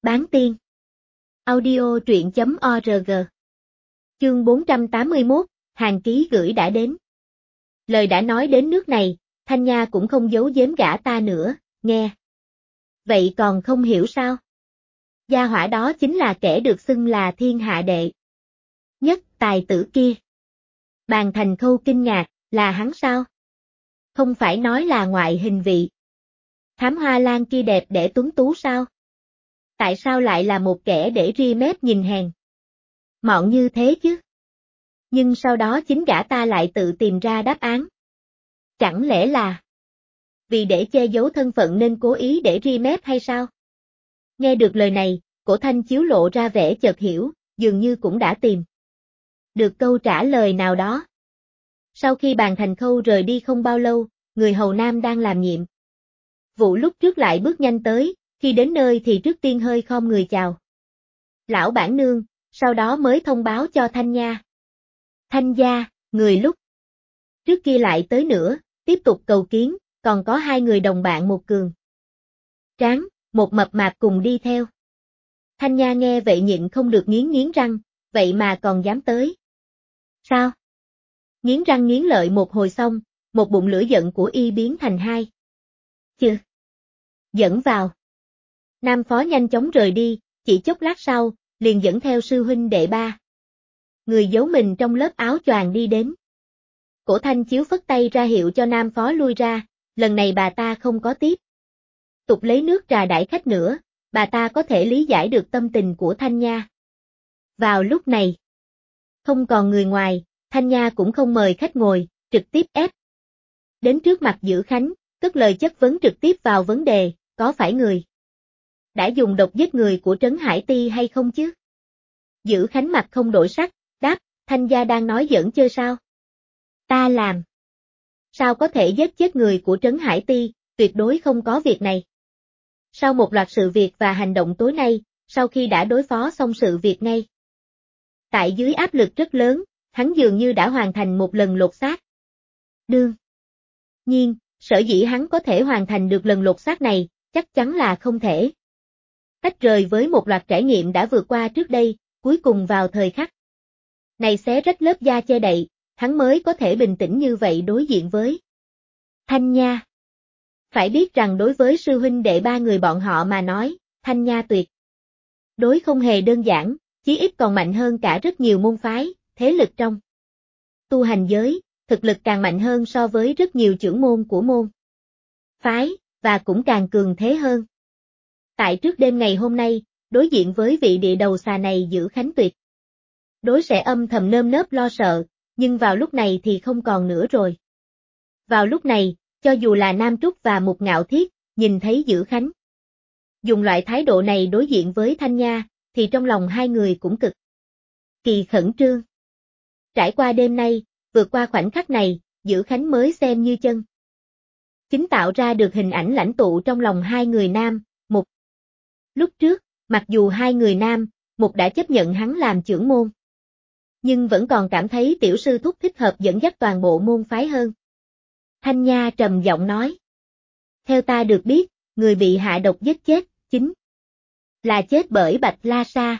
Bán tiên. Audio truyện.org. Chương 481, hàng ký gửi đã đến. Lời đã nói đến nước này, Thanh Nha cũng không giấu giếm gả ta nữa, nghe. Vậy còn không hiểu sao? Gia hỏa đó chính là kẻ được xưng là thiên hạ đệ nhất tài tử kia. Bàn Thành Khâu kinh ngạc, là hắn sao? Không phải nói là ngoại hình vị thám hoa lan kia đẹp đẽ tuấn tú sao? Tại sao lại là một kẻ để ria mép nhìn hèn mọn như thế chứ? Nhưng sau đó chính gã ta lại tự tìm ra đáp án. Chẳng lẽ là vì để che giấu thân phận nên cố ý để ria mép hay sao? Nghe được lời này, Cổ Thanh Chiếu lộ ra vẻ chợt hiểu, dường như cũng đã tìm được câu trả lời nào đó. Sau khi Bàn Thành Khâu rời đi không bao lâu, người hầu nam đang làm nhiệm vụ lúc trước lại bước nhanh tới, khi đến nơi thì trước tiên hơi khom người chào lão bản nương, sau đó mới thông báo cho Thanh Nha. Thanh gia, người lúc trước kia lại tới nữa, tiếp tục cầu kiến, còn có hai người đồng bạn một cường tráng, một mập mạp cùng đi theo. Thanh Nha nghe vậy nhịn không được nghiến răng, vậy mà còn dám tới. Sao? Nghiến răng nghiến lợi một hồi xong, một bụng lửa giận của y biến thành hai. Chừ. Dẫn vào. Nam phó nhanh chóng rời đi, chỉ chốc lát sau, liền dẫn theo sư huynh đệ ba người giấu mình trong lớp áo choàng đi đến. Cổ Thanh Chiếu phất tay ra hiệu cho Nam phó lui ra, lần này bà ta không có tiếp tục lấy nước trà đãi khách nữa, bà ta có thể lý giải được tâm tình của Thanh Nha. Vào lúc này, không còn người ngoài, Thanh Nha cũng không mời khách ngồi, trực tiếp ép đến trước mặt Dữ Khánh, cất lời chất vấn trực tiếp vào vấn đề, có phải người đã dùng độc giết người của Trấn Hải Ti hay không chứ? Dữ Khánh mặt không đổi sắc, đáp, Thanh gia đang nói giỡn chơi sao? Ta làm. Sao có thể giết chết người của Trấn Hải Ti, tuyệt đối không có việc này. Sau một loạt sự việc và hành động tối nay, sau khi đã đối phó xong sự việc ngay tại dưới áp lực rất lớn, hắn dường như đã hoàn thành một lần lột xác. Đương nhiên, sở dĩ hắn có thể hoàn thành được lần lột xác này, chắc chắn là không thể tách rời với một loạt trải nghiệm đã vượt qua trước đây, cuối cùng vào thời khắc này xé rách lớp da che đậy, hắn mới có thể bình tĩnh như vậy đối diện với Thanh Nha. Phải biết rằng đối với sư huynh đệ ba người bọn họ mà nói, Thanh Nha tuyệt đối không hề đơn giản, chí ít còn mạnh hơn cả rất nhiều môn phái, thế lực trong tu hành giới, thực lực càng mạnh hơn so với rất nhiều trưởng môn của môn phái, và cũng càng cường thế hơn. Tại trước đêm ngày hôm nay, đối diện với vị địa đầu xà này Dữ Khánh tuyệt đối sẽ âm thầm nơm nớp lo sợ, nhưng vào lúc này thì không còn nữa rồi. Vào lúc này, cho dù là Nam Trúc và Mục Ngạo Thiết, nhìn thấy Dữ Khánh dùng loại thái độ này đối diện với Thanh Nha, thì trong lòng hai người cũng cực kỳ khẩn trương. Trải qua đêm nay, vượt qua khoảnh khắc này, Dữ Khánh mới xem như chân chính tạo ra được hình ảnh lãnh tụ trong lòng hai người Nam, Mục. Lúc trước, mặc dù hai người Nam, Mục đã chấp nhận hắn làm trưởng môn, nhưng vẫn còn cảm thấy tiểu sư thúc thích hợp dẫn dắt toàn bộ môn phái hơn. Thanh Nha trầm giọng nói. Theo ta được biết, người bị hạ độc giết chết, chính là chết bởi Bạch La Sa.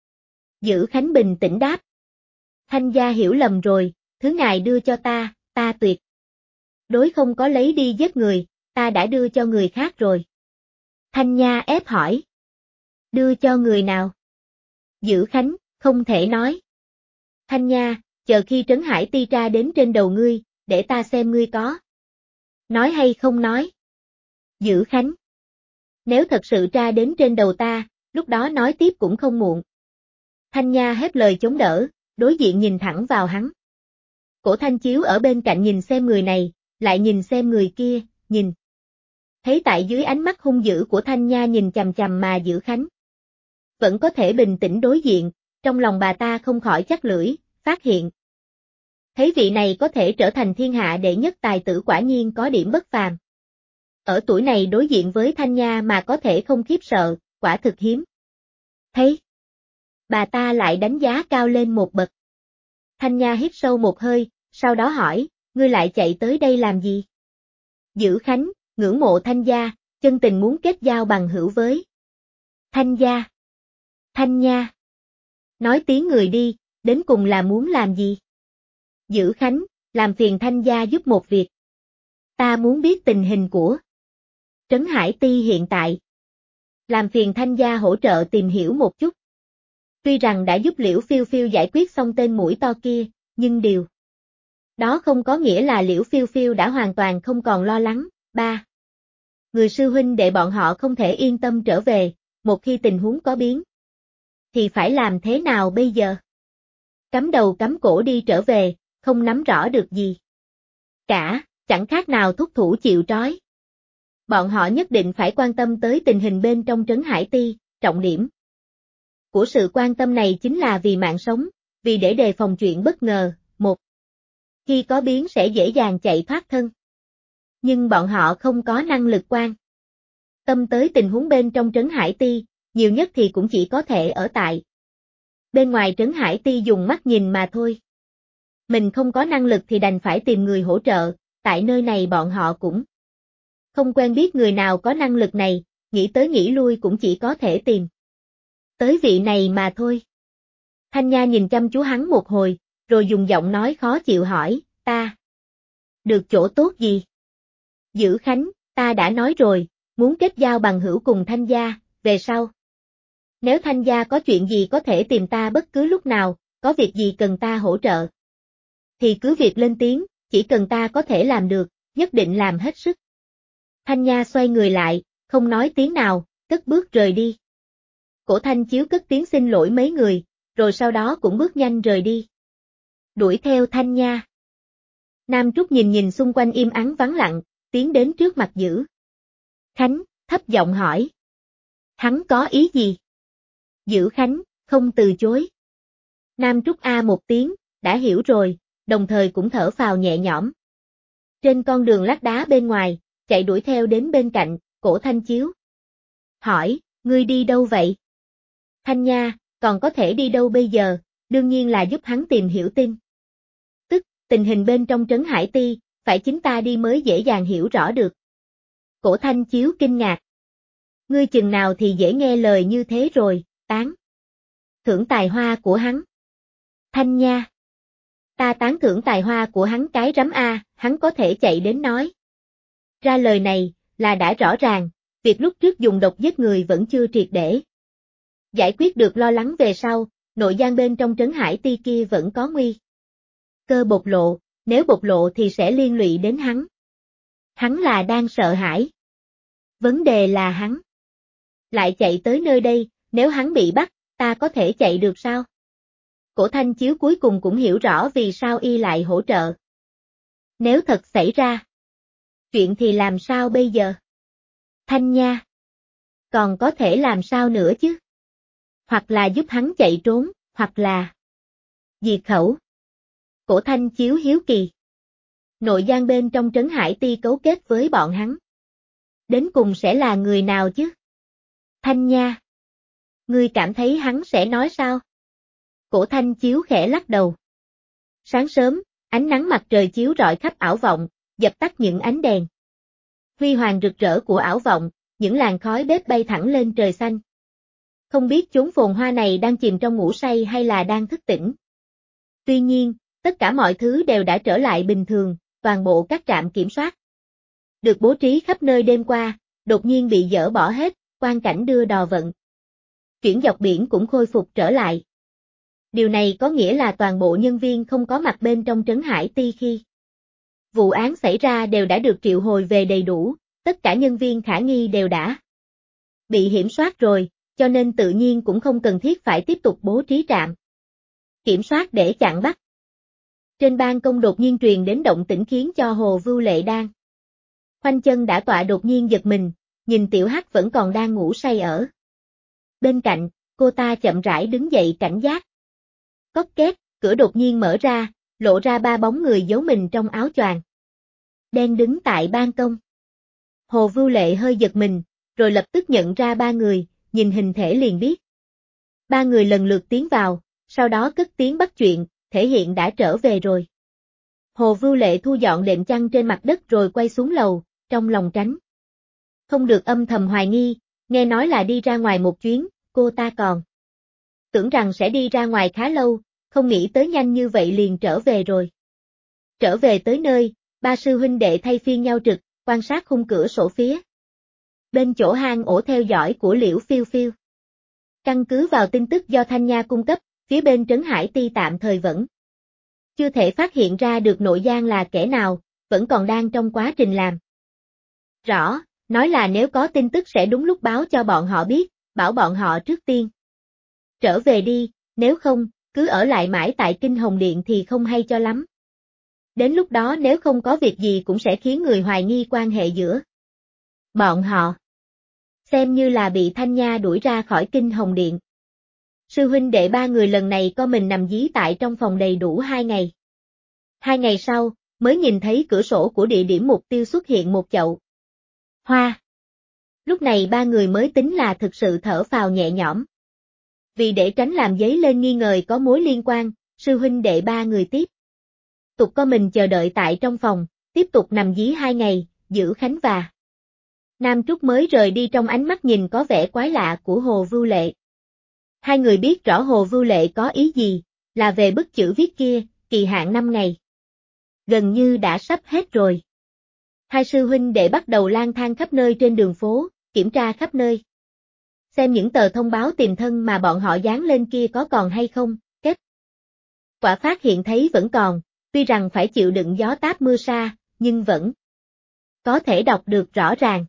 Dữ Khánh bình tĩnh đáp. Thanh gia hiểu lầm rồi, thứ ngài đưa cho ta tuyệt đối không có lấy đi giết người, ta đã đưa cho người khác rồi. Thanh Nha ép hỏi. Đưa cho người nào? Dữ Khánh, không thể nói. Thanh Nha, chờ khi Trấn Hải Ti tra đến trên đầu ngươi, để ta xem ngươi có nói hay không nói. Dữ Khánh. Nếu thật sự tra đến trên đầu ta, lúc đó nói tiếp cũng không muộn. Thanh Nha hết lời chống đỡ, đối diện nhìn thẳng vào hắn. Cổ Thanh Chiếu ở bên cạnh nhìn xem người này, lại nhìn xem người kia, nhìn thấy tại dưới ánh mắt hung dữ của Thanh Nha nhìn chằm chằm mà Dữ Khánh vẫn có thể bình tĩnh đối diện, trong lòng bà ta không khỏi chắc lưỡi, phát hiện thấy vị này có thể trở thành thiên hạ đệ nhất tài tử quả nhiên có điểm bất phàm. Ở tuổi này đối diện với Thanh Nha mà có thể không khiếp sợ, quả thực hiếm thấy. Bà ta lại đánh giá cao lên một bậc. Thanh Nha hít sâu một hơi, sau đó hỏi, ngươi lại chạy tới đây làm gì? Dữ Khánh, ngưỡng mộ Thanh gia, chân tình muốn kết giao bằng hữu với Thanh gia. Thanh Nha. Nói tiếng người đi, đến cùng là muốn làm gì? Dữ Khánh, làm phiền Thanh gia giúp một việc. Ta muốn biết tình hình của Trấn Hải Ti hiện tại. Làm phiền Thanh gia hỗ trợ tìm hiểu một chút. Tuy rằng đã giúp Liễu Phiêu Phiêu giải quyết xong tên mũi to kia, nhưng điều đó không có nghĩa là Liễu Phiêu Phiêu đã hoàn toàn không còn lo lắng. 3. Người sư huynh đệ bọn họ không thể yên tâm trở về, một khi tình huống có biến. Thì phải làm thế nào bây giờ? Cắm đầu cắm cổ đi trở về, không nắm rõ được gì cả, chẳng khác nào thúc thủ chịu trói. Bọn họ nhất định phải quan tâm tới tình hình bên trong Trấn Hải Ti, trọng điểm của sự quan tâm này chính là vì mạng sống, vì để đề phòng chuyện bất ngờ. Một khi có biến sẽ dễ dàng chạy thoát thân. Nhưng bọn họ không có năng lực quan tâm tới tình huống bên trong Trấn Hải Ti, nhiều nhất thì cũng chỉ có thể ở tại bên ngoài Trấn Hải Ti dùng mắt nhìn mà thôi. Mình không có năng lực thì đành phải tìm người hỗ trợ, tại nơi này bọn họ cũng không quen biết người nào có năng lực này, nghĩ tới nghĩ lui cũng chỉ có thể tìm tới vị này mà thôi. Thanh Nha nhìn chăm chú hắn một hồi, rồi dùng giọng nói khó chịu hỏi, ta được chỗ tốt gì? Dữ Khánh, ta đã nói rồi, muốn kết giao bằng hữu cùng Thanh gia, về sau. Nếu Thanh gia có chuyện gì có thể tìm ta bất cứ lúc nào, có việc gì cần ta hỗ trợ. Thì cứ việc lên tiếng, chỉ cần ta có thể làm được, nhất định làm hết sức. Thanh Nha xoay người lại, không nói tiếng nào, cất bước rời đi. Cổ Thanh Chiếu cất tiếng xin lỗi mấy người, rồi sau đó cũng bước nhanh rời đi. Đuổi theo Thanh Nha. Nam Trúc nhìn nhìn xung quanh im ắng vắng lặng, tiến đến trước mặt Dữ Khánh, thấp giọng hỏi. Hắn có ý gì? Dữ Khánh, không từ chối. Nam Trúc a một tiếng, đã hiểu rồi, đồng thời cũng thở phào nhẹ nhõm. Trên con đường lát đá bên ngoài, chạy đuổi theo đến bên cạnh, Cổ Thanh Chiếu. Hỏi, ngươi đi đâu vậy? Thanh Nha, còn có thể đi đâu bây giờ, đương nhiên là giúp hắn tìm hiểu tin. Tức, tình hình bên trong Trấn Hải Ti, phải chính ta đi mới dễ dàng hiểu rõ được. Cổ Thanh Chiếu kinh ngạc. Ngươi chừng nào thì dễ nghe lời như thế rồi, tán thưởng tài hoa của hắn. Thanh Nha. Ta tán thưởng tài hoa của hắn cái rắm a, hắn có thể chạy đến nói. Ra lời này, là đã rõ ràng, việc lúc trước dùng độc giết người vẫn chưa triệt để giải quyết được lo lắng về sau, nội gian bên trong Trấn Hải Ti kia vẫn có nguy cơ bộc lộ, nếu bộc lộ thì sẽ liên lụy đến hắn. Hắn là đang sợ hãi. Vấn đề là hắn lại chạy tới nơi đây, nếu hắn bị bắt, ta có thể chạy được sao? Cổ Thanh Chiếu cuối cùng cũng hiểu rõ vì sao y lại hỗ trợ. Nếu thật xảy ra chuyện thì làm sao bây giờ? Thanh Nha. Còn có thể làm sao nữa chứ? Hoặc là giúp hắn chạy trốn, hoặc là diệt khẩu. Cổ Thanh Chiếu hiếu kỳ. Nội gian bên trong Trấn Hải Ti cấu kết với bọn hắn. Đến cùng sẽ là người nào chứ? Thanh Nha. Ngươi cảm thấy hắn sẽ nói sao? Cổ Thanh Chiếu khẽ lắc đầu. Sáng sớm, ánh nắng mặt trời chiếu rọi khắp ảo vọng, dập tắt những ánh đèn huy hoàng rực rỡ của ảo vọng, những làn khói bếp bay thẳng lên trời xanh. Không biết chốn phồn hoa này đang chìm trong ngủ say hay là đang thức tỉnh. Tuy nhiên, tất cả mọi thứ đều đã trở lại bình thường, toàn bộ các trạm kiểm soát được bố trí khắp nơi đêm qua, đột nhiên bị dỡ bỏ hết, quang cảnh đưa đò vận chuyển dọc biển cũng khôi phục trở lại. Điều này có nghĩa là toàn bộ nhân viên không có mặt bên trong Trấn Hải Ti khi vụ án xảy ra đều đã được triệu hồi về đầy đủ, tất cả nhân viên khả nghi đều đã bị hiểm soát rồi, cho nên tự nhiên cũng không cần thiết phải tiếp tục bố trí trạm kiểm soát để chặn bắt. Trên ban công đột nhiên truyền đến động tĩnh khiến cho Hồ Vưu Lệ đang khoanh chân đã tọa đột nhiên giật mình, nhìn Tiểu Hắc vẫn còn đang ngủ say ở bên cạnh, cô ta chậm rãi đứng dậy cảnh giác. Cót két, cửa đột nhiên mở ra, lộ ra ba bóng người giấu mình trong áo choàng đen đứng tại ban công. Hồ Vưu Lệ hơi giật mình, rồi lập tức nhận ra ba người, nhìn hình thể liền biết. Ba người lần lượt tiến vào, sau đó cất tiếng bắt chuyện, thể hiện đã trở về rồi. Hồ Vưu Lệ thu dọn đệm chăn trên mặt đất rồi quay xuống lầu, trong lòng tránh không được âm thầm hoài nghi, Nghe nói là đi ra ngoài một chuyến, cô ta còn tưởng rằng sẽ đi ra ngoài khá lâu, không nghĩ tới nhanh như vậy liền trở về rồi. Trở về tới nơi, ba sư huynh đệ thay phiên nhau trực, quan sát khung cửa sổ phía bên chỗ hang ổ theo dõi của Liễu Phiêu Phiêu. Căn cứ vào tin tức do Thanh Nha cung cấp, phía bên Trấn Hải Ti tạm thời vẫn chưa thể phát hiện ra được nội gian là kẻ nào, vẫn còn đang trong quá trình làm rõ, nói là nếu có tin tức sẽ đúng lúc báo cho bọn họ biết, bảo bọn họ trước tiên trở về đi, nếu không, cứ ở lại mãi tại Kinh Hồng Điện thì không hay cho lắm. Đến lúc đó nếu không có việc gì cũng sẽ khiến người hoài nghi quan hệ giữa bọn họ. Xem như là bị Thanh Nha đuổi ra khỏi Kinh Hồng Điện. Sư huynh đệ ba người lần này có mình nằm dí tại trong phòng đầy đủ 2 ngày. 2 ngày sau, mới nhìn thấy cửa sổ của địa điểm mục tiêu xuất hiện một chậu hoa. Lúc này ba người mới tính là thực sự thở phào nhẹ nhõm. Vì để tránh làm dấy lên nghi ngờ có mối liên quan, sư huynh đệ ba người tiếp tục có mình chờ đợi tại trong phòng, tiếp tục nằm dí 2 ngày, giữ Khánh và Nam Trúc mới rời đi trong ánh mắt nhìn có vẻ quái lạ của Hồ Vưu Lệ. Hai người biết rõ Hồ Vưu Lệ có ý gì, là về bức chữ viết kia, kỳ hạn 5 ngày. Gần như đã sắp hết rồi. Hai sư huynh đệ bắt đầu lang thang khắp nơi trên đường phố, kiểm tra khắp nơi. Xem những tờ thông báo tìm thân mà bọn họ dán lên kia có còn hay không, kết quả phát hiện thấy vẫn còn, tuy rằng phải chịu đựng gió táp mưa sa, nhưng vẫn có thể đọc được rõ ràng.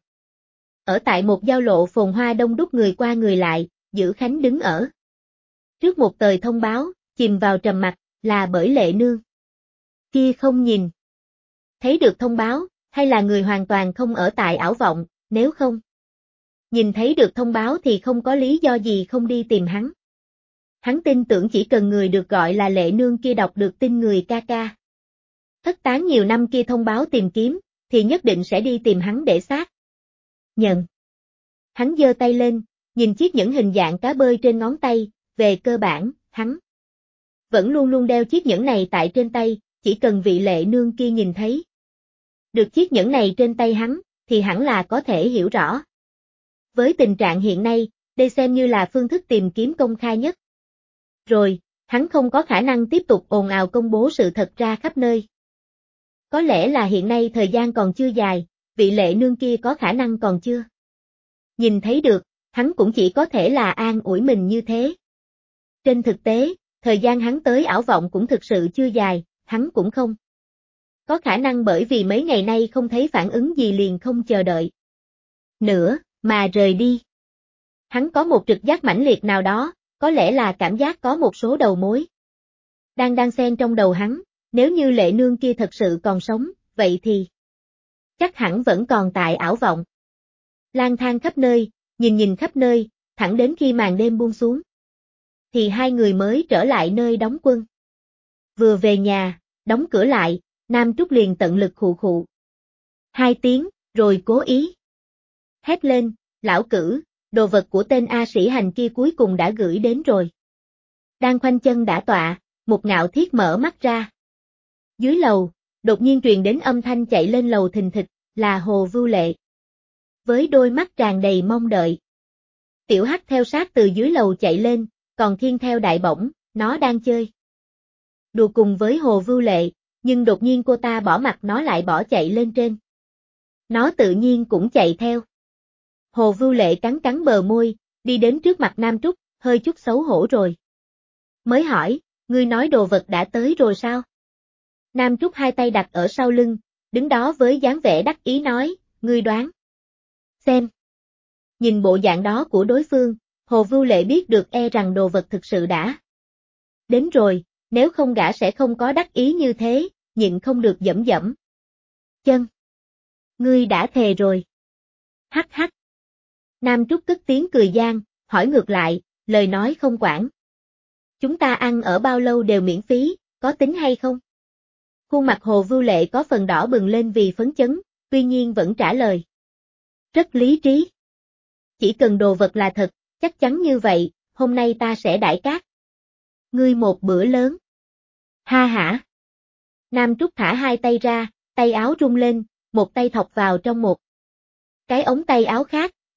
Ở tại một giao lộ phồn hoa đông đúc người qua người lại, Giữ Khánh đứng ở trước một tờ thông báo, chìm vào trầm mặc, là bởi Lệ Nương. Kia không nhìn thấy được thông báo, hay là người hoàn toàn không ở tại ảo vọng, nếu không nhìn thấy được thông báo thì không có lý do gì không đi tìm hắn. Hắn tin tưởng chỉ cần người được gọi là Lệ Nương kia đọc được tin người ca ca thất tán nhiều năm kia thông báo tìm kiếm, thì nhất định sẽ đi tìm hắn để xác nhận. Hắn giơ tay lên, nhìn chiếc nhẫn hình dạng cá bơi trên ngón tay, về cơ bản, hắn vẫn luôn luôn đeo chiếc nhẫn này tại trên tay, chỉ cần vị Lệ Nương kia nhìn thấy được chiếc nhẫn này trên tay hắn, thì hẳn là có thể hiểu rõ. Với tình trạng hiện nay, đây xem như là phương thức tìm kiếm công khai nhất. Rồi, hắn không có khả năng tiếp tục ồn ào công bố sự thật ra khắp nơi. Có lẽ là hiện nay thời gian còn chưa dài, vị Lệ Nương kia có khả năng còn chưa nhìn thấy được, hắn cũng chỉ có thể là an ủi mình như thế. Trên thực tế, thời gian hắn tới ảo vọng cũng thực sự chưa dài, hắn cũng không có khả năng bởi vì mấy ngày nay không thấy phản ứng gì liền không chờ đợi nữa, mà rời đi. Hắn có một trực giác mãnh liệt nào đó, có lẽ là cảm giác có một số đầu mối đang xen trong đầu hắn, nếu như Lệ Nương kia thật sự còn sống, vậy thì chắc hẳn vẫn còn tại ảo vọng. Lang thang khắp nơi, nhìn khắp nơi, thẳng đến khi màn đêm buông xuống. Thì hai người mới trở lại nơi đóng quân. Vừa về nhà, đóng cửa lại, Nam Trúc liền tận lực khụ khụ 2 tiếng, rồi cố ý hét lên, lão cử, đồ vật của tên A Sĩ Hành kia cuối cùng đã gửi đến rồi. Đang khoanh chân đả tọa, một Ngạo Thiết mở mắt ra. Dưới lầu, đột nhiên truyền đến âm thanh chạy lên lầu thình thịch, là Hồ Vưu Lệ. Với đôi mắt tràn đầy mong đợi. Tiểu Hắc theo sát từ dưới lầu chạy lên, còn Thiên theo đại bổng, nó đang chơi đùa cùng với Hồ Vưu Lệ, nhưng đột nhiên cô ta bỏ mặc nó lại bỏ chạy lên trên. Nó tự nhiên cũng chạy theo. Hồ Vưu Lệ cắn cắn bờ môi, đi đến trước mặt Nam Trúc, hơi chút xấu hổ rồi. Mới hỏi, ngươi nói đồ vật đã tới rồi sao? Nam Trúc hai tay đặt ở sau lưng, đứng đó với dáng vẻ đắc ý nói, ngươi đoán xem. Nhìn bộ dạng đó của đối phương, Hồ Vưu Lệ biết được e rằng đồ vật thực sự đã đến rồi, nếu không gã sẽ không có đắc ý như thế, nhịn không được dẫm dẫm chân. Ngươi đã thề rồi. Hắc hắc. Nam Trúc cất tiếng cười gian, hỏi ngược lại, lời nói không quản. Chúng ta ăn ở bao lâu đều miễn phí, có tính hay không? Khuôn mặt Hồ Vưu Lệ có phần đỏ bừng lên vì phấn chấn, tuy nhiên vẫn trả lời. Rất lý trí. Chỉ cần đồ vật là thật, chắc chắn như vậy, hôm nay ta sẽ đãi cát ngươi một bữa lớn. Ha hả. Nam Trúc thả hai tay ra, tay áo rung lên, một tay thọc vào trong một cái ống tay áo khác,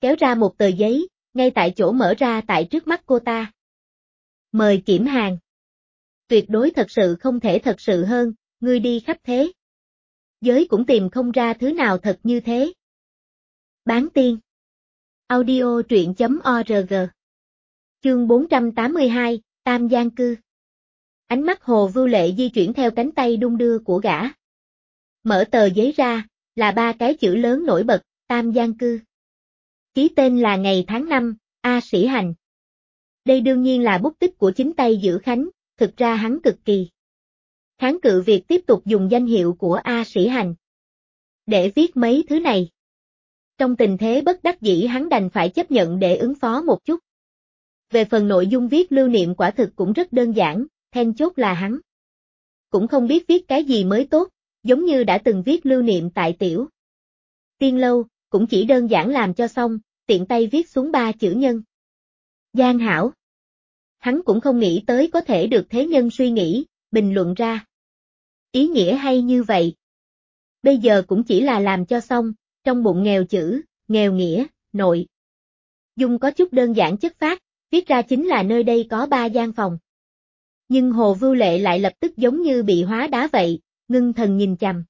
kéo ra một tờ giấy, ngay tại chỗ mở ra tại trước mắt cô ta. Mời kiểm hàng. Tuyệt đối thật sự không thể thật sự hơn, ngươi đi khắp thế giới cũng tìm không ra thứ nào thật như thế. Bán tiên. Audio truyện.org. Chương 482, Tam Giang Cư. Ánh mắt Hồ Vưu Lệ di chuyển theo cánh tay đung đưa của gã. Mở tờ giấy ra, là 3 cái chữ lớn nổi bật, Tam Giang Cư. Ký tên là ngày tháng năm, A Sĩ Hành. Đây đương nhiên là bút tích của chính tay Dữ Khánh, thực ra hắn cực kỳ kháng cự việc tiếp tục dùng danh hiệu của A Sĩ Hành để viết mấy thứ này. Trong tình thế bất đắc dĩ hắn đành phải chấp nhận để ứng phó một chút. Về phần nội dung viết lưu niệm quả thực cũng rất đơn giản, then chốt là hắn cũng không biết viết cái gì mới tốt, giống như đã từng viết lưu niệm tại Tiểu Tiên Lâu, cũng chỉ đơn giản làm cho xong, tiện tay viết xuống 3 chữ nhân. Giang hảo. Hắn cũng không nghĩ tới có thể được thế nhân suy nghĩ, bình luận ra. Ý nghĩa hay như vậy. Bây giờ cũng chỉ là làm cho xong, trong bụng nghèo chữ, nghèo nghĩa, nội dung có chút đơn giản chất phác, viết ra chính là nơi đây có 3 gian phòng. Nhưng Hồ Vưu Lệ lại lập tức giống như bị hóa đá vậy, ngưng thần nhìn chằm.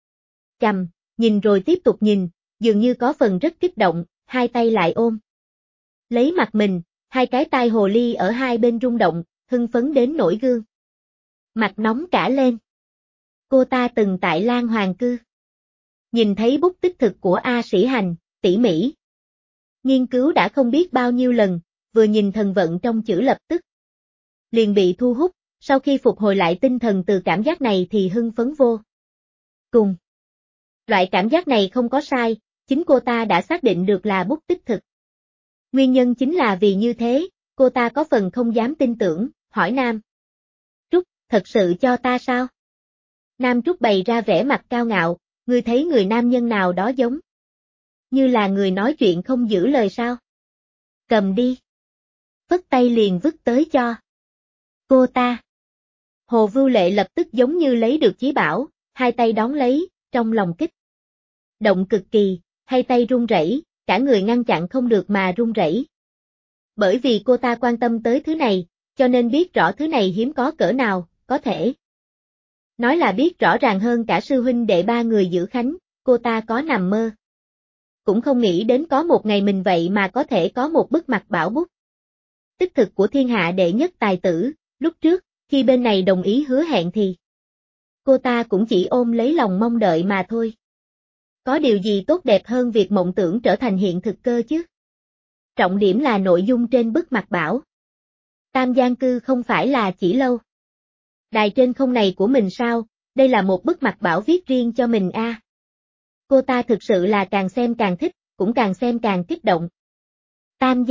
Nhìn rồi tiếp tục nhìn, dường như có phần rất kích động, hai tay lại ôm lấy mặt mình, hai cái tai hồ ly ở hai bên rung động, hưng phấn đến nổi gương mặt nóng cả lên. Cô ta từng tại Lan Hoàng Cư nhìn thấy bút tích thực của A Sĩ Hành, tỉ mỉ nghiên cứu đã không biết bao nhiêu lần, vừa nhìn thần vận trong chữ lập tức liền bị thu hút, sau khi phục hồi lại tinh thần từ cảm giác này thì hưng phấn vô cùng. Loại cảm giác này không có sai, chính cô ta đã xác định được là bút tích thực. Nguyên nhân chính là vì như thế, cô ta có phần không dám tin tưởng, hỏi Nam Trúc, thật sự cho ta sao? Nam Trúc bày ra vẻ mặt cao ngạo, ngươi thấy người nam nhân nào đó giống như là người nói chuyện không giữ lời sao? Cầm đi. Phất tay liền vứt tới cho cô ta. Hồ Vưu Lệ lập tức giống như lấy được chí bảo, hai tay đón lấy, trong lòng kích động cực kỳ, hai tay run rẩy, cả người ngăn chặn không được mà run rẩy. Bởi vì cô ta quan tâm tới thứ này, cho nên biết rõ thứ này hiếm có cỡ nào, có thể nói là biết rõ ràng hơn cả sư huynh đệ 3 người Dữ Khánh, cô ta có nằm mơ cũng không nghĩ đến có một ngày mình vậy mà có thể có một bức mặt bảo bút tích thực của thiên hạ đệ nhất tài tử. Lúc trước, khi bên này đồng ý hứa hẹn thì cô ta cũng chỉ ôm lấy lòng mong đợi mà thôi. Có điều gì tốt đẹp hơn việc mộng tưởng trở thành hiện thực cơ chứ? Trọng điểm là nội dung trên bức mặt bảo. Tam Giang Cư không phải là chỉ lâu đài trên không này của mình sao, đây là một bức mặt bảo viết riêng cho mình a. Cô ta thực sự là càng xem càng thích, cũng càng xem càng kích động. Tam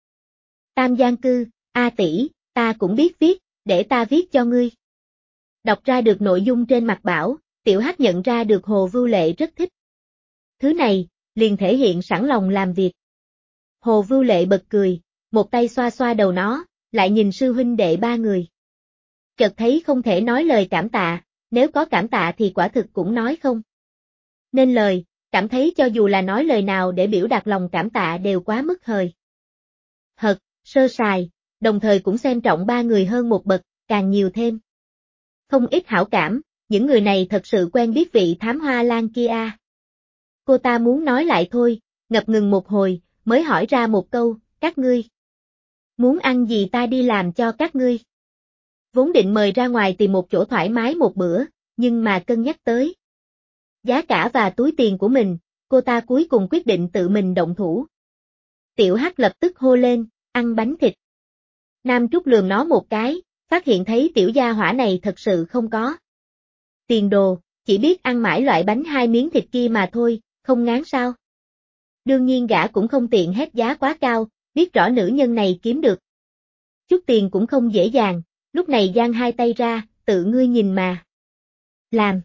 Giang Cư, A tỷ, ta cũng biết viết, để ta viết cho ngươi. Đọc ra được nội dung trên mặt bảo, Tiểu Hắc nhận ra được Hồ Vưu Lệ rất thích thứ này, liền thể hiện sẵn lòng làm việc. Hồ Vưu Lệ bật cười, một tay xoa xoa đầu nó, lại nhìn sư huynh đệ 3 người. Chợt thấy không thể nói lời cảm tạ, nếu có cảm tạ thì quả thực cũng nói không nên lời, cảm thấy cho dù là nói lời nào để biểu đạt lòng cảm tạ đều quá mức hời hợt, sơ sài, đồng thời cũng xem trọng 3 người hơn một bậc, càng nhiều thêm không ít hảo cảm, những người này thật sự quen biết vị thám hoa lan kia. Cô ta muốn nói lại thôi, ngập ngừng một hồi, mới hỏi ra một câu, các ngươi muốn ăn gì ta đi làm cho các ngươi. Vốn định mời ra ngoài tìm một chỗ thoải mái một bữa, nhưng mà cân nhắc tới giá cả và túi tiền của mình, cô ta cuối cùng quyết định tự mình động thủ. Tiểu Hắc lập tức hô lên, ăn bánh thịt. Nam Trúc lườm nó một cái, phát hiện thấy tiểu gia hỏa này thật sự không có tiền đồ, chỉ biết ăn mãi loại bánh 2 miếng thịt kia mà thôi, không ngán sao. Đương nhiên gã cũng không tiện hét giá quá cao, biết rõ nữ nhân này kiếm được chút tiền cũng không dễ dàng, lúc này giang hai tay ra, tự ngươi nhìn mà làm.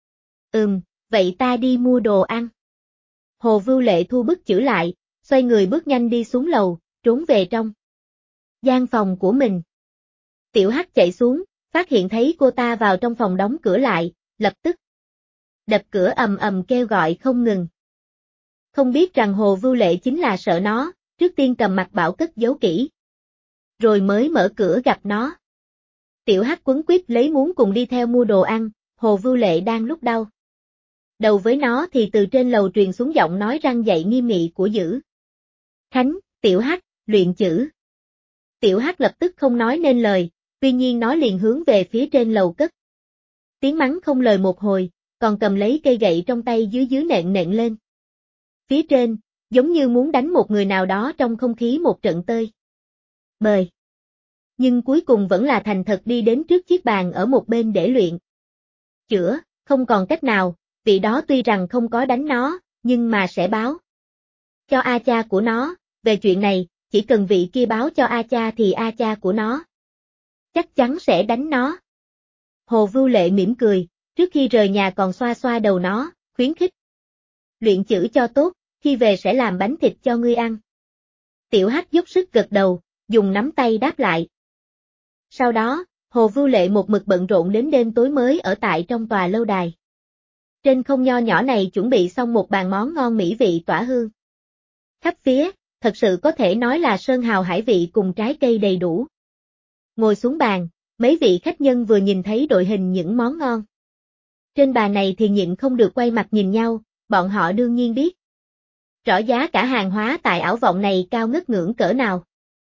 Vậy ta đi mua đồ ăn. Hồ Vưu Lệ thu bức chữ lại, xoay người bước nhanh đi xuống lầu, trốn về trong gian phòng của mình. Tiểu Hắc chạy xuống, phát hiện thấy cô ta vào trong phòng đóng cửa lại, lập tức đập cửa ầm ầm kêu gọi không ngừng. Không biết rằng Hồ Vưu Lệ chính là sợ nó, trước tiên cầm mặt bảo cất giấu kỹ. Rồi mới mở cửa gặp nó. Tiểu Hắc quấn quýt lấy muốn cùng đi theo mua đồ ăn, Hồ Vưu Lệ đang lúc đau đầu với nó thì từ trên lầu truyền xuống giọng nói răn dạy nghiêm nghị của Dữ Khánh, Tiểu Hắc, luyện chữ. Tiểu Hắc lập tức không nói nên lời, tuy nhiên nó liền hướng về phía trên lầu cất. Tiếng mắng không lời một hồi, còn cầm lấy cây gậy trong tay dưới nện nện lên. Phía trên, giống như muốn đánh một người nào đó trong không khí một trận tơi bời. Nhưng cuối cùng vẫn là thành thật đi đến trước chiếc bàn ở một bên để luyện chữa, không còn cách nào, vị đó tuy rằng không có đánh nó, nhưng mà sẽ báo cho A cha của nó, về chuyện này, chỉ cần vị kia báo cho A cha thì A cha của nó chắc chắn sẽ đánh nó. Hồ Vưu Lệ mỉm cười, trước khi rời nhà còn xoa xoa đầu nó, khuyến khích. Luyện chữ cho tốt, khi về sẽ làm bánh thịt cho ngươi ăn. Tiểu Hắc dốc sức gật đầu, dùng nắm tay đáp lại. Sau đó, Hồ Vưu Lệ một mực bận rộn đến đêm tối mới ở tại trong tòa lâu đài. Trên không nho nhỏ này chuẩn bị xong một bàn món ngon mỹ vị tỏa hương khắp phía, thật sự có thể nói là sơn hào hải vị cùng trái cây đầy đủ. Ngồi xuống bàn, mấy vị khách nhân vừa nhìn thấy đội hình những món ngon trên bàn này thì nhịn không được quay mặt nhìn nhau, bọn họ đương nhiên biết rõ giá cả hàng hóa tại ảo vọng này cao ngất ngưỡng cỡ nào.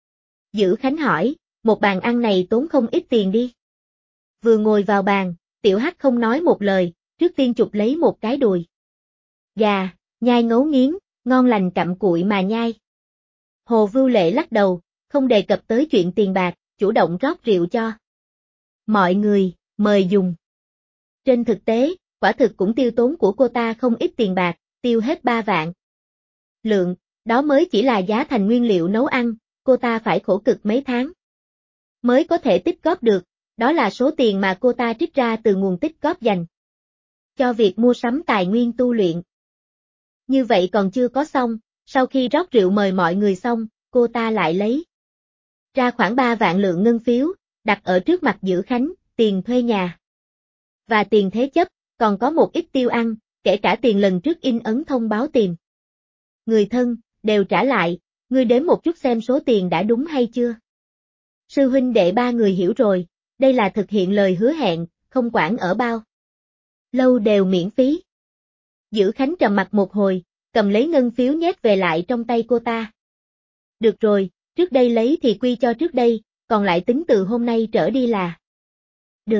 Dữ Khánh hỏi, một bàn ăn này tốn không ít tiền đi. Vừa ngồi vào bàn, Tiểu Hắc không nói một lời, trước tiên chụp lấy một cái đùi gà, nhai ngấu nghiến, ngon lành cặm cụi mà nhai. Hồ Vưu Lệ lắc đầu, không đề cập tới chuyện tiền bạc, chủ động rót rượu cho mọi người, mời dùng. Trên thực tế, quả thực cũng tiêu tốn của cô ta không ít tiền bạc, tiêu hết 3 vạn lượng, đó mới chỉ là giá thành nguyên liệu nấu ăn, cô ta phải khổ cực mấy tháng mới có thể tích góp được, đó là số tiền mà cô ta trích ra từ nguồn tích góp dành cho việc mua sắm tài nguyên tu luyện. Như vậy còn chưa có xong, sau khi rót rượu mời mọi người xong, cô ta lại lấy ra khoảng 3 vạn lượng ngân phiếu, đặt ở trước mặt Dữ Khánh, tiền thuê nhà và tiền thế chấp, còn có một ít tiêu ăn, kể cả tiền lần trước in ấn thông báo tìm người thân, đều trả lại, ngươi đếm một chút xem số tiền đã đúng hay chưa. Sư huynh đệ 3 người hiểu rồi, đây là thực hiện lời hứa hẹn, không quản ở bao lâu đều miễn phí. Dữ Khánh trầm mặt một hồi, cầm lấy ngân phiếu nhét về lại trong tay cô ta. Được rồi, trước đây lấy thì quy cho trước đây, còn lại tính từ hôm nay trở đi là được.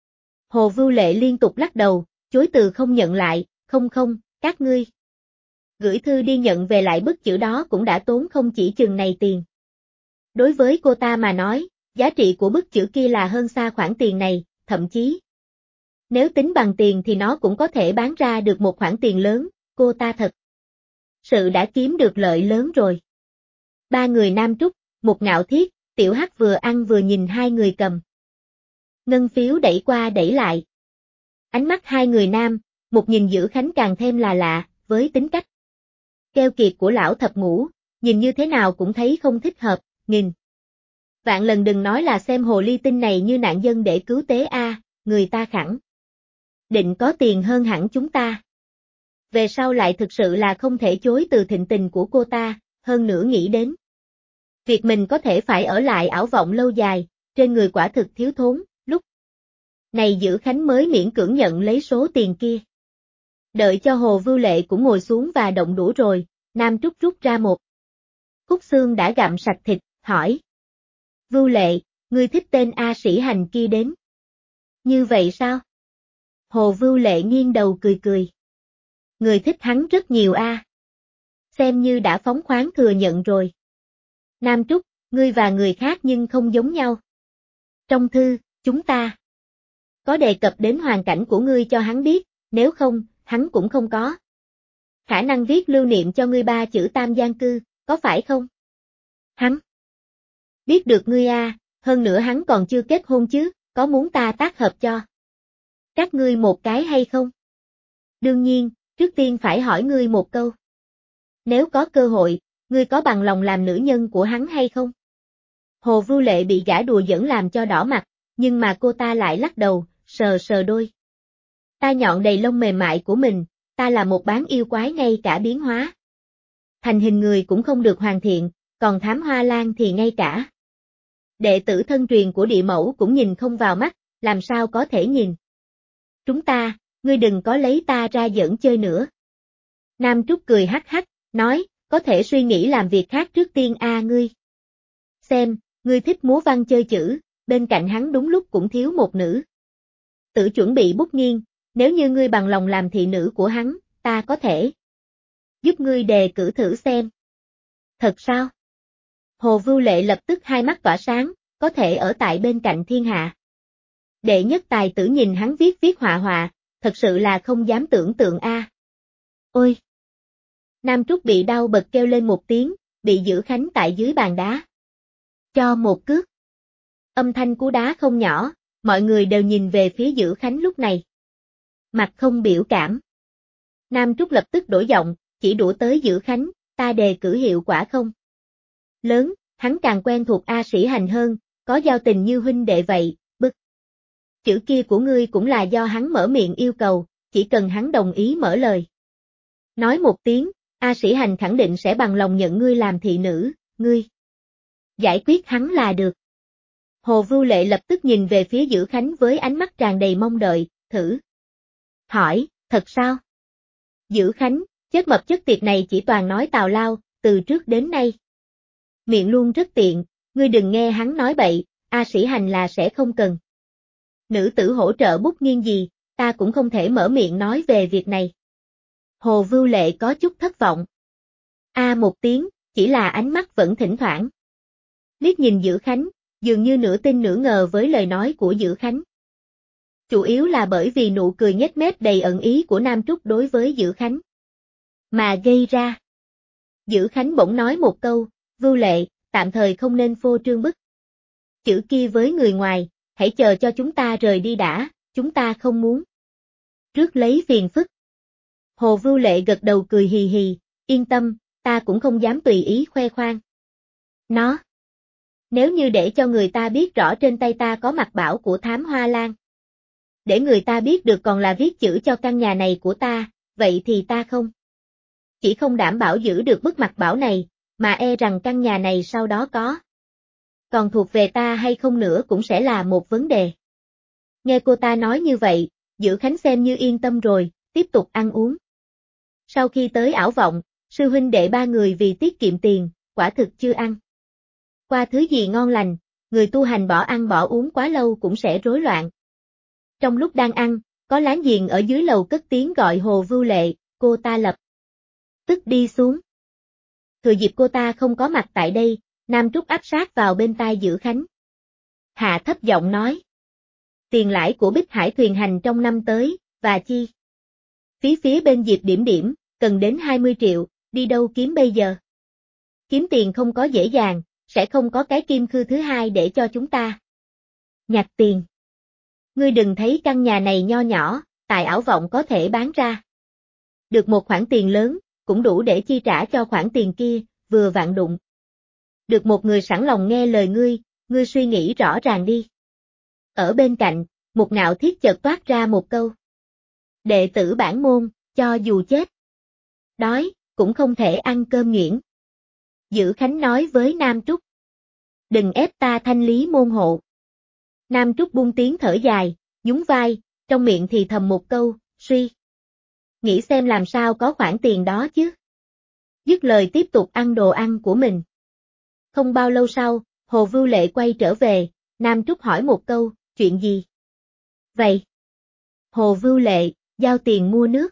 Hồ Vưu Lệ liên tục lắc đầu, chối từ không nhận lại, không, các ngươi gửi thư đi nhận về lại bức chữ đó cũng đã tốn không chỉ chừng này tiền. Đối với cô ta mà nói, giá trị của bức chữ kia là hơn xa khoản tiền này, thậm chí nếu tính bằng tiền thì nó cũng có thể bán ra được một khoản tiền lớn, cô ta thật sự đã kiếm được lợi lớn rồi. 3 người Nam Trúc, một Ngạo Thiết, Tiểu Hắc vừa ăn vừa nhìn 2 người cầm ngân phiếu đẩy qua đẩy lại. Ánh mắt 2 người nam, một nhìn Dữ Khánh càng thêm là lạ, với tính cách keo kiệt của lão thập ngũ, nhìn như thế nào cũng thấy không thích hợp, nghìn vạn lần đừng nói là xem hồ ly tinh này như nạn dân để cứu tế người ta khẳng định có tiền hơn hẳn chúng ta. Về sau lại thực sự là không thể chối từ thịnh tình của cô ta, hơn nữa nghĩ đến việc mình có thể phải ở lại ảo vọng lâu dài, trên người quả thực thiếu thốn, lúc này Dữ Khánh mới miễn cưỡng nhận lấy số tiền kia. Đợi cho Hồ Vưu Lệ cũng ngồi xuống và động đũa rồi, Nam Trúc rút ra một khúc xương đã gặm sạch thịt, hỏi. Vưu Lệ, ngươi thích tên A Sĩ Hành kia đến như vậy sao? Hồ Vưu Lệ nghiêng đầu cười cười. Người thích hắn rất nhiều xem như đã phóng khoáng thừa nhận rồi. Nam Trúc, ngươi và người khác nhưng không giống nhau. Trong thư, chúng ta có đề cập đến hoàn cảnh của ngươi cho hắn biết, nếu không, hắn cũng không có khả năng viết lưu niệm cho ngươi 3 chữ Tam Giang Cư, có phải không? Hắn biết được ngươi hơn nữa hắn còn chưa kết hôn chứ, có muốn ta tác hợp cho các ngươi một cái hay không? Đương nhiên, trước tiên phải hỏi ngươi một câu. Nếu có cơ hội, ngươi có bằng lòng làm nữ nhân của hắn hay không? Hồ Vưu Lệ bị gã đùa giỡn làm cho đỏ mặt, nhưng mà cô ta lại lắc đầu, sờ sờ đôi tai nhọn đầy lông mềm mại của mình, ta là một bán yêu quái ngay cả biến hóa Thành hình người cũng không được hoàn thiện, còn Thám Hoa Lan thì ngay cả đệ tử thân truyền của địa mẫu cũng nhìn không vào mắt, làm sao có thể nhìn. Chúng ta, ngươi đừng có lấy ta ra giỡn chơi nữa. Nam Trúc cười hắc hắc, nói, có thể suy nghĩ làm việc khác trước tiên ngươi. Xem, ngươi thích múa văn chơi chữ, bên cạnh hắn đúng lúc cũng thiếu một nữ tử chuẩn bị bút nghiêng, nếu như ngươi bằng lòng làm thị nữ của hắn, ta có thể giúp ngươi đề cử thử xem. Thật sao? Hồ Vưu Lệ lập tức hai mắt tỏa sáng, có thể ở tại bên cạnh thiên hạ. Đệ nhất tài tử nhìn hắn viết họa họa, thật sự là không dám tưởng tượng Ôi! Nam Trúc bị đau bật kêu lên một tiếng, bị Dữ Khánh tại dưới bàn đá. Cho một cước. Âm thanh cú đá không nhỏ, mọi người đều nhìn về phía Dữ Khánh lúc này. Mặt không biểu cảm. Nam Trúc lập tức đổi giọng, chỉ đũa tới Dữ Khánh, ta đề cử hiệu quả không? Lớn, hắn càng quen thuộc A Sĩ Hành hơn, có giao tình như huynh đệ vậy, bức. Chữ kia của ngươi cũng là do hắn mở miệng yêu cầu, chỉ cần hắn đồng ý mở lời. Nói một tiếng, A Sĩ Hành khẳng định sẽ bằng lòng nhận ngươi làm thị nữ, ngươi. Giải quyết hắn là được. Hồ Vưu Lệ lập tức nhìn về phía Dữ Khánh với ánh mắt tràn đầy mong đợi, thử. Hỏi, thật sao? Dữ Khánh, chết mập chất tiệt này chỉ toàn nói tào lao, từ trước đến nay. Miệng luôn rất tiện, ngươi đừng nghe hắn nói bậy, A Sĩ Hành là sẽ không cần. Nữ tử hỗ trợ bút nghiêng gì, ta cũng không thể mở miệng nói về việc này. Hồ Vưu Lệ có chút thất vọng. Một tiếng, chỉ là ánh mắt vẫn thỉnh thoảng. Liếc nhìn Dữ Khánh, dường như nửa tin nửa ngờ với lời nói của Dữ Khánh. Chủ yếu là bởi vì nụ cười nhếch mép đầy ẩn ý của Nam Trúc đối với Dữ Khánh. Mà gây ra. Dữ Khánh bỗng nói một câu, Vưu Lệ, tạm thời không nên phô trương bức. Chữ kia với người ngoài, hãy chờ cho chúng ta rời đi đã, chúng ta không muốn. Trước lấy phiền phức. Hồ Vưu Lệ gật đầu cười hì hì, yên tâm, ta cũng không dám tùy ý khoe khoang. Nó. Nếu như để cho người ta biết rõ trên tay ta có mặt bảo của Thám Hoa Lan. Để người ta biết được còn là viết chữ cho căn nhà này của ta, vậy thì ta không. Chỉ không đảm bảo giữ được bức mặt bảo này, mà e rằng căn nhà này sau đó có. Còn thuộc về ta hay không nữa cũng sẽ là một vấn đề. Nghe cô ta nói như vậy, Dữ Khánh xem như yên tâm rồi, tiếp tục ăn uống. Sau khi tới Ảo Vọng, sư huynh đệ ba người vì tiết kiệm tiền, quả thực chưa ăn qua thứ gì ngon lành, người tu hành bỏ ăn bỏ uống quá lâu cũng sẽ rối loạn. Trong lúc đang ăn, có láng giềng ở dưới lầu cất tiếng gọi Hồ Vưu Lệ, cô ta lập tức đi xuống. Thừa dịp cô ta không có mặt tại đây, Nam Trúc áp sát vào bên tai Dữ Khánh. Hạ thấp giọng nói. Tiền lãi của Bích Hải thuyền hành trong năm tới, và chi. Phía bên Diệp Điểm Điểm, cần đến 20 triệu, đi đâu kiếm bây giờ? Kiếm tiền không có dễ dàng, sẽ không có cái kim khư thứ hai để cho chúng ta nhặt tiền. Ngươi đừng thấy căn nhà này nho nhỏ, tại Ảo Vọng có thể bán ra. Được một khoản tiền lớn, cũng đủ để chi trả cho khoản tiền kia, vừa vặn đụng. Được một người sẵn lòng nghe lời ngươi suy nghĩ rõ ràng đi. Ở bên cạnh, Mục Ngạo Thiết chợt toát ra một câu. Đệ tử bản môn, cho dù chết đói, cũng không thể ăn cơm nghiễn. Dữ Khánh nói với Nam Trúc. Đừng ép ta thanh lý môn hộ. Nam Trúc buông tiếng thở dài, nhún vai, trong miệng thì thầm một câu, suy. Nghĩ xem làm sao có khoản tiền đó chứ. Dứt lời tiếp tục ăn đồ ăn của mình. Không bao lâu sau, Hồ Vưu Lệ quay trở về, Nam Trúc hỏi một câu, chuyện gì? Vậy? Hồ Vưu Lệ, giao tiền mua nước.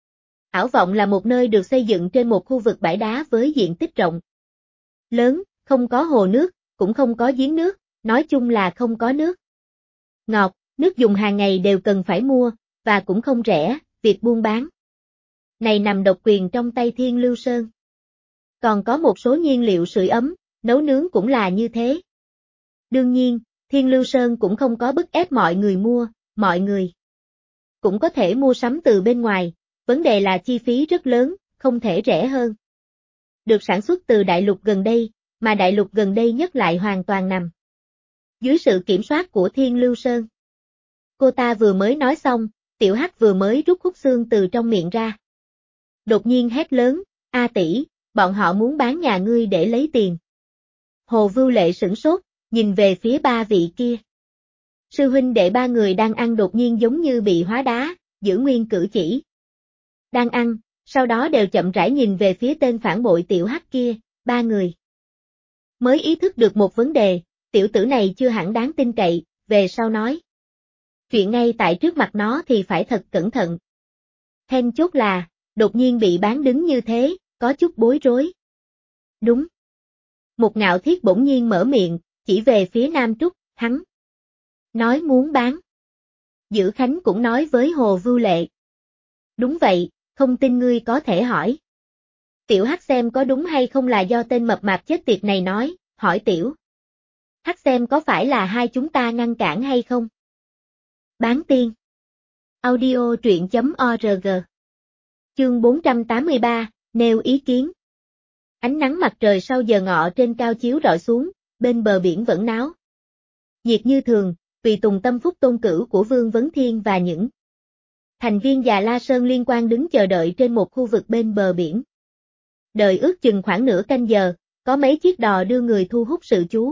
Ảo Vọng là một nơi được xây dựng trên một khu vực bãi đá với diện tích rộng lớn, không có hồ nước, cũng không có giếng nước, nói chung là không có nước ngọt, nước dùng hàng ngày đều cần phải mua, và cũng không rẻ, việc buôn bán này nằm độc quyền trong tay Thiên Lưu Sơn. Còn có một số nhiên liệu sưởi ấm, nấu nướng cũng là như thế. Đương nhiên, Thiên Lưu Sơn cũng không có bức ép mọi người mua, mọi người cũng có thể mua sắm từ bên ngoài, vấn đề là chi phí rất lớn, không thể rẻ hơn. Được sản xuất từ đại lục gần đây, mà đại lục gần đây nhất lại hoàn toàn nằm dưới sự kiểm soát của Thiên Lưu Sơn. Cô ta vừa mới nói xong, Tiểu Hắc vừa mới rút khúc xương từ trong miệng ra. Đột nhiên hét lớn, A tỷ, bọn họ muốn bán nhà ngươi để lấy tiền. Hồ Vưu Lệ sửng sốt, nhìn về phía ba vị kia. Sư huynh đệ ba người đang ăn đột nhiên giống như bị hóa đá, giữ nguyên cử chỉ. Đang ăn, sau đó đều chậm rãi nhìn về phía tên phản bội tiểu hắc kia, ba người. Mới ý thức được một vấn đề, tiểu tử này chưa hẳn đáng tin cậy, về sau nói. Chuyện ngay tại trước mặt nó thì phải thật cẩn thận. Then chốt là, đột nhiên bị bán đứng như thế, có chút bối rối. Đúng. Một Ngạo Thiết bỗng nhiên mở miệng, chỉ về phía Nam Trúc, hắn. Nói muốn bán. Dữ Khánh cũng nói với Hồ Vưu Lệ. Đúng vậy, không tin ngươi có thể hỏi. Tiểu Hắc xem có đúng hay không là do tên mập mạp chết tiệt này nói, hỏi Tiểu Hắc xem có phải là hai chúng ta ngăn cản hay không? Bán tiên. Audio truyện.org. Chương 483, nêu ý kiến. Ánh nắng mặt trời sau giờ ngọ trên cao chiếu rọi xuống, bên bờ biển vẫn náo nhiệt như thường, tùy tùng tâm phúc tôn cửu của Vương Vấn Thiên và những thành viên Già La Sơn liên quan đứng chờ đợi trên một khu vực bên bờ biển. Đợi ước chừng khoảng nửa canh giờ, có mấy chiếc đò đưa người thu hút sự chú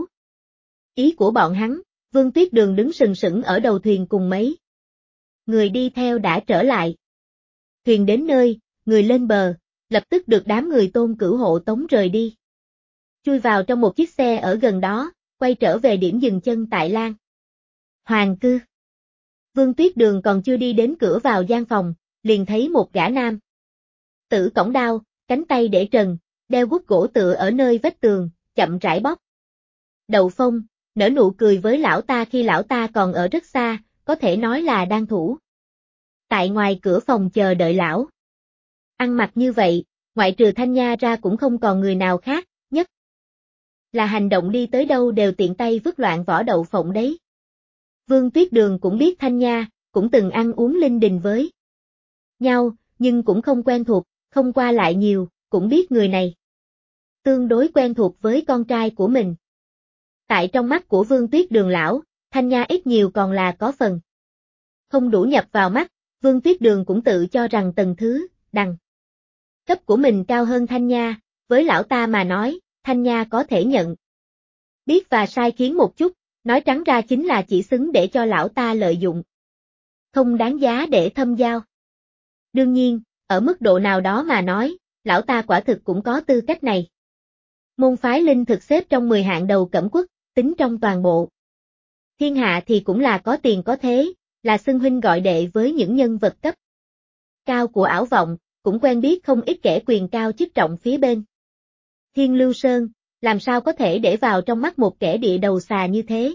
ý của bọn hắn, Vương Tuyết Đường đứng sừng sững ở đầu thuyền cùng mấy người đi theo đã trở lại. Thuyền đến nơi, người lên bờ, lập tức được đám người Tôn Cửu hộ tống rời đi. Chui vào trong một chiếc xe ở gần đó, quay trở về điểm dừng chân tại Lan Hoàng Cư. Vương Tuyết Đường còn chưa đi đến cửa vào gian phòng, liền thấy một gã nam tử cõng đao, cánh tay để trần, đeo guốc gỗ tựa ở nơi vách tường, chậm rãi bóp đậu phong, nở nụ cười với lão ta khi lão ta còn ở rất xa, có thể nói là đang thủ tại ngoài cửa phòng chờ đợi lão. Ăn mặc như vậy, ngoại trừ Thanh Nha ra cũng không còn người nào khác, nhất là hành động đi tới đâu đều tiện tay vứt loạn vỏ đậu phộng đấy. Vương Tuyết Đường cũng biết Thanh Nha, cũng từng ăn uống linh đình với nhau, nhưng cũng không quen thuộc, không qua lại nhiều, cũng biết người này tương đối quen thuộc với con trai của mình. Tại trong mắt của Vương Tuyết Đường lão, Thanh Nha ít nhiều còn là có phần không đủ nhập vào mắt, Vương Tuyết Đường cũng tự cho rằng tầng thứ, đẳng cấp của mình cao hơn Thanh Nha, với lão ta mà nói, Thanh Nha có thể nhận biết và sai khiến một chút, nói trắng ra chính là chỉ xứng để cho lão ta lợi dụng. Không đáng giá để thâm giao. Đương nhiên, ở mức độ nào đó mà nói, lão ta quả thực cũng có tư cách này. Môn phái linh thực xếp trong 10 hạng đầu cẩm quốc, tính trong toàn bộ thiên hạ thì cũng là có tiền có thế, là xưng huynh gọi đệ với những nhân vật cấp cao của ảo vọng, cũng quen biết không ít kẻ quyền cao chức trọng phía bên Thiên Lưu Sơn, làm sao có thể để vào trong mắt một kẻ địa đầu xà như thế.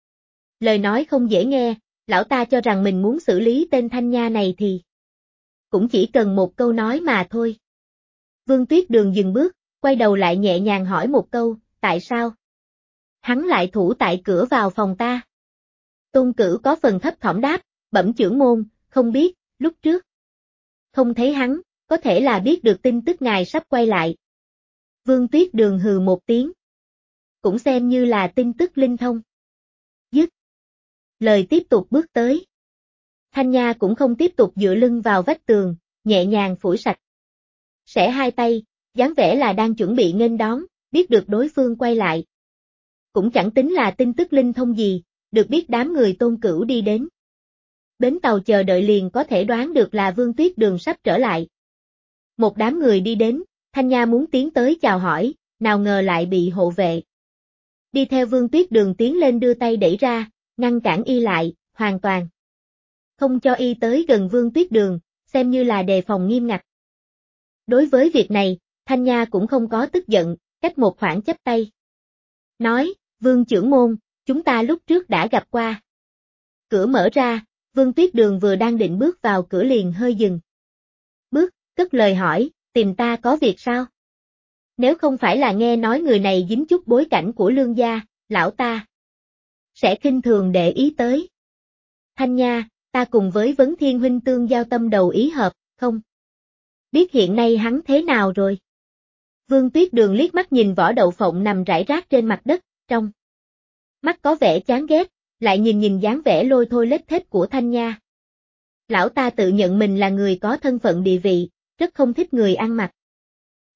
Lời nói không dễ nghe, lão ta cho rằng mình muốn xử lý tên Thanh Nha này thì cũng chỉ cần một câu nói mà thôi. Vương Tuyết Đường dừng bước, quay đầu lại nhẹ nhàng hỏi một câu, tại sao? Hắn lại thủ tại cửa vào phòng ta. Tôn Cửu có phần thấp thỏm đáp, bẩm trưởng môn, không biết, lúc trước không thấy hắn, có thể là biết được tin tức ngài sắp quay lại. Vương Tuyết Đường hừ một tiếng. Cũng xem như là tin tức linh thông. Dứt lời tiếp tục bước tới. Thanh Nha cũng không tiếp tục dựa lưng vào vách tường, nhẹ nhàng phủi sạch xẻ hai tay, dáng vẻ là đang chuẩn bị nghênh đón, biết được đối phương quay lại. Cũng chẳng tính là tin tức linh thông gì, được biết đám người Tôn Cửu đi đến bến tàu chờ đợi liền có thể đoán được là Vương Tuyết Đường sắp trở lại. Một đám người đi đến, Thanh Nha muốn tiến tới chào hỏi, nào ngờ lại bị hộ vệ đi theo Vương Tuyết Đường tiến lên đưa tay đẩy ra, ngăn cản y lại, hoàn toàn không cho y tới gần Vương Tuyết Đường, xem như là đề phòng nghiêm ngặt. Đối với việc này, Thanh Nha cũng không có tức giận, cách một khoảng chắp tay. Nói, Vương trưởng môn, chúng ta lúc trước đã gặp qua. Cửa mở ra, Vương Tuyết Đường vừa đang định bước vào cửa liền hơi dừng bước, cất lời hỏi, tìm ta có việc sao? Nếu không phải là nghe nói người này dính chút bối cảnh của Lương gia, lão ta sẽ khinh thường để ý tới. Thanh Nha, ta cùng với Vấn Thiên huynh tương giao tâm đầu ý hợp, không biết hiện nay hắn thế nào rồi? Vương Tuyết Đường liếc mắt nhìn vỏ đậu phộng nằm rải rác trên mặt đất, trong mắt có vẻ chán ghét, lại nhìn dáng vẻ lôi thôi lết thết của Thanh Nha. Lão ta tự nhận mình là người có thân phận địa vị, rất không thích người ăn mặc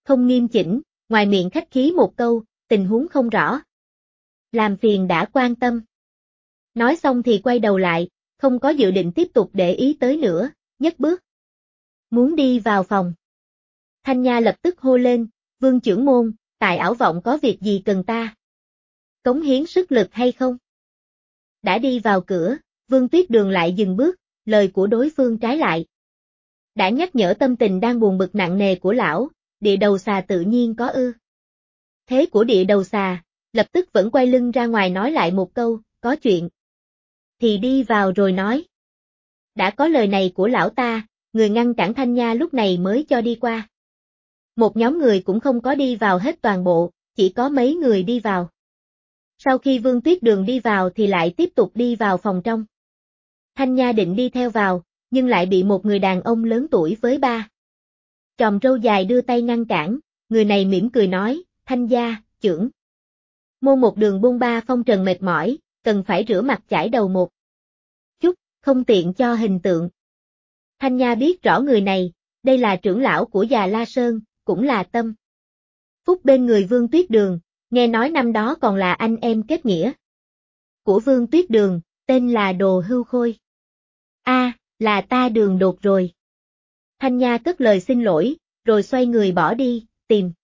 không nghiêm chỉnh, ngoài miệng khách khí một câu, tình huống không rõ. Làm phiền đã quan tâm. Nói xong thì quay đầu lại, không có dự định tiếp tục để ý tới nữa, nhấc bước. Muốn đi vào phòng. Thanh Nha lập tức hô lên, Vương trưởng môn, tại ảo vọng có việc gì cần ta? Cống hiến sức lực hay không? Đã đi vào cửa, Vương Tuyết Đường lại dừng bước, lời của đối phương trái lại. Đã nhắc nhở tâm tình đang buồn bực nặng nề của lão, địa đầu xà tự nhiên có ư. Thế của địa đầu xà, lập tức vẫn quay lưng ra ngoài nói lại một câu, có chuyện. Thì đi vào rồi nói. Đã có lời này của lão ta, người ngăn cản Thanh Nha lúc này mới cho đi qua. Một nhóm người cũng không có đi vào hết toàn bộ, chỉ có mấy người đi vào. Sau khi Vương Tuyết Đường đi vào thì lại tiếp tục đi vào phòng trong. Thanh Nha định đi theo vào, nhưng lại bị một người đàn ông lớn tuổi với ba chòm râu dài đưa tay ngăn cản, người này mỉm cười nói, Thanh gia, trưởng môn một đường bôn ba phong trần mệt mỏi, cần phải rửa mặt chải đầu một chút, không tiện cho hình tượng. Thanh Nha biết rõ người này, đây là trưởng lão của Già La Sơn, cũng là tâm phúc bên người Vương Tuyết Đường, nghe nói năm đó còn là anh em kết nghĩa của Vương Tuyết Đường, tên là Đồ Hưu Khôi. Là ta Đường Đột rồi. Thanh Nha cất lời xin lỗi, rồi xoay người bỏ đi, tìm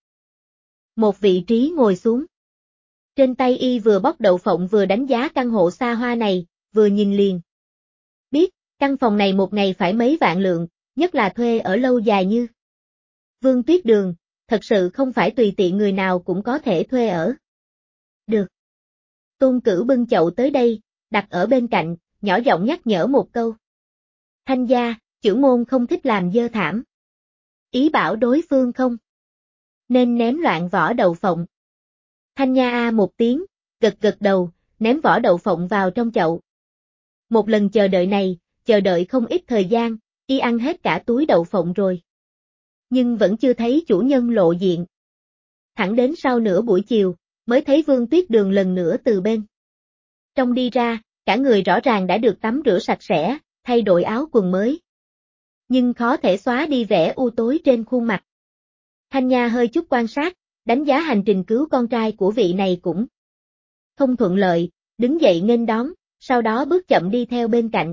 một vị trí ngồi xuống. Trên tay y vừa bóc đậu phộng vừa đánh giá căn hộ xa hoa này, vừa nhìn liền. Biết, căn phòng này một ngày phải mấy vạn lượng, nhất là thuê ở lâu dài như Vương Tuyết Đường, thật sự không phải tùy tiện người nào cũng có thể thuê ở. Được. Tôn Cửu bưng chậu tới đây, đặt ở bên cạnh, nhỏ giọng nhắc nhở một câu. Thanh gia, trưởng môn không thích làm dơ thảm. Ý bảo đối phương không nên ném loạn vỏ đậu phộng. Thanh Nha a một tiếng, gật gật đầu, ném vỏ đậu phộng vào trong chậu. Một lần chờ đợi này, chờ đợi không ít thời gian, y ăn hết cả túi đậu phộng rồi. Nhưng vẫn chưa thấy chủ nhân lộ diện. Thẳng đến sau nửa buổi chiều, mới thấy Vương Tuyết Đường lần nữa từ bên trong đi ra, cả người rõ ràng đã được tắm rửa sạch sẽ, thay đổi áo quần mới. Nhưng khó thể xóa đi vẻ u tối trên khuôn mặt. Thanh Nha hơi chút quan sát, đánh giá hành trình cứu con trai của vị này cũng không thuận lợi, đứng dậy nghênh đón, sau đó bước chậm đi theo bên cạnh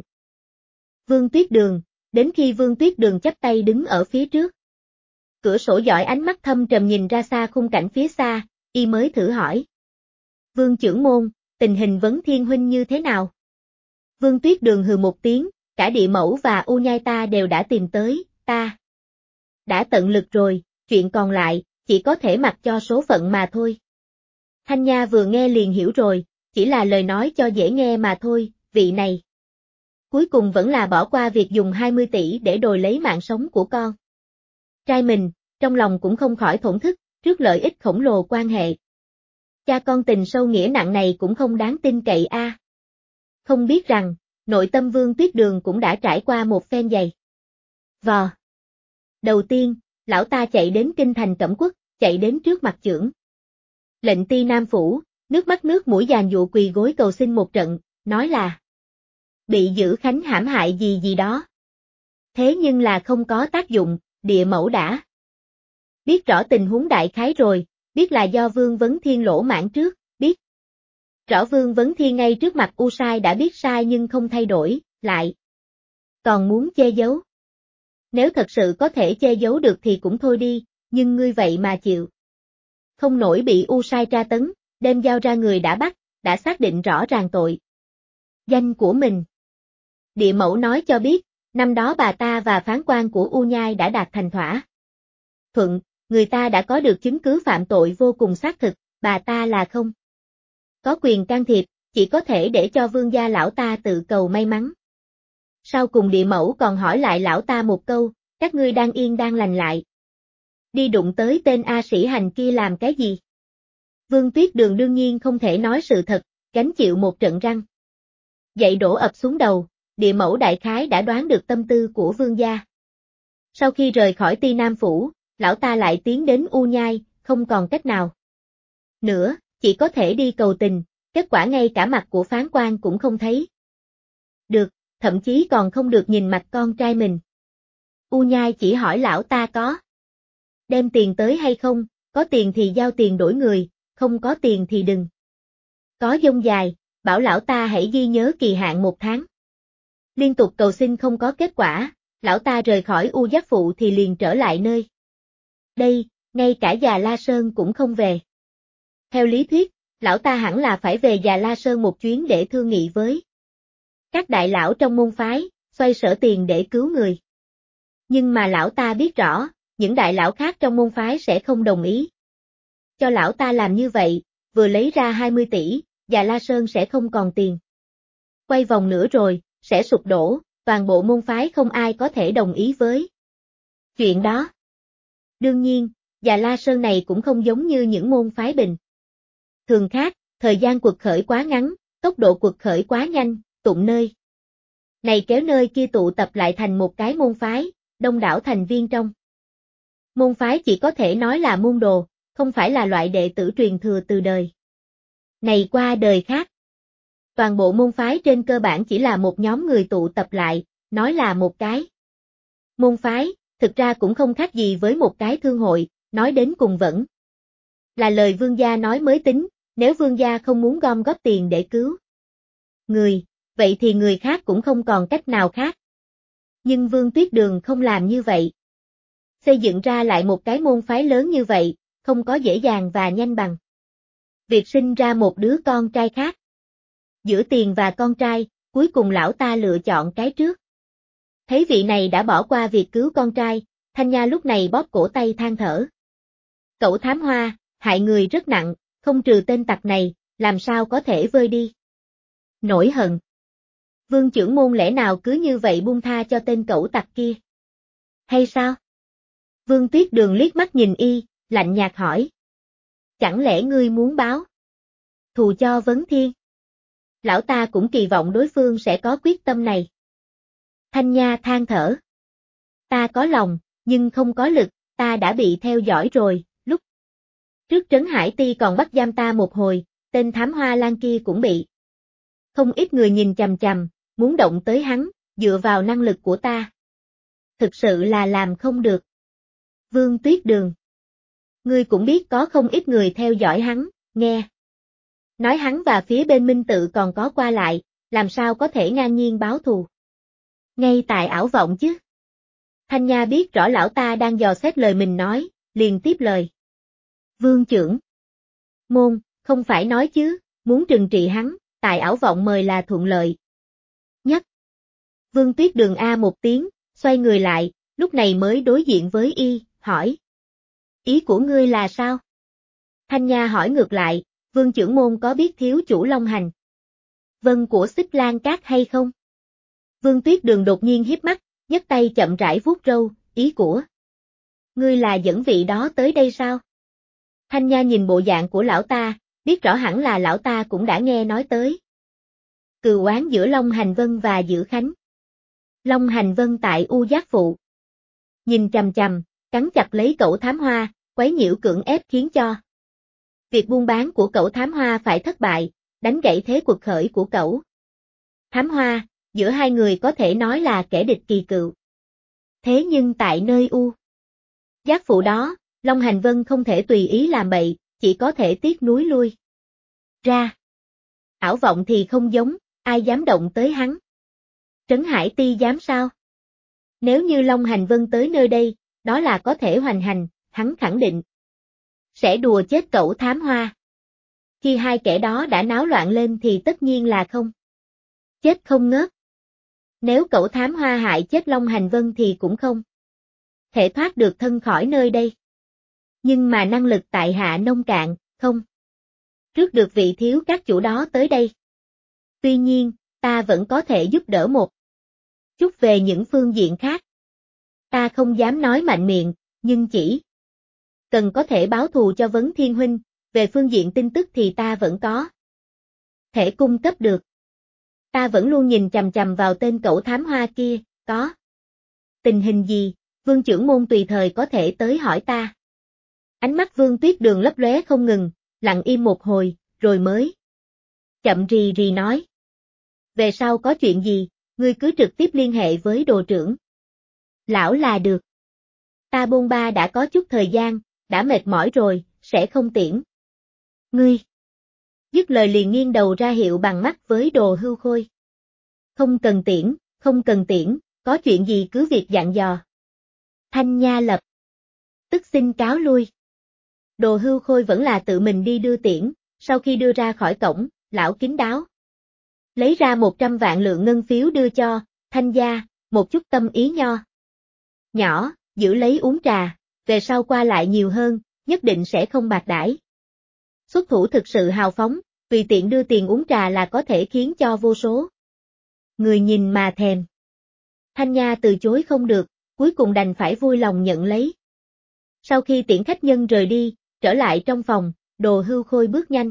Vương Tuyết Đường, đến khi Vương Tuyết Đường chắp tay đứng ở phía trước. Cửa sổ dõi ánh mắt thâm trầm nhìn ra xa khung cảnh phía xa, y mới thử hỏi. Vương trưởng môn, tình hình Vấn Thiên huynh như thế nào? Vương Tuyết Đường hừ một tiếng, cả địa mẫu và U Nhai ta đều đã tìm tới, ta đã tận lực rồi, chuyện còn lại, chỉ có thể mặc cho số phận mà thôi. Thanh Nha vừa nghe liền hiểu rồi, chỉ là lời nói cho dễ nghe mà thôi, vị này. Cuối cùng vẫn là bỏ qua việc dùng 20 tỷ để đổi lấy mạng sống của con trai mình, trong lòng cũng không khỏi thổn thức, trước lợi ích khổng lồ quan hệ. Cha con tình sâu nghĩa nặng này cũng không đáng tin cậy a. Không biết rằng, nội tâm Vương Tuyết Đường cũng đã trải qua một phen dày vò. Đầu tiên, lão ta chạy đến kinh thành Cẩm Quốc, chạy đến trước mặt chưởng lệnh Ti Nam Phủ, nước mắt nước mũi giàn giụa quỳ gối cầu xin một trận, nói là bị Dữ Khánh hãm hại gì gì đó. Thế nhưng là không có tác dụng, địa mẫu đã biết rõ tình huống đại khái rồi, biết là do Vương Vấn Thiên lỗ mãn trước, biết rõ Vương Vấn Thiên ngay trước mặt U Sai đã biết sai nhưng không thay đổi, lại còn muốn che giấu. Nếu thật sự có thể che giấu được thì cũng thôi đi, nhưng ngươi vậy mà chịu không nổi bị U Sai tra tấn, đem giao ra người đã bắt, đã xác định rõ ràng tội danh của mình. Địa mẫu nói cho biết, năm đó bà ta và phán quan của U Nhai đã đạt thành thỏa thuận, người ta đã có được chứng cứ phạm tội vô cùng xác thực, bà ta là không có quyền can thiệp, chỉ có thể để cho vương gia lão ta tự cầu may mắn. Sau cùng địa mẫu còn hỏi lại lão ta một câu, các ngươi đang yên đang lành lại. Đi đụng tới tên A Sĩ Hành kia làm cái gì? Vương Tuyết Đường đương nhiên không thể nói sự thật, gánh chịu một trận răng dậy đổ ập xuống đầu, địa mẫu đại khái đã đoán được tâm tư của vương gia. Sau khi rời khỏi Ti Nam Phủ, lão ta lại tiến đến U Nhai, không còn cách nào nữa, chỉ có thể đi cầu tình, kết quả ngay cả mặt của phán quan cũng không thấy được, thậm chí còn không được nhìn mặt con trai mình. U Nhai chỉ hỏi lão ta có Đem tiền tới hay không, có tiền thì giao tiền đổi người, không có tiền thì đừng. Có dông dài, bảo lão ta hãy ghi nhớ kỳ hạn 1 tháng. Liên tục cầu xin không có kết quả, lão ta rời khỏi U Giác Phụ thì liền trở lại nơi. Đây, ngay cả Già La Sơn cũng không về. Theo lý thuyết, lão ta hẳn là phải về Già La Sơn một chuyến để thương nghị với các đại lão trong môn phái, xoay sở tiền để cứu người. Nhưng mà lão ta biết rõ, những đại lão khác trong môn phái sẽ không đồng ý. Cho lão ta làm như vậy, vừa lấy ra 20 tỷ, Già La Sơn sẽ không còn tiền. Quay vòng nữa rồi, sẽ sụp đổ, toàn bộ môn phái không ai có thể đồng ý với chuyện đó. Đương nhiên, Già La Sơn này cũng không giống như những môn phái bình thường khác, thời gian quật khởi quá ngắn, tốc độ quật khởi quá nhanh, tụng nơi này kéo nơi kia tụ tập lại thành một cái môn phái, đông đảo thành viên trong môn phái chỉ có thể nói là môn đồ, không phải là loại đệ tử truyền thừa từ đời này qua đời khác. Toàn bộ môn phái trên cơ bản chỉ là một nhóm người tụ tập lại, nói là một cái môn phái, thực ra cũng không khác gì với một cái thương hội, nói đến cùng vẫn là lời vương gia nói mới tính, nếu vương gia không muốn gom góp tiền để cứu người, vậy thì người khác cũng không còn cách nào khác. Nhưng Vương Tuyết Đường không làm như vậy. Xây dựng ra lại một cái môn phái lớn như vậy, không có dễ dàng và nhanh bằng việc sinh ra một đứa con trai khác. Giữa tiền và con trai, cuối cùng lão ta lựa chọn cái trước. Thấy vị này đã bỏ qua việc cứu con trai, Thanh Nha lúc này bóp cổ tay than thở. Cậu thám hoa, hại người rất nặng, không trừ tên tặc này, làm sao có thể vơi đi nổi hận. Vương trưởng môn lẽ nào cứ như vậy buông tha cho tên cẩu tặc kia? Hay sao? Vương Tuyết Đường liếc mắt nhìn y, lạnh nhạt hỏi. Chẳng lẽ ngươi muốn báo thù cho Vấn Thiên? Lão ta cũng kỳ vọng đối phương sẽ có quyết tâm này. Thanh Nha than thở. Ta có lòng, nhưng không có lực, ta đã bị theo dõi rồi, lúc trước Trấn Hải Ti còn bắt giam ta một hồi, tên thám hoa lan kia cũng bị không ít người nhìn chằm chằm, muốn động tới hắn, dựa vào năng lực của ta. Thực sự là làm không được. Vương Tuyết Đường. Ngươi cũng biết có không ít người theo dõi hắn, nghe. Nói hắn và phía bên Minh Tự còn có qua lại, làm sao có thể ngang nhiên báo thù. Ngay tại ảo vọng chứ. Thanh Nha biết rõ lão ta đang dò xét lời mình nói, liền tiếp lời. Vương trưởng. Môn, không phải nói chứ, muốn trừng trị hắn, tại ảo vọng mời là thuận lợi nhất. Vương Tuyết Đường a một tiếng, xoay người lại, lúc này mới đối diện với y, hỏi. Ý của ngươi là sao? Thanh Nha hỏi ngược lại, Vương trưởng môn có biết thiếu chủ Long Hành Vân của Xích Lan Cát hay không? Vương Tuyết Đường đột nhiên hiếp mắt, nhấc tay chậm rãi vuốt râu, ý của ngươi là dẫn vị đó tới đây sao? Thanh Nha nhìn bộ dạng của lão ta, biết rõ hẳn là lão ta cũng đã nghe nói tới cừu oán giữa Long Hành Vân và Dữ Khánh. Long Hành Vân tại U Giác Phụ. Nhìn chằm chằm, cắn chặt lấy cậu thám hoa, quấy nhiễu cưỡng ép khiến cho việc buôn bán của cậu thám hoa phải thất bại, đánh gãy thế quật khởi của cậu thám hoa, giữa hai người có thể nói là kẻ địch kỳ cựu. Thế nhưng tại nơi U Giác Phụ đó, Long Hành Vân không thể tùy ý làm bậy, chỉ có thể tiếc núi lui ra. Ảo vọng thì không giống, ai dám động tới hắn. Trấn Hải Ti dám sao? Nếu như Long Hành Vân tới nơi đây, đó là có thể hoành hành, hắn khẳng định sẽ đùa chết cậu thám hoa. Khi hai kẻ đó đã náo loạn lên thì tất nhiên là không chết không ngớt. Nếu cậu thám hoa hại chết Long Hành Vân thì cũng không thể thoát được thân khỏi nơi đây. Nhưng mà năng lực tại hạ nông cạn, không trước được vị thiếu các chủ đó tới đây. Tuy nhiên, ta vẫn có thể giúp đỡ một chút về những phương diện khác. Ta không dám nói mạnh miệng, nhưng chỉ cần có thể báo thù cho Vấn Thiên huynh, về phương diện tin tức thì ta vẫn có thể cung cấp được. Ta vẫn luôn nhìn chằm chằm vào tên cẩu thám hoa kia, có tình hình gì, Vương trưởng môn tùy thời có thể tới hỏi ta. Ánh mắt Vương Tuyết Đường lấp lóe không ngừng, lặng im một hồi, rồi mới chậm rì rì nói. Về sau có chuyện gì, ngươi cứ trực tiếp liên hệ với đồ trưởng lão là được. ta bôn ba đã có chút thời gian, đã mệt mỏi rồi, sẽ không tiễn. Ngươi! Dứt lời liền nghiêng đầu ra hiệu bằng mắt với Đồ Hưu Khôi. Không cần tiễn, không cần tiễn, có chuyện gì cứ việc dặn dò. Thanh Nha lập tức xin cáo lui. Đồ Hưu Khôi vẫn là tự mình đi đưa tiễn, sau khi đưa ra khỏi cổng, lão kín đáo lấy ra 100 vạn lượng ngân phiếu đưa cho Thanh gia, một chút tâm ý nho nhỏ, giữ lấy uống trà, về sau qua lại nhiều hơn, nhất định sẽ không bạc đãi. Xuất thủ thực sự hào phóng, tùy tiện đưa tiền uống trà là có thể khiến cho vô số người nhìn mà thèm. Thanh Nha từ chối không được, cuối cùng đành phải vui lòng nhận lấy. Sau khi tiễn khách nhân rời đi, trở lại trong phòng, Đồ Hưu Khôi bước nhanh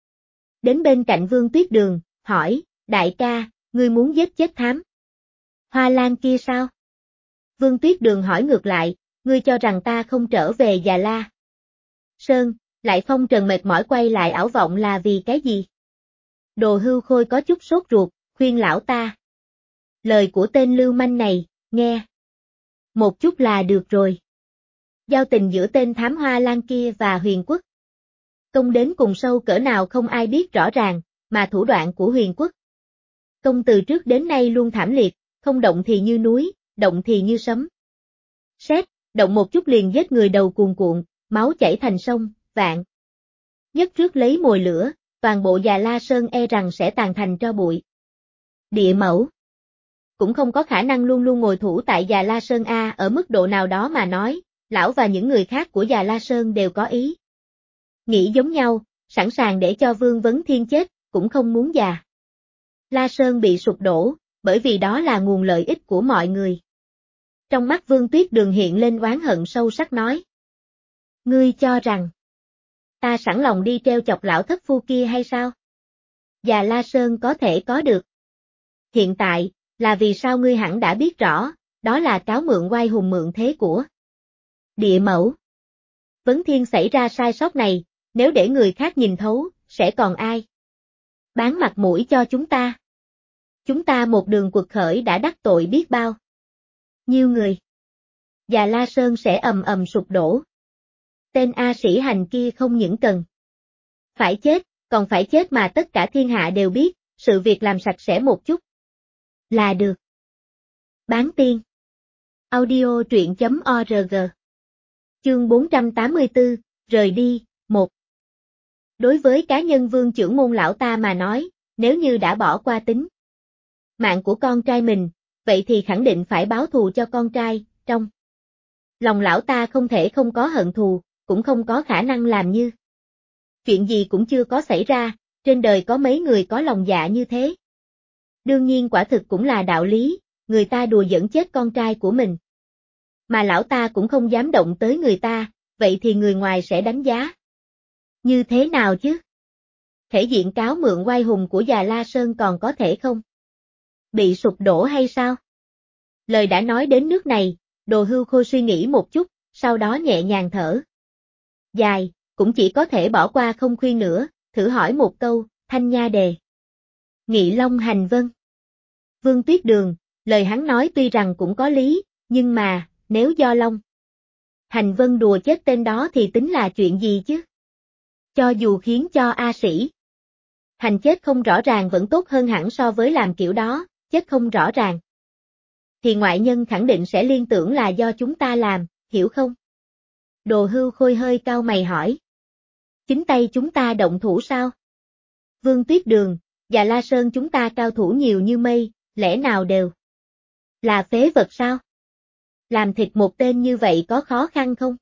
đến bên cạnh Vương Tuyết Đường, hỏi, đại ca, ngươi muốn giết chết thám Hoa Lan kia sao? Vương Tuyết Đường hỏi ngược lại, ngươi cho rằng ta không trở về Già La Sơn, lại phong trần mệt mỏi quay lại ảo vọng là vì cái gì? Đồ Hưu Khôi có chút sốt ruột, khuyên lão ta. Lời của tên lưu manh này, nghe một chút là được rồi. Giao tình giữa tên thám Hoa Lan kia và Huyền Quốc Công đến cùng sâu cỡ nào không ai biết rõ ràng, mà thủ đoạn của Huyền Quốc Công từ trước đến nay luôn thảm liệt, không động thì như núi, động thì như sấm sét, động một chút liền giết người đầu cuồn cuộn, máu chảy thành sông, vạn. Nhất trước lấy mồi lửa, toàn bộ Già La Sơn e rằng sẽ tàn thành tro bụi. Địa Mẫu cũng không có khả năng luôn luôn ngồi thủ tại Già La Sơn a, ở mức độ nào đó mà nói, lão và những người khác của Già La Sơn đều có ý nghĩ giống nhau, sẵn sàng để cho Vương Vấn Thiên chết, cũng không muốn Già La Sơn bị sụp đổ, bởi vì đó là nguồn lợi ích của mọi người. Trong mắt Vương Tuyết Đường hiện lên oán hận sâu sắc nói. Ngươi cho rằng ta sẵn lòng đi treo chọc lão thất phu kia hay sao? Già La Sơn có thể có được. Hiện tại, là vì sao ngươi hẳn đã biết rõ, đó là cáo mượn oai hùng mượn thế của Địa Mẫu. Vấn Thiên xảy ra sai sót này, nếu để người khác nhìn thấu, sẽ còn ai bán mặt mũi cho chúng ta? Chúng ta một đường quật khởi đã đắc tội biết bao nhiêu người. Già La Sơn sẽ ầm ầm sụp đổ. Tên A Sĩ Hành kia không những cần phải chết, còn phải chết mà tất cả thiên hạ đều biết, sự việc làm sạch sẽ một chút là được. Bán tiên. Audio truyện.org. Chương 484, rời đi, 1. Đối với cá nhân Vương trưởng môn lão ta mà nói, nếu như đã bỏ qua tính mạng của con trai mình, vậy thì khẳng định phải báo thù cho con trai, trong lòng lão ta không thể không có hận thù, cũng không có khả năng làm như chuyện gì cũng chưa có xảy ra, trên đời có mấy người có lòng dạ như thế. Đương nhiên quả thực cũng là đạo lý, người ta đùa giỡn chết con trai của mình. Mà lão ta cũng không dám động tới người ta, vậy thì người ngoài sẽ đánh giá như thế nào chứ? Thể diện cáo mượn oai hùng của Già La Sơn còn có thể không bị sụp đổ hay sao? Lời đã nói đến nước này, Đồ Hưu Khôi suy nghĩ một chút, sau đó nhẹ nhàng thở dài, cũng chỉ có thể bỏ qua không khuyên nữa, thử hỏi một câu, Thanh Nha đề nghị Long hành vân. Vương Tuyết Đường, lời hắn nói tuy rằng cũng có lý, nhưng mà, nếu do Long hành vân đùa chết tên đó thì tính là chuyện gì chứ? Cho dù khiến cho A Sĩ Hành chết không rõ ràng vẫn tốt hơn hẳn so với làm kiểu đó, chết không rõ ràng. Thì ngoại nhân khẳng định sẽ liên tưởng là do chúng ta làm, hiểu không? Đồ Hưu Khôi hơi cau mày hỏi. Chính tay chúng ta động thủ sao? Vương Tuyết Đường, Già La Sơn chúng ta cao thủ nhiều như mây, lẽ nào đều là phế vật sao? Làm thịt một tên như vậy có khó khăn không?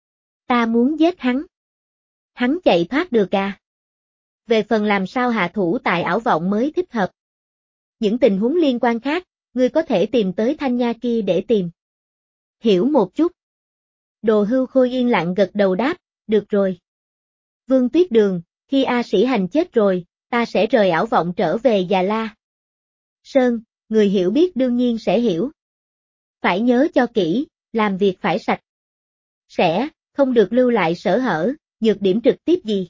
Ta muốn giết hắn. Hắn chạy thoát được à? Về phần làm sao hạ thủ tại ảo vọng mới thích hợp. Những tình huống liên quan khác, ngươi có thể tìm tới Thanh Nha kia để tìm hiểu một chút. Đồ Hưu Khôi yên lặng gật đầu đáp, được rồi. Vương Tuyết Đường, khi A Sĩ Hành chết rồi, ta sẽ rời ảo vọng trở về Già La Sơn, người hiểu biết đương nhiên sẽ hiểu. Phải nhớ cho kỹ, làm việc phải sạch sẽ, không được lưu lại sở hở, nhược điểm trực tiếp gì.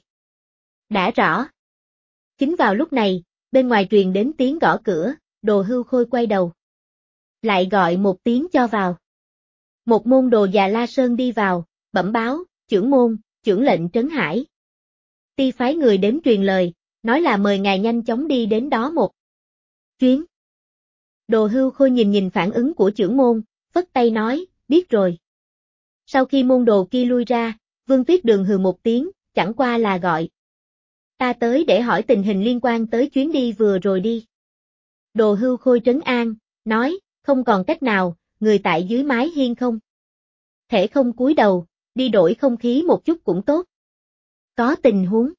Đã rõ. Chính vào lúc này, bên ngoài truyền đến tiếng gõ cửa, Đồ Hưu Khôi quay đầu lại gọi một tiếng cho vào. Một môn đồ già La Sơn đi vào, bẩm báo, chưởng môn, chưởng lệnh Trấn Hải. Ti phái người đến truyền lời, nói là mời ngài nhanh chóng đi đến đó một chuyến. Đồ Hưu Khôi nhìn phản ứng của chưởng môn, phất tay nói, biết rồi. Sau khi môn đồ kia lui ra, Vương Tuyết Đường hừ một tiếng, chẳng qua là gọi ta tới để hỏi tình hình liên quan tới chuyến đi vừa rồi đi. Đồ Hưu Khôi trấn an, nói, không còn cách nào, người tại dưới mái hiên không thể không cúi đầu, đi đổi không khí một chút cũng tốt. Có tình huống.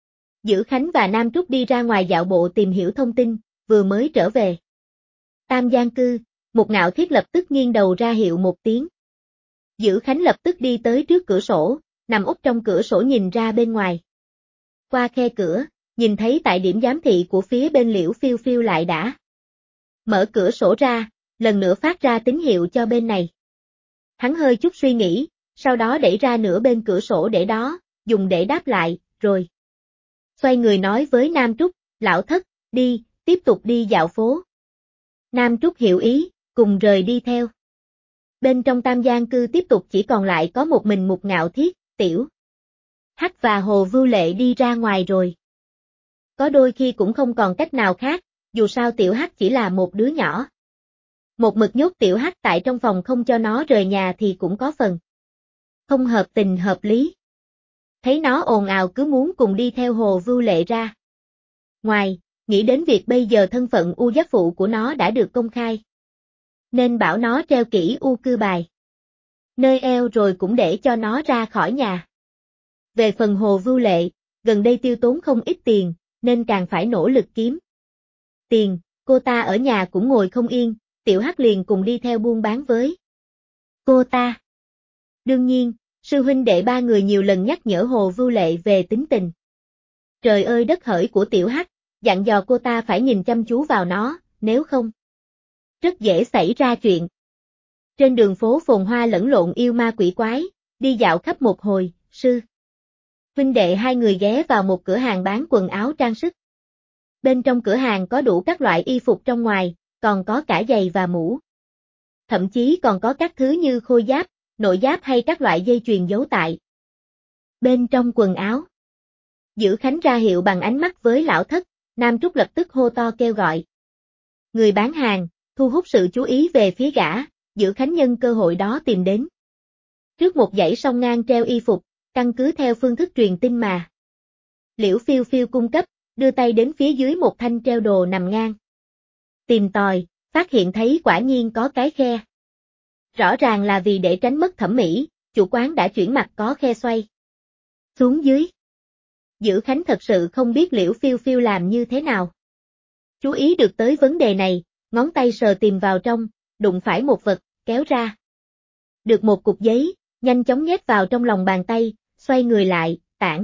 Dữ Khánh và Nam Trúc đi ra ngoài dạo bộ tìm hiểu thông tin, vừa mới trở về. Tam Giang Cư, một Ngạo Thiết lập tức nghiêng đầu ra hiệu một tiếng. Dữ Khánh lập tức đi tới trước cửa sổ, nằm úp trong cửa sổ nhìn ra bên ngoài. Qua khe cửa, nhìn thấy tại điểm giám thị của phía bên Liễu Phiêu Phiêu lại đã mở cửa sổ ra, lần nữa phát ra tín hiệu cho bên này. Hắn hơi chút suy nghĩ, sau đó đẩy ra nửa bên cửa sổ để đó, dùng để đáp lại, rồi xoay người nói với Nam Trúc, lão thất, đi, tiếp tục đi dạo phố. Nam Trúc hiểu ý, cùng rời đi theo. Bên trong Tam Giang Cư tiếp tục chỉ còn lại có một mình Mục Ngạo Thiết, Tiểu Hắc và Hồ Vưu Lệ đi ra ngoài rồi. Có đôi khi cũng không còn cách nào khác, dù sao Tiểu Hắc chỉ là một đứa nhỏ. Một mực nhốt Tiểu Hắc tại trong phòng không cho nó rời nhà thì cũng có phần không hợp tình hợp lý. Thấy nó ồn ào cứ muốn cùng đi theo Hồ Vưu Lệ ra ngoài, nghĩ đến việc bây giờ thân phận U Giác Phụ của nó đã được công khai. Nên bảo nó treo kỹ U Cư bài nơi eo rồi cũng để cho nó ra khỏi nhà. Về phần Hồ Vưu Lệ, gần đây tiêu tốn không ít tiền, nên càng phải nỗ lực kiếm tiền, cô ta ở nhà cũng ngồi không yên, Tiểu Hắc liền cùng đi theo buôn bán với cô ta. Đương nhiên, sư huynh đệ ba người nhiều lần nhắc nhở Hồ Vưu Lệ về tính tình trời ơi đất hỡi của Tiểu Hắc, dặn dò cô ta phải nhìn chăm chú vào nó, nếu không rất dễ xảy ra chuyện. Trên đường phố phồn hoa lẫn lộn yêu ma quỷ quái, đi dạo khắp một hồi, sư huynh đệ hai người ghé vào một cửa hàng bán quần áo trang sức. Bên trong cửa hàng có đủ các loại y phục trong ngoài, còn có cả giày và mũ. Thậm chí còn có các thứ như khôi giáp, nội giáp hay các loại dây chuyền giấu tại bên trong quần áo. Dữ Khánh ra hiệu bằng ánh mắt với lão thất, Nam Trúc lập tức hô to kêu gọi. Người bán hàng, thu hút sự chú ý về phía gã, Dữ Khánh nhân cơ hội đó tìm đến. Trước một dãy song ngang treo y phục, căn cứ theo phương thức truyền tin mà Liễu Phiêu Phiêu cung cấp, đưa tay đến phía dưới một thanh treo đồ nằm ngang. Tìm tòi, phát hiện thấy quả nhiên có cái khe. Rõ ràng là vì để tránh mất thẩm mỹ, chủ quán đã chuyển mặt có khe xoay xuống dưới. Dữ Khánh thật sự không biết Liễu Phiêu Phiêu làm như thế nào. Chú ý được tới vấn đề này, ngón tay sờ tìm vào trong, đụng phải một vật, kéo ra. Được một cục giấy, nhanh chóng nhét vào trong lòng bàn tay, xoay người lại, tản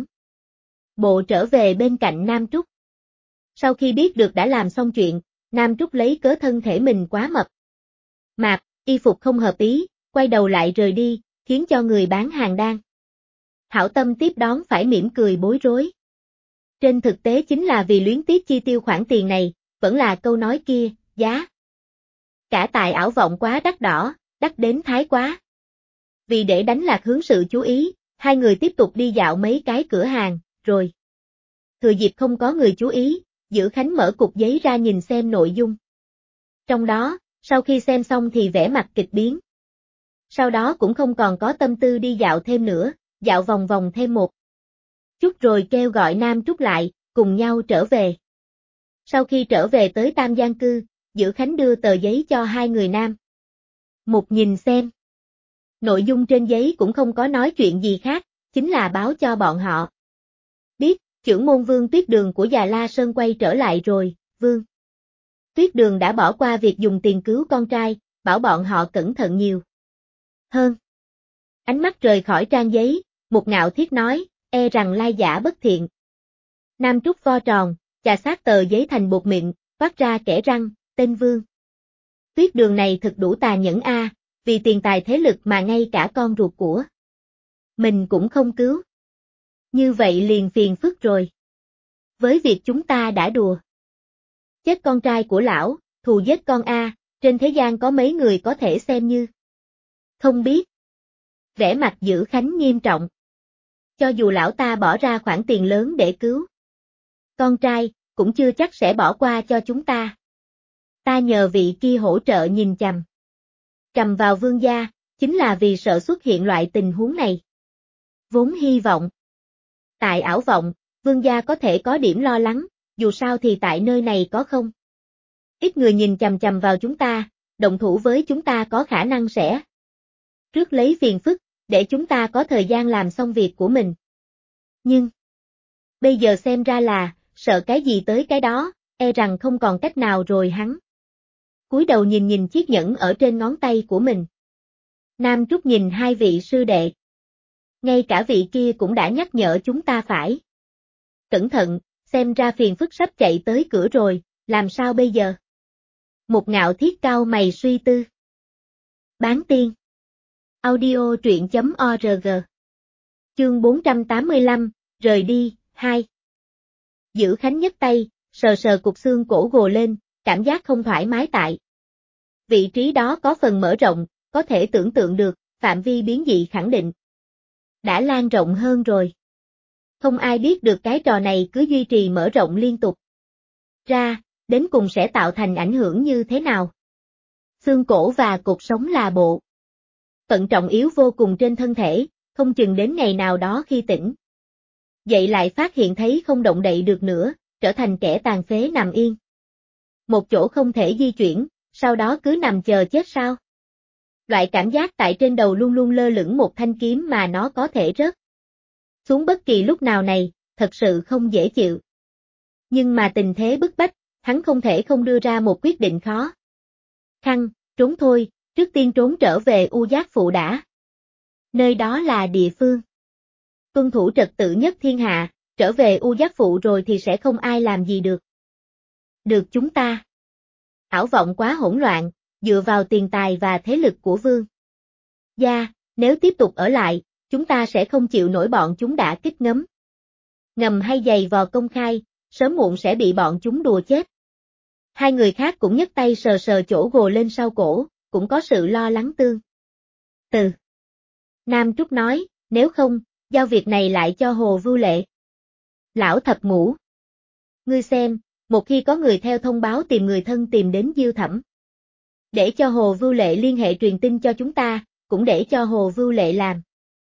bộ trở về bên cạnh Nam Trúc. Sau khi biết được đã làm xong chuyện, Nam Trúc lấy cớ thân thể mình quá mập mạp, y phục không hợp ý, quay đầu lại rời đi, khiến cho người bán hàng đang hảo tâm tiếp đón phải mỉm cười bối rối. Trên thực tế chính là vì luyến tiếc chi tiêu khoản tiền này, vẫn là câu nói kia, giá cả tài ảo vọng quá đắt đỏ, đắt đến thái quá. Vì để đánh lạc hướng sự chú ý, hai người tiếp tục đi dạo mấy cái cửa hàng, rồi thừa dịp không có người chú ý, Dữ Khánh mở cục giấy ra nhìn xem nội dung. Trong đó, sau khi xem xong thì vẻ mặt kịch biến. Sau đó cũng không còn có tâm tư đi dạo thêm nữa, dạo vòng vòng thêm một chút rồi kêu gọi Nam Trúc lại, cùng nhau trở về. Sau khi trở về tới Tam Giang Cư, Dữ Khánh đưa tờ giấy cho hai người Nam Mục nhìn xem. Nội dung trên giấy cũng không có nói chuyện gì khác, chính là báo cho bọn họ biết, chưởng môn Vương Tuyết Đường của Già La Sơn quay trở lại rồi, Vương Tuyết Đường đã bỏ qua việc dùng tiền cứu con trai, bảo bọn họ cẩn thận nhiều hơn. Ánh mắt rời khỏi trang giấy, Mục Ngạo Thiết nói, e rằng lai giả bất thiện. Nam Trúc vo tròn, chà sát tờ giấy thành bột mịn, phát ra kẻ răng, tên Vương Tuyết Đường này thật đủ tà nhẫn a, vì tiền tài thế lực mà ngay cả con ruột của mình cũng không cứu. Như vậy liền phiền phức rồi. Với việc chúng ta đã đùa chết con trai của lão, thù giết con a, trên thế gian có mấy người có thể xem như Không biết. Vẻ mặt Dữ Khánh nghiêm trọng. Cho dù lão ta bỏ ra khoản tiền lớn để cứu con trai, cũng chưa chắc sẽ bỏ qua cho chúng ta. Ta nhờ vị kia hỗ trợ nhìn chằm vào Vương gia, chính là vì sợ xuất hiện loại tình huống này. Vốn hy vọng. Tại ảo vọng, Vương gia có thể có điểm lo lắng, dù sao thì tại nơi này có không ít người nhìn chằm vào chúng ta, động thủ với chúng ta có khả năng sẽ rước lấy phiền phức, để chúng ta có thời gian làm xong việc của mình. Nhưng, bây giờ xem ra là, sợ cái gì tới cái đó, e rằng không còn cách nào rồi hắn. Cúi đầu nhìn chiếc nhẫn ở trên ngón tay của mình. Nam Trúc nhìn hai vị sư đệ. Ngay cả vị kia cũng đã nhắc nhở chúng ta phải cẩn thận, xem ra phiền phức sắp chạy tới cửa rồi, làm sao bây giờ? Một Ngạo Thiết cau mày suy tư. Bán tiên. Audio truyện.org. Chương 485, rời đi, 2. Dữ Khánh nhấc tay, sờ cục xương cổ gồ lên, cảm giác không thoải mái tại. Vị trí đó có phần mở rộng, có thể tưởng tượng được, phạm vi biến dị khẳng định đã lan rộng hơn rồi. Không ai biết được cái trò này cứ duy trì mở rộng liên tục ra, đến cùng sẽ tạo thành ảnh hưởng như thế nào. Xương cổ và cột sống là bộ phận trọng yếu vô cùng trên thân thể, không chừng đến ngày nào đó khi tỉnh dậy lại phát hiện thấy không động đậy được nữa, trở thành kẻ tàn phế nằm yên một chỗ không thể di chuyển, sau đó cứ nằm chờ chết sao? Loại cảm giác tại trên đầu luôn luôn lơ lửng một thanh kiếm mà nó có thể rớt xuống bất kỳ lúc nào này, thật sự không dễ chịu. Nhưng mà tình thế bức bách, hắn không thể không đưa ra một quyết định khó khăn, trốn thôi, trước tiên trốn trở về U Giác Phụ đã. Nơi đó là địa phương tuân thủ trật tự nhất thiên hạ, trở về U Giác Phụ rồi thì sẽ không ai làm gì được chúng ta. Ảo vọng quá hỗn loạn, dựa vào tiền tài và thế lực của Vương gia, nếu tiếp tục ở lại, chúng ta sẽ không chịu nổi bọn chúng đã kích ngầm hay giày vò công khai, sớm muộn sẽ bị bọn chúng đùa chết. Hai người khác cũng nhấc tay sờ chỗ gồ lên sau cổ, cũng có sự lo lắng tương tự. Nam Trúc nói, nếu không, giao việc này lại cho Hồ Vưu Lệ. Lão Thập Ngũ, ngươi xem, một khi có người theo thông báo tìm người thân tìm đến Diêu Thẩm, để cho Hồ Vưu Lệ liên hệ truyền tin cho chúng ta, cũng để cho Hồ Vưu Lệ làm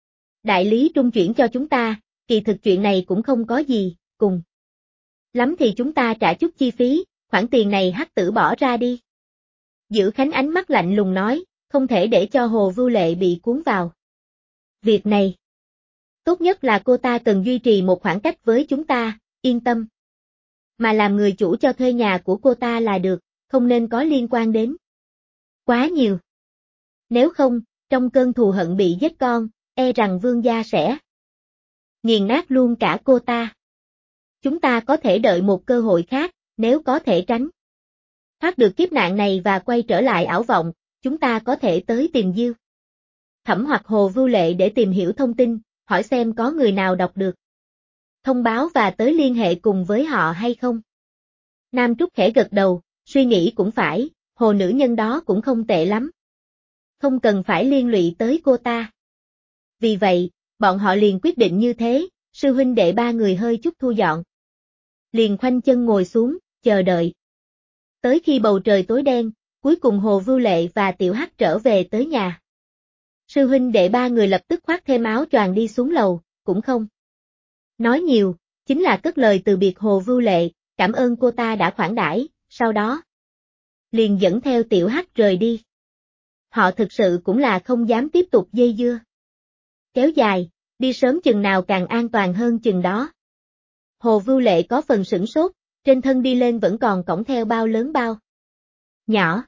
đại lý trung chuyển cho chúng ta, kỳ thực chuyện này cũng không có gì, cùng lắm thì chúng ta trả chút chi phí, khoản tiền này Hắc Tử bỏ ra đi. Dữ Khánh ánh mắt lạnh lùng nói, không thể để cho Hồ Vưu Lệ bị cuốn vào việc này. Tốt nhất là cô ta cần duy trì một khoảng cách với chúng ta, yên tâm. Mà làm người chủ cho thuê nhà của cô ta là được, không nên có liên quan đến quá nhiều. Nếu không, trong cơn thù hận bị giết con, e rằng Vương gia sẽ nghiền nát luôn cả cô ta. Chúng ta có thể đợi một cơ hội khác, nếu có thể tránh thoát được kiếp nạn này và quay trở lại ảo vọng, chúng ta có thể tới tìm Diêu Thẩm hoặc Hồ Vưu Lệ để tìm hiểu thông tin, hỏi xem có người nào đọc được thông báo và tới liên hệ cùng với họ hay không. Nam Trúc khẽ gật đầu, suy nghĩ cũng phải, Hồ nữ nhân đó cũng không tệ lắm. Không cần phải liên lụy tới cô ta. Vì vậy, bọn họ liền quyết định như thế, sư huynh đệ ba người hơi chút thu dọn. Liền khoanh chân ngồi xuống, chờ đợi. Tới khi bầu trời tối đen, cuối cùng Hồ Vưu Lệ và Tiểu Hắc trở về tới nhà. Sư huynh đệ ba người lập tức khoác thêm áo choàng đi xuống lầu, cũng không nói nhiều, chính là cất lời từ biệt Hồ Vưu Lệ, cảm ơn cô ta đã khoản đãi, sau đó liền dẫn theo Tiểu Hắc rời đi. Họ thực sự cũng là không dám tiếp tục dây dưa kéo dài, đi sớm chừng nào càng an toàn hơn chừng đó. Hồ Vưu Lệ có phần sửng sốt, trên thân đi lên vẫn còn cõng theo bao lớn bao nhỏ.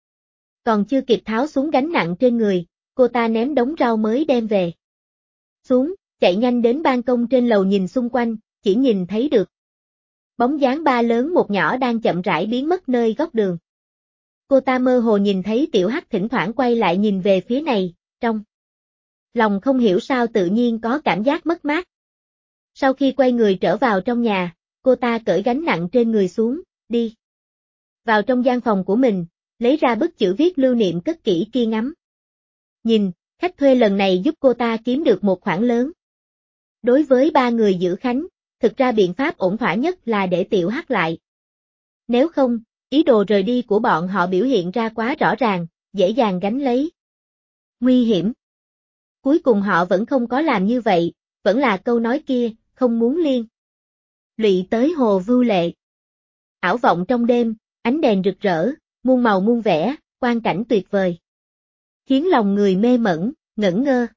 Còn chưa kịp tháo xuống gánh nặng trên người, cô ta ném đống rau mới đem về xuống, chạy nhanh đến ban công trên lầu nhìn xung quanh, chỉ nhìn thấy được bóng dáng ba lớn một nhỏ đang chậm rãi biến mất nơi góc đường. Cô ta mơ hồ nhìn thấy Tiểu Hắc thỉnh thoảng quay lại nhìn về phía này, trong lòng không hiểu sao tự nhiên có cảm giác mất mát. Sau khi quay người trở vào trong nhà, cô ta cởi gánh nặng trên người xuống, đi vào trong gian phòng của mình, lấy ra bức chữ viết lưu niệm cất kỹ kia ngắm Nhìn, khách thuê lần này giúp cô ta kiếm được một khoản lớn. Đối với ba người giữ Khánh, thực ra biện pháp ổn thỏa nhất là để Tiểu Hắc lại. Nếu không, ý đồ rời đi của bọn họ biểu hiện ra quá rõ ràng, dễ dàng gánh lấy. Nguy hiểm. Cuối cùng họ vẫn không có làm như vậy, vẫn là câu nói kia, không muốn liên lụy tới Hồ Vưu Lệ. Ảo vọng trong đêm, ánh đèn rực rỡ, muôn màu muôn vẻ, quang cảnh tuyệt vời. Khiến lòng người mê mẩn, ngẩn ngơ.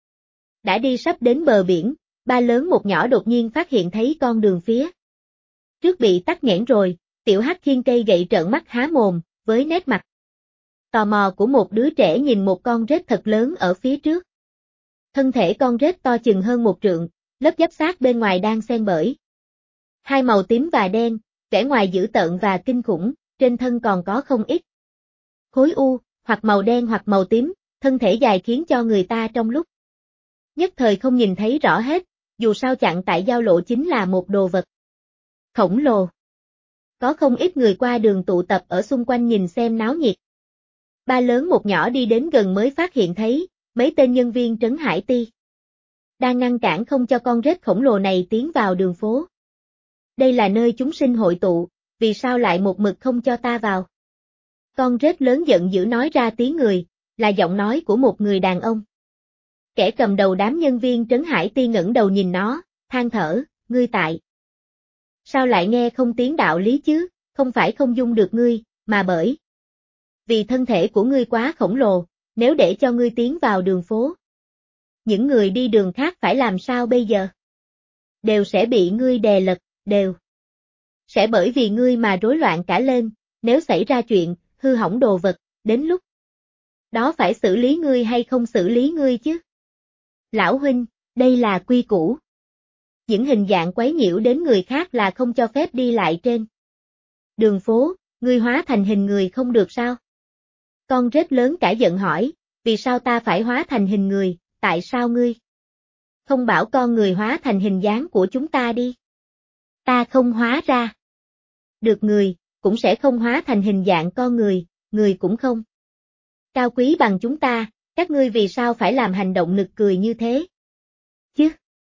Đã đi sắp đến bờ biển, ba lớn một nhỏ đột nhiên phát hiện thấy con đường phía trước bị tắc nghẽn rồi, Tiểu Hắc khiêng cây gậy trợn mắt há mồm, với nét mặt tò mò của một đứa trẻ nhìn một con rết thật lớn ở phía trước. Thân thể con rết to chừng hơn 1 trượng, lớp giáp xác bên ngoài đang xen bởi hai màu tím và đen, vẻ ngoài dữ tợn và kinh khủng, trên thân còn có không ít khối u, hoặc màu đen hoặc màu tím, thân thể dài khiến cho người ta trong lúc nhất thời không nhìn thấy rõ hết, dù sao chặn tại giao lộ chính là một đồ vật khổng lồ. Có không ít người qua đường tụ tập ở xung quanh nhìn xem náo nhiệt. Ba lớn một nhỏ đi đến gần mới phát hiện thấy, mấy tên nhân viên trấn hải ti đang ngăn cản không cho con rết khổng lồ này tiến vào đường phố. Đây là nơi chúng sinh hội tụ, vì sao lại một mực không cho ta vào? Con rết lớn giận dữ nói ra tiếng người, là giọng nói của một người đàn ông. Kẻ cầm đầu đám nhân viên trấn hải ti ngẩng đầu nhìn nó, than thở, ngươi tại sao lại nghe không tiếng đạo lý chứ, không phải không dung được ngươi, mà bởi vì thân thể của ngươi quá khổng lồ, nếu để cho ngươi tiến vào đường phố. Những người đi đường khác phải làm sao bây giờ? Đều sẽ bị ngươi đè lật, đều sẽ bởi vì ngươi mà rối loạn cả lên, nếu xảy ra chuyện, hư hỏng đồ vật, đến lúc đó phải xử lý ngươi hay không xử lý ngươi chứ? Lão huynh, đây là quy củ. Những hình dạng quấy nhiễu đến người khác là không cho phép đi lại trên đường phố, ngươi hóa thành hình người không được sao? Con rết lớn cả giận hỏi, vì sao ta phải hóa thành hình người, tại sao ngươi không bảo con người hóa thành hình dáng của chúng ta đi? Ta không hóa ra được người, cũng sẽ không hóa thành hình dạng con người cũng không cao quý bằng chúng ta, các ngươi vì sao phải làm hành động nực cười như thế? Chứ?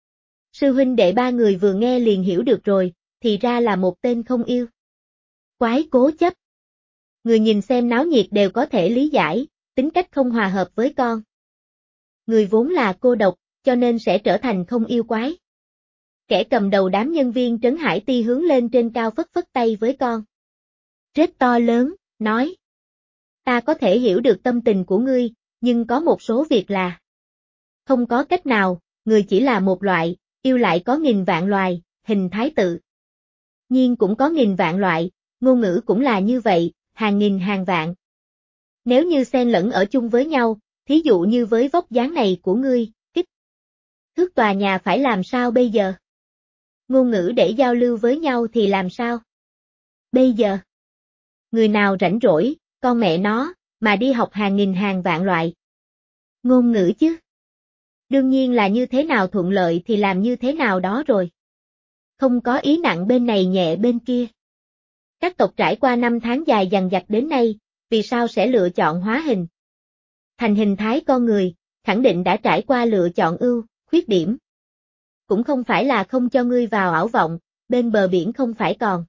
Sư huynh đệ ba người vừa nghe liền hiểu được rồi, thì ra là một tên không yêu quái cố chấp. Người nhìn xem náo nhiệt đều có thể lý giải, tính cách không hòa hợp với con người vốn là cô độc, cho nên sẽ trở thành không yêu quái. Kẻ cầm đầu đám nhân viên trấn hải ti hướng lên trên cao phất phất tay với con rết to lớn, nói. Ta có thể hiểu được tâm tình của ngươi, nhưng có một số việc là không có cách nào, người chỉ là một loại, yêu lại có nghìn vạn loài, hình thái tự nhiên cũng có nghìn vạn loại, ngôn ngữ cũng là như vậy, hàng nghìn hàng vạn. Nếu như xen lẫn ở chung với nhau, thí dụ như với vóc dáng này của ngươi, kích thước tòa nhà phải làm sao bây giờ? Ngôn ngữ để giao lưu với nhau thì làm sao? Bây giờ, người nào rảnh rỗi, con mẹ nó, mà đi học hàng nghìn hàng vạn loại ngôn ngữ chứ? Đương nhiên là như thế nào thuận lợi thì làm như thế nào đó rồi. Không có ý nặng bên này nhẹ bên kia. Các tộc trải qua 5 tháng dài dằng dặc đến nay, vì sao sẽ lựa chọn hóa hình thành hình thái con người, khẳng định đã trải qua lựa chọn ưu, khuyết điểm. Cũng không phải là không cho ngươi vào ảo vọng, bên bờ biển không phải còn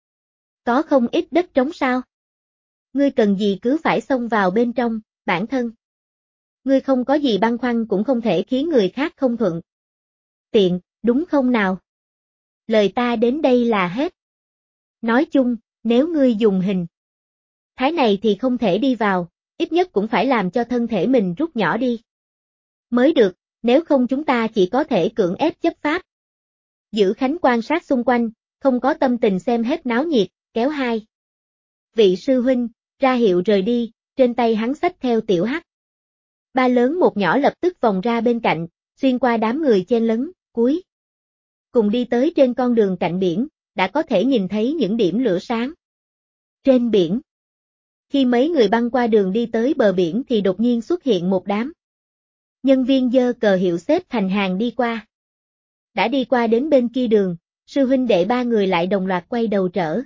có không ít đất trống sao? Ngươi cần gì cứ phải xông vào bên trong, bản thân ngươi không có gì băn khoăn cũng không thể khiến người khác không thuận tiện, đúng không nào? Lời ta đến đây là hết. Nói chung, nếu ngươi dùng hình thái này thì không thể đi vào, ít nhất cũng phải làm cho thân thể mình rút nhỏ đi mới được, nếu không chúng ta chỉ có thể cưỡng ép chấp pháp. Giữ Khánh quan sát xung quanh, không có tâm tình xem hết náo nhiệt, kéo hai vị sư huynh ra hiệu rời đi, trên tay hắn xách theo Tiểu Hắc. Ba lớn một nhỏ lập tức vòng ra bên cạnh, xuyên qua đám người chen lấn, cuối cùng đi tới trên con đường cạnh biển, đã có thể nhìn thấy những điểm lửa sáng trên biển. Khi mấy người băng qua đường đi tới bờ biển thì đột nhiên xuất hiện một đám nhân viên giơ cờ hiệu xếp thành hàng đi qua. Đã đi qua đến bên kia đường, sư huynh đệ ba người lại đồng loạt quay đầu trở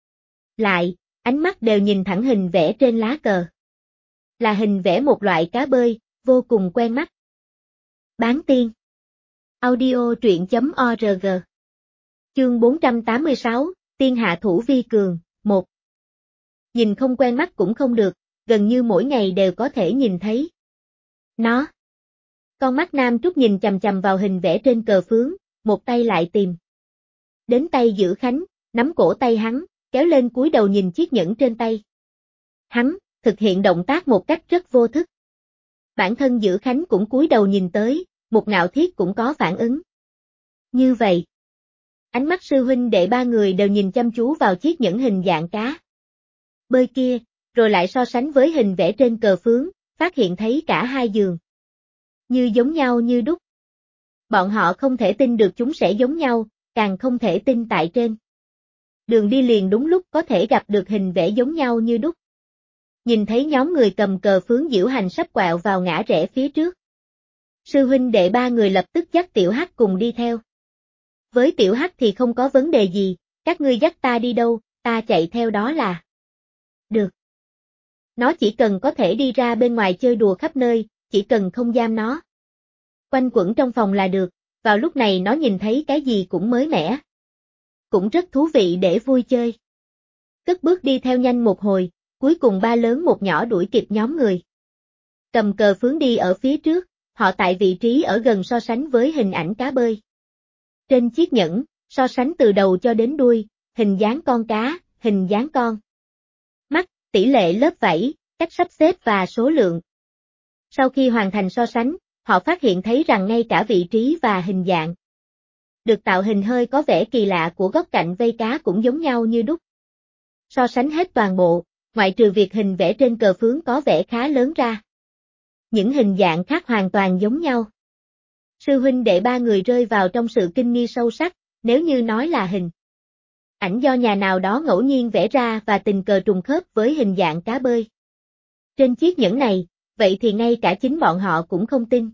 lại, ánh mắt đều nhìn thẳng hình vẽ trên lá cờ. Là hình vẽ một loại cá bơi, vô cùng quen mắt. Bán tiên. Audio truyện.org. Chương 486, Tiên hạ thủ vi cường, 1. Nhìn không quen mắt cũng không được, gần như mỗi ngày đều có thể nhìn thấy nó. Con mắt Nam Trúc nhìn chằm chằm vào hình vẽ trên cờ phướng, một tay lại tìm đến tay Dữ Khánh, nắm cổ tay hắn, kéo lên cúi đầu nhìn chiếc nhẫn trên tay. Hắn thực hiện động tác một cách rất vô thức. Bản thân Dữ Khánh cũng cúi đầu nhìn tới, Mục Ngạo Thiết cũng có phản ứng. Như vậy, ánh mắt sư huynh đệ ba người đều nhìn chăm chú vào chiếc nhẫn hình dạng cá bơi kia, rồi lại so sánh với hình vẽ trên cờ phướng, phát hiện thấy cả hai giường như giống nhau như đúc. Bọn họ không thể tin được chúng sẽ giống nhau, càng không thể tin tại trên đường đi liền đúng lúc có thể gặp được hình vẽ giống nhau như đúc. Nhìn thấy nhóm người cầm cờ phướng diễu hành sắp quẹo vào ngã rẽ phía trước. Sư huynh đệ ba người lập tức dắt Tiểu Hắc cùng đi theo. Với Tiểu Hắc thì không có vấn đề gì, các ngươi dắt ta đi đâu, ta chạy theo đó là được. Nó chỉ cần có thể đi ra bên ngoài chơi đùa khắp nơi, chỉ cần không giam nó quanh quẩn trong phòng là được, vào lúc này nó nhìn thấy cái gì cũng mới mẻ. Cũng rất thú vị để vui chơi. Cất bước đi theo nhanh một hồi, cuối cùng ba lớn một nhỏ đuổi kịp nhóm người. Cầm cờ phướng đi ở phía trước, họ tại vị trí ở gần so sánh với hình ảnh cá bơi. Trên chiếc nhẫn, so sánh từ đầu cho đến đuôi, hình dáng con cá, hình dáng con mắt, tỷ lệ lớp vảy, cách sắp xếp và số lượng. Sau khi hoàn thành so sánh, họ phát hiện thấy rằng ngay cả vị trí và hình dạng được tạo hình hơi có vẻ kỳ lạ của góc cạnh vây cá cũng giống nhau như đúc. So sánh hết toàn bộ, ngoại trừ việc hình vẽ trên cờ phướng có vẻ khá lớn ra. Những hình dạng khác hoàn toàn giống nhau. Sư huynh đệ ba người rơi vào trong sự kinh nghi sâu sắc, nếu như nói là hình ảnh do nhà nào đó ngẫu nhiên vẽ ra và tình cờ trùng khớp với hình dạng cá bơi trên chiếc nhẫn này, vậy thì ngay cả chính bọn họ cũng không tin.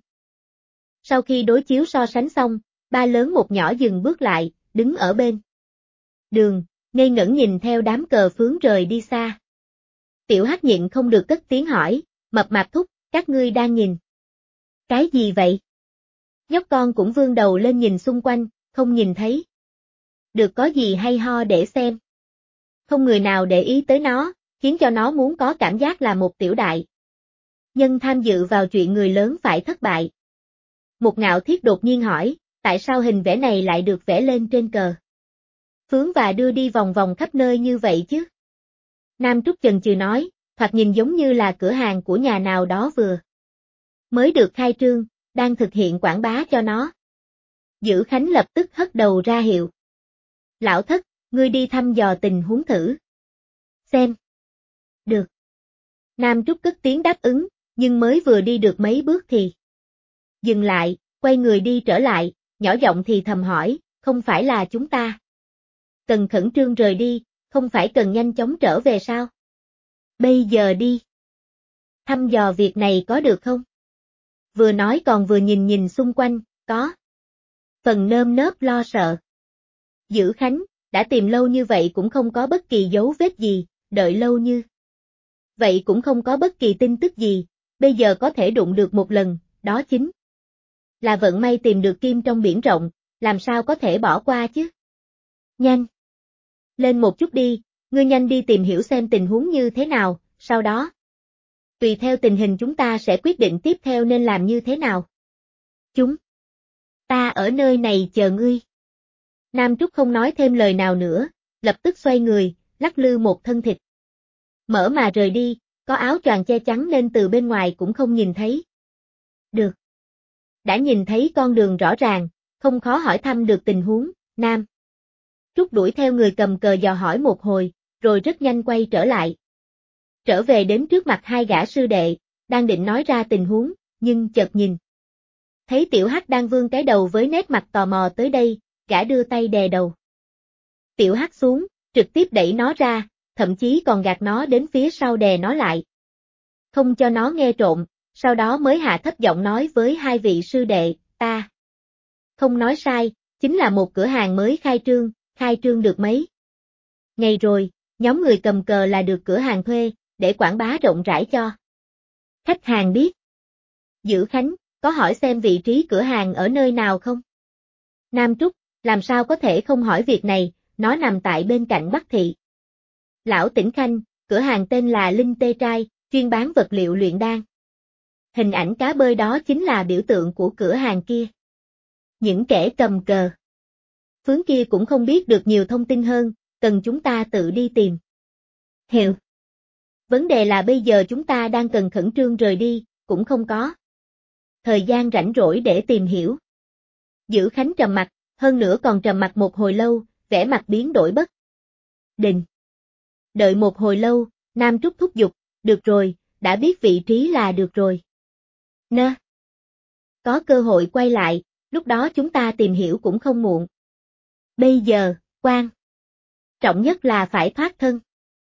Sau khi đối chiếu so sánh xong, ba lớn một nhỏ dừng bước lại, đứng ở bên đường, ngây ngẩn nhìn theo đám cờ phướng rời đi xa. Tiểu Hắc nhịn không được cất tiếng hỏi, Mập Mạp thúc, các ngươi đang nhìn cái gì vậy? Nhóc con cũng vươn đầu lên nhìn xung quanh, không nhìn thấy được có gì hay ho để xem. Không người nào để ý tới nó, khiến cho nó muốn có cảm giác là một tiểu đại nhân tham dự vào chuyện người lớn phải thất bại. Mục Ngạo Thiết đột nhiên hỏi, tại sao hình vẽ này lại được vẽ lên trên cờ phướng và đưa đi vòng vòng khắp nơi như vậy chứ? Nam Trúc chần chừ nói, thoạt nhìn giống như là cửa hàng của nhà nào đó vừa mới được khai trương, đang thực hiện quảng bá cho nó. Dữ Khánh lập tức hất đầu ra hiệu. Lão thất, ngươi đi thăm dò tình huống thử xem. Được. Nam Trúc cất tiếng đáp ứng, nhưng mới vừa đi được mấy bước thì dừng lại, quay người đi trở lại, nhỏ giọng thì thầm hỏi, không phải là chúng ta cần khẩn trương rời đi, không phải cần nhanh chóng trở về sao? Bây giờ đi thăm dò việc này có được không? Vừa nói còn vừa nhìn nhìn xung quanh, có phần nơm nớp lo sợ. Dữ Khánh, đã tìm lâu như vậy cũng không có bất kỳ dấu vết gì, đợi lâu như vậy cũng không có bất kỳ tin tức gì, bây giờ có thể đụng được một lần, đó chính là vận may tìm được kim trong biển rộng, làm sao có thể bỏ qua chứ? Nhanh lên một chút đi, ngươi nhanh đi tìm hiểu xem tình huống như thế nào, sau đó tùy theo tình hình chúng ta sẽ quyết định tiếp theo nên làm như thế nào. Chúng ta ở nơi này chờ ngươi. Nam Trúc không nói thêm lời nào nữa, lập tức xoay người, lắc lư một thân thịt mở mà rời đi, có áo choàng che chắn nên từ bên ngoài cũng không nhìn thấy được. Đã nhìn thấy con đường rõ ràng, không khó hỏi thăm được tình huống. Nam Trúc đuổi theo người cầm cờ dò hỏi một hồi, rồi rất nhanh quay trở lại. Trở về đến trước mặt hai gã sư đệ, đang định nói ra tình huống, nhưng chợt nhìn thấy Tiểu Hắc đang vươn cái đầu với nét mặt tò mò tới đây, gã đưa tay đè đầu Tiểu Hắc xuống, trực tiếp đẩy nó ra, thậm chí còn gạt nó đến phía sau đè nó lại. Không cho nó nghe trộm, sau đó mới hạ thấp giọng nói với hai vị sư đệ, ta không nói sai, chính là một cửa hàng mới khai trương được mấy ngày rồi, nhóm người cầm cờ là được cửa hàng thuê, để quảng bá rộng rãi cho khách hàng biết. Dữ Khánh, có hỏi xem vị trí cửa hàng ở nơi nào không? Nam Trúc, làm sao có thể không hỏi việc này, nó nằm tại bên cạnh Bắc Thị. Lão Tĩnh Khanh, cửa hàng tên là Linh Tê Trai, chuyên bán vật liệu luyện đan. Hình ảnh cá bơi đó chính là biểu tượng của cửa hàng kia. Những kẻ cầm cờ. Phướng kia cũng không biết được nhiều thông tin hơn, cần chúng ta tự đi tìm. Hiểu. Vấn đề là bây giờ chúng ta đang cần khẩn trương rời đi, cũng không có thời gian rảnh rỗi để tìm hiểu. Dữ Khánh trầm mặt, hơn nữa còn trầm mặt một hồi lâu, vẻ mặt biến đổi bất định. Đợi một hồi lâu, Nam Trúc thúc giục, được rồi, đã biết vị trí là được rồi. Nơ. Có cơ hội quay lại, lúc đó chúng ta tìm hiểu cũng không muộn. Bây giờ, quan trọng nhất là phải thoát thân.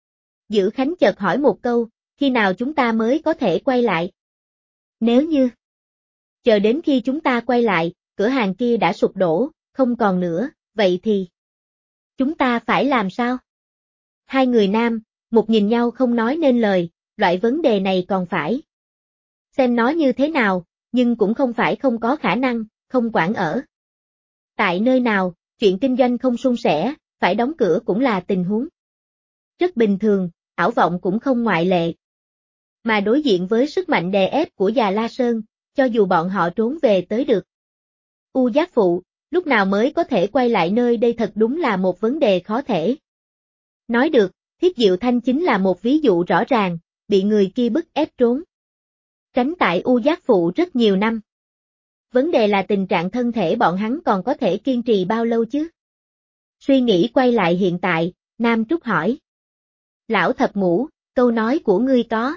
Dữ Khánh chợt hỏi một câu, khi nào chúng ta mới có thể quay lại? Nếu như chờ đến khi chúng ta quay lại, cửa hàng kia đã sụp đổ, không còn nữa, vậy thì chúng ta phải làm sao? Hai người nam, một nhìn nhau không nói nên lời, loại vấn đề này còn phải xem nó như thế nào, nhưng cũng không phải không có khả năng, không quản ở tại nơi nào, chuyện kinh doanh không suôn sẻ, phải đóng cửa cũng là tình huống rất bình thường, ảo vọng cũng không ngoại lệ. Mà đối diện với sức mạnh đè ép của già La Sơn, cho dù bọn họ trốn về tới được U Giác Phụ, lúc nào mới có thể quay lại nơi đây thật đúng là một vấn đề khó thể. Nói được, Thiết Diệu Thanh chính là một ví dụ rõ ràng, bị người kia bức ép trốn tránh tại U Giác Phụ rất nhiều năm. Vấn đề là tình trạng thân thể bọn hắn còn có thể kiên trì bao lâu chứ? Suy nghĩ quay lại hiện tại, Nam Trúc hỏi. Lão Thập Ngũ, câu nói của ngươi có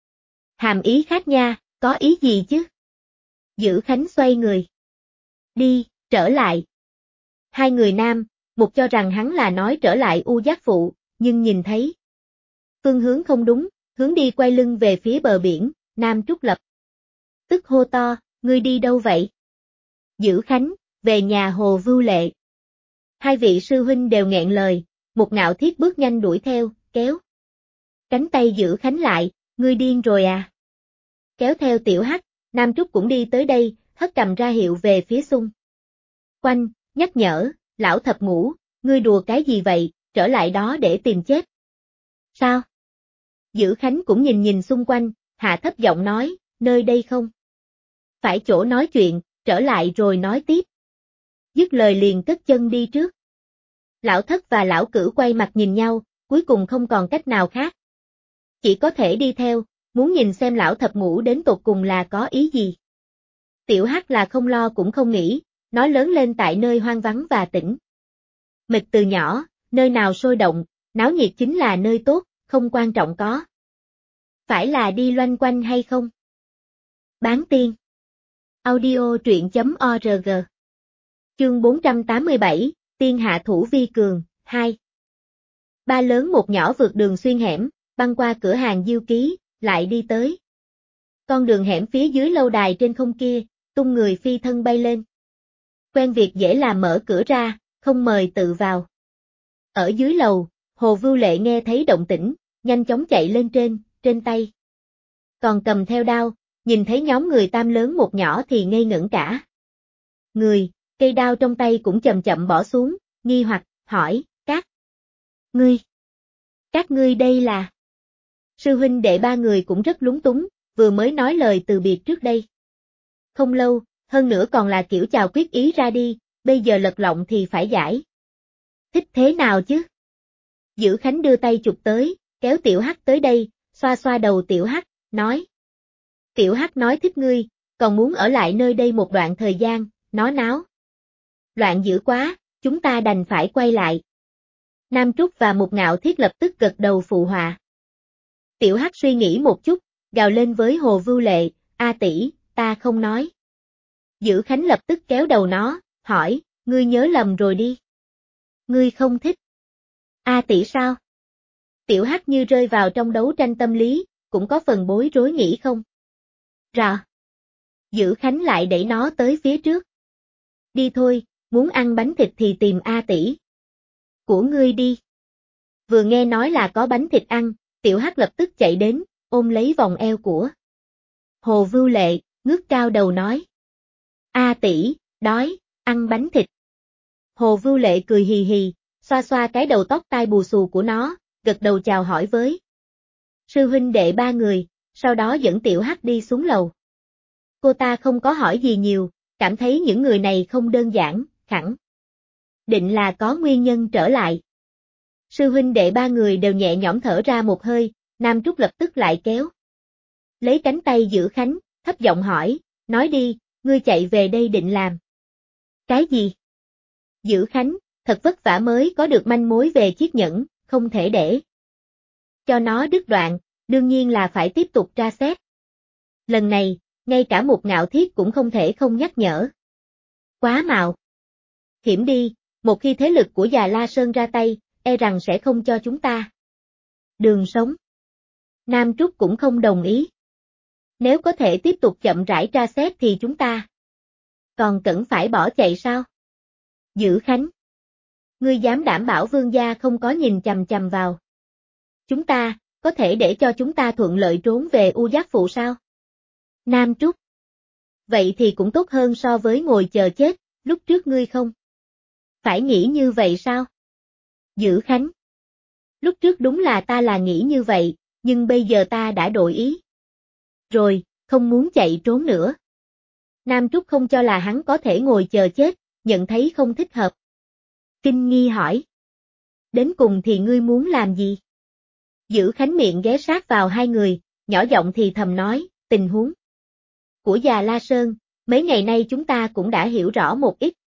hàm ý khác nha, có ý gì chứ? Dữ Khánh xoay người. Đi, trở lại. Hai người nam, một cho rằng hắn là nói trở lại U Giác Phụ, nhưng nhìn thấy phương hướng không đúng, hướng đi quay lưng về phía bờ biển, Nam Trúc lập tức hô to, ngươi đi đâu vậy? Dữ Khánh, về nhà Hồ Vưu Lệ. Hai vị sư huynh đều nghẹn lời, một Ngạo Thiết bước nhanh đuổi theo, kéo cánh tay Dữ Khánh lại, ngươi điên rồi à? Kéo theo Tiểu Hắc, Nam Trúc cũng đi tới đây, hất cầm ra hiệu về phía xung quanh, nhắc nhở, lão Thập Ngũ, ngươi đùa cái gì vậy, trở lại đó để tìm chết. Sao? Dữ Khánh cũng nhìn nhìn xung quanh, hạ thấp giọng nói, nơi đây không phải chỗ nói chuyện, trở lại rồi nói tiếp. Dứt lời liền cất chân đi trước. Lão Thất và lão Cửu quay mặt nhìn nhau, cuối cùng không còn cách nào khác. Chỉ có thể đi theo, muốn nhìn xem lão Thập Ngũ đến tột cùng là có ý gì. Tiểu Hắc là không lo cũng không nghĩ, nó lớn lên tại nơi hoang vắng và tĩnh mịch từ nhỏ, nơi nào sôi động, náo nhiệt chính là nơi tốt, không quan trọng có phải là đi loanh quanh hay không. Bán tiên. Audio truyện.org. Chương 487, Tiên hạ thủ vi cường, 2. Ba lớn một nhỏ vượt đường xuyên hẻm, băng qua cửa hàng Diêu Ký, lại đi tới con đường hẻm phía dưới lâu đài trên không kia, tung người phi thân bay lên. Quen việc dễ làm, mở cửa ra, không mời tự vào. Ở dưới lầu, Hồ Vưu Lệ nghe thấy động tĩnh, nhanh chóng chạy lên trên tay còn cầm theo đao, nhìn thấy nhóm người tam lớn một nhỏ thì ngây ngẩn cả người, cây đao trong tay cũng chậm chậm bỏ xuống, nghi hoặc, hỏi, các ngươi đây là? Sư huynh đệ ba người cũng rất lúng túng, vừa mới nói lời từ biệt trước đây không lâu, hơn nữa còn là kiểu chào quyết ý ra đi, bây giờ lật lọng thì phải giải thích thế nào chứ? Dữ Khánh đưa tay chụp tới, kéo Tiểu Hắc tới đây, xoa xoa đầu Tiểu Hắc, nói. Tiểu Hắc nói thích ngươi, còn muốn ở lại nơi đây một đoạn thời gian, nó náo loạn dữ quá, chúng ta đành phải quay lại. Nam Trúc và Mục Ngạo Thiết lập tức gật đầu phụ họa. Tiểu Hắc suy nghĩ một chút, gào lên với Hồ Vưu Lệ, A tỷ, ta không nói. Dữ Khánh lập tức kéo đầu nó, hỏi, ngươi nhớ lầm rồi đi. Ngươi không thích A tỷ sao? Tiểu Hắc như rơi vào trong đấu tranh tâm lý, cũng có phần bối rối nghĩ không rõ. Dữ Khánh lại đẩy nó tới phía trước. Đi thôi, muốn ăn bánh thịt thì tìm A tỷ của ngươi đi. Vừa nghe nói là có bánh thịt ăn, Tiểu Hắc lập tức chạy đến, ôm lấy vòng eo của Hồ Vưu Lệ, ngước cao đầu nói. A tỷ, đói, ăn bánh thịt. Hồ Vưu Lệ cười hì hì, xoa xoa cái đầu tóc tai bù xù của nó, gật đầu chào hỏi với sư huynh đệ ba người, sau đó dẫn Tiểu Hắc đi xuống lầu. Cô ta không có hỏi gì nhiều, cảm thấy những người này không đơn giản, khẳng định là có nguyên nhân trở lại. Sư huynh đệ ba người đều nhẹ nhõm thở ra một hơi, Nam Trúc lập tức lại kéo lấy cánh tay Dữ Khánh, thấp giọng hỏi, nói đi, ngươi chạy về đây định làm cái gì? Dữ Khánh, thật vất vả mới có được manh mối về chiếc nhẫn, không thể để cho nó đứt đoạn, đương nhiên là phải tiếp tục tra xét. Lần này, ngay cả một Ngạo Thiết cũng không thể không nhắc nhở. Quá mạo hiểm đi, một khi thế lực của già La Sơn ra tay, e rằng sẽ không cho chúng ta đường sống. Nam Trúc cũng không đồng ý. Nếu có thể tiếp tục chậm rãi tra xét thì chúng ta còn cần phải bỏ chạy sao? Dữ Khánh, ngươi dám đảm bảo vương gia không có nhìn chằm chằm vào chúng ta, có thể để cho chúng ta thuận lợi trốn về U Giác Phụ sao? Nam Trúc, vậy thì cũng tốt hơn so với ngồi chờ chết, lúc trước ngươi không phải nghĩ như vậy sao? Dữ Khánh, lúc trước đúng là ta là nghĩ như vậy, nhưng bây giờ ta đã đổi ý. Rồi, không muốn chạy trốn nữa. Nam Trúc không cho là hắn có thể ngồi chờ chết, nhận thấy không thích hợp. Kinh nghi hỏi. Đến cùng thì ngươi muốn làm gì? Dữ Khánh miệng ghé sát vào hai người, nhỏ giọng thì thầm nói, tình huống của già La Sơn, mấy ngày nay chúng ta cũng đã hiểu rõ một ít.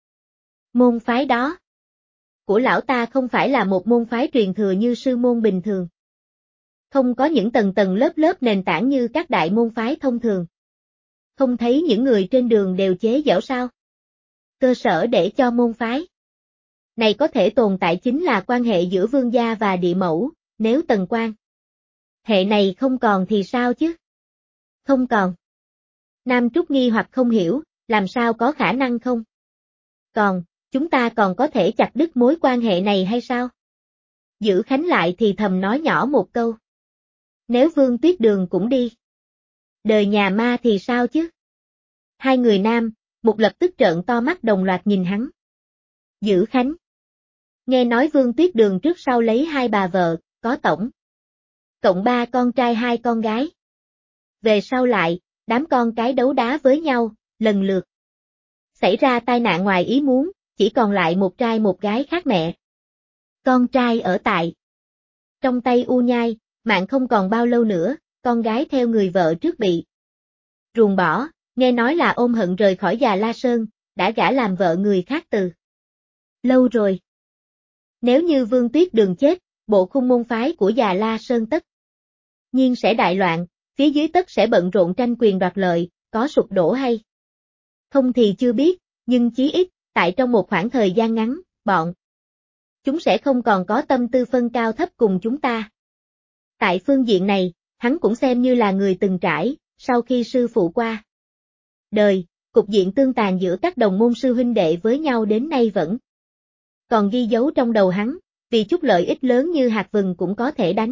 Môn phái đó của lão ta không phải là một môn phái truyền thừa như sư môn bình thường. Không có những tầng tầng lớp lớp nền tảng như các đại môn phái thông thường. Không thấy những người trên đường đều chế giễu sao? Cơ sở để cho môn phái này có thể tồn tại chính là quan hệ giữa vương gia và địa mẫu, nếu tầng quan hệ này không còn thì sao chứ? Không còn. Nam Trúc nghi hoặc không hiểu, làm sao có khả năng không? Còn, chúng ta còn có thể chặt đứt mối quan hệ này hay sao? Dữ Khánh lại thì thầm nói nhỏ một câu. Nếu Vương Tuyết Đường cũng đi đời nhà ma thì sao chứ? Hai người nam, một lập tức trợn to mắt đồng loạt nhìn hắn. Dữ Khánh, nghe nói Vương Tuyết Đường trước sau lấy hai bà vợ, có tổng cộng 3 con trai 2 con gái. Về sau lại, đám con cái đấu đá với nhau, lần lượt xảy ra tai nạn ngoài ý muốn, chỉ còn lại một trai một gái khác mẹ. Con trai ở tại trong tay U Nhai, mạng không còn bao lâu nữa, con gái theo người vợ trước bị ruồng bỏ, nghe nói là ôm hận rời khỏi già La Sơn, đã gả làm vợ người khác từ lâu rồi. Nếu như Vương Tuyết Đường chết, bộ khung môn phái của già La Sơn tất nhiên sẽ đại loạn, phía dưới tất sẽ bận rộn tranh quyền đoạt lợi, có sụp đổ hay không thì chưa biết, nhưng chí ít, tại trong một khoảng thời gian ngắn, bọn chúng sẽ không còn có tâm tư phân cao thấp cùng chúng ta. Tại phương diện này, hắn cũng xem như là người từng trải, sau khi sư phụ qua đời, cục diện tương tàn giữa các đồng môn sư huynh đệ với nhau đến nay vẫn còn ghi dấu trong đầu hắn, vì chút lợi ích lớn như hạt vừng cũng có thể đánh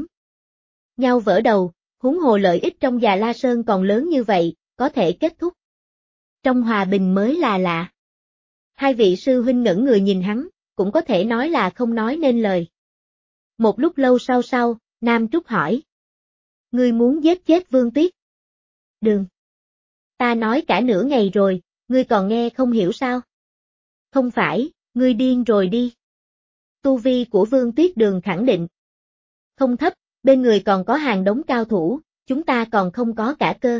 nhau vỡ đầu, huống hồ lợi ích trong già La Sơn còn lớn như vậy, có thể kết thúc trong hòa bình mới là lạ. Hai vị sư huynh ngẩn người nhìn hắn, cũng có thể nói là không nói nên lời. Một lúc lâu sau, Nam Trúc hỏi. Ngươi muốn giết chết Vương Tuyết Đường? Ta nói cả nửa ngày rồi, ngươi còn nghe không hiểu sao? Không phải, ngươi điên rồi đi. Tu vi của Vương Tuyết Đường khẳng định không thấp, bên người còn có hàng đống cao thủ, chúng ta còn không có cả cơ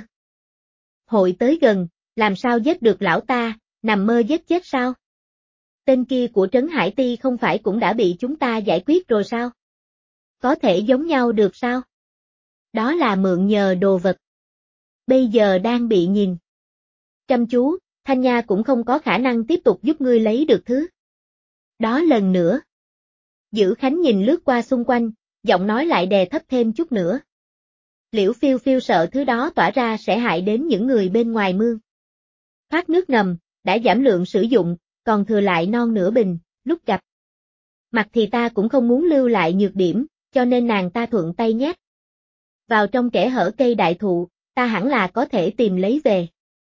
hội tới gần, làm sao giết được lão ta, nằm mơ giết chết sao? Tên kia của Trấn Hải Ti không phải cũng đã bị chúng ta giải quyết rồi sao? Có thể giống nhau được sao? Đó là mượn nhờ đồ vật. Bây giờ đang bị nhìn chăm chú, Thanh Nha cũng không có khả năng tiếp tục giúp ngươi lấy được thứ đó lần nữa. Dữ Khánh nhìn lướt qua xung quanh, giọng nói lại đè thấp thêm chút nữa. Liễu Phiêu Phiêu sợ thứ đó tỏa ra sẽ hại đến những người bên ngoài mương thoát nước ngầm, đã giảm lượng sử dụng, còn thừa lại non nửa bình, lúc gặp mặt thì ta cũng không muốn lưu lại nhược điểm, cho nên nàng ta thuận tay nhét vào trong kẽ hở cây đại thụ, ta hẳn là có thể tìm lấy về.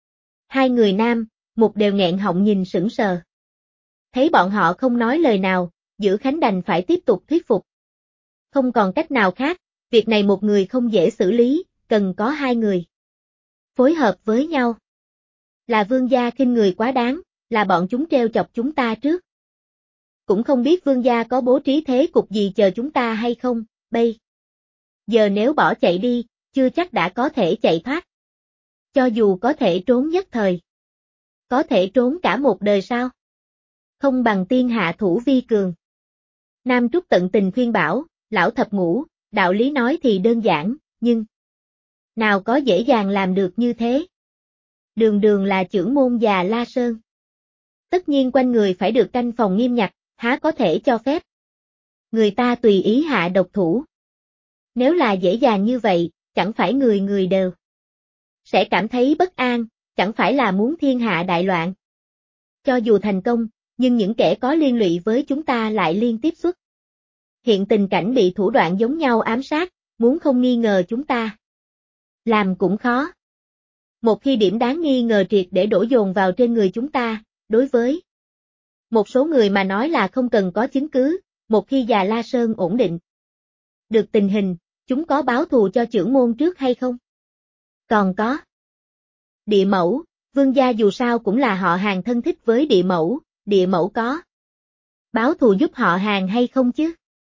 Hai người nam, một đều nghẹn họng nhìn sững sờ. Thấy bọn họ không nói lời nào, Dữ Khánh đành phải tiếp tục thuyết phục. Không còn cách nào khác, việc này một người không dễ xử lý, cần có hai người phối hợp với nhau. Là Vương gia khinh người quá đáng, là bọn chúng treo chọc chúng ta trước. Cũng không biết Vương gia có bố trí thế cục gì chờ chúng ta hay không, bây giờ nếu bỏ chạy đi, chưa chắc đã có thể chạy thoát. Cho dù có thể trốn nhất thời, có thể trốn cả một đời sao? Không bằng tiên hạ thủ vi cường. Nam Trúc tận tình khuyên bảo, lão thập ngũ, đạo lý nói thì đơn giản, nhưng nào có dễ dàng làm được như thế. Đường đường là chưởng môn già La Sơn. Tất nhiên quanh người phải được canh phòng nghiêm ngặt, há có thể cho phép người ta tùy ý hạ độc thủ. Nếu là dễ dàng như vậy, chẳng phải người người đều sẽ cảm thấy bất an, chẳng phải là muốn thiên hạ đại loạn. Cho dù thành công, nhưng những kẻ có liên lụy với chúng ta lại liên tiếp xuất hiện tình cảnh bị thủ đoạn giống nhau ám sát, muốn không nghi ngờ chúng ta làm cũng khó. Một khi điểm đáng nghi ngờ triệt để đổ dồn vào trên người chúng ta, đối với một số người mà nói là không cần có chứng cứ, một khi già La Sơn ổn định được tình hình, chúng có báo thù cho chưởng môn trước hay không? Còn có Địa Mẫu, Vương gia dù sao cũng là họ hàng thân thích với Địa Mẫu có báo thù giúp họ hàng hay không chứ?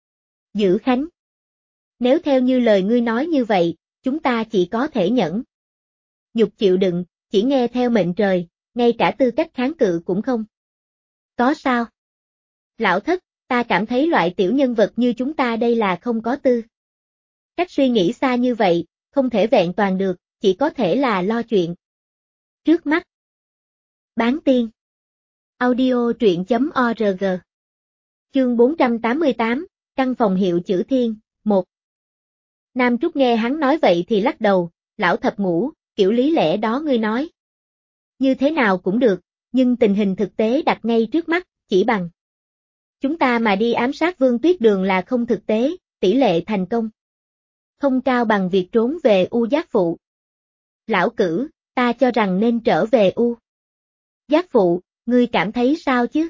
Dữ Khánh, nếu theo như lời ngươi nói như vậy, chúng ta chỉ có thể nhẫn nhục chịu đựng, chỉ nghe theo mệnh trời, ngay cả tư cách kháng cự cũng không có sao? Lão thất, ta cảm thấy loại tiểu nhân vật như chúng ta đây là không có tư cách suy nghĩ xa như vậy, không thể vẹn toàn được, chỉ có thể là lo chuyện trước mắt. Bán tiên audio truyện.org. Chương 488, căn phòng hiệu chữ thiên, 1. Nam Trúc nghe hắn nói vậy thì lắc đầu, lão thập ngũ, kiểu lý lẽ đó ngươi nói như thế nào cũng được, nhưng tình hình thực tế đặt ngay trước mắt, chỉ bằng chúng ta mà đi ám sát Vương Tuyết Đường là không thực tế, tỷ lệ thành công không cao bằng việc trốn về U Giác Phụ. Lão Cử, ta cho rằng nên trở về U Giác Phụ, ngươi cảm thấy sao chứ?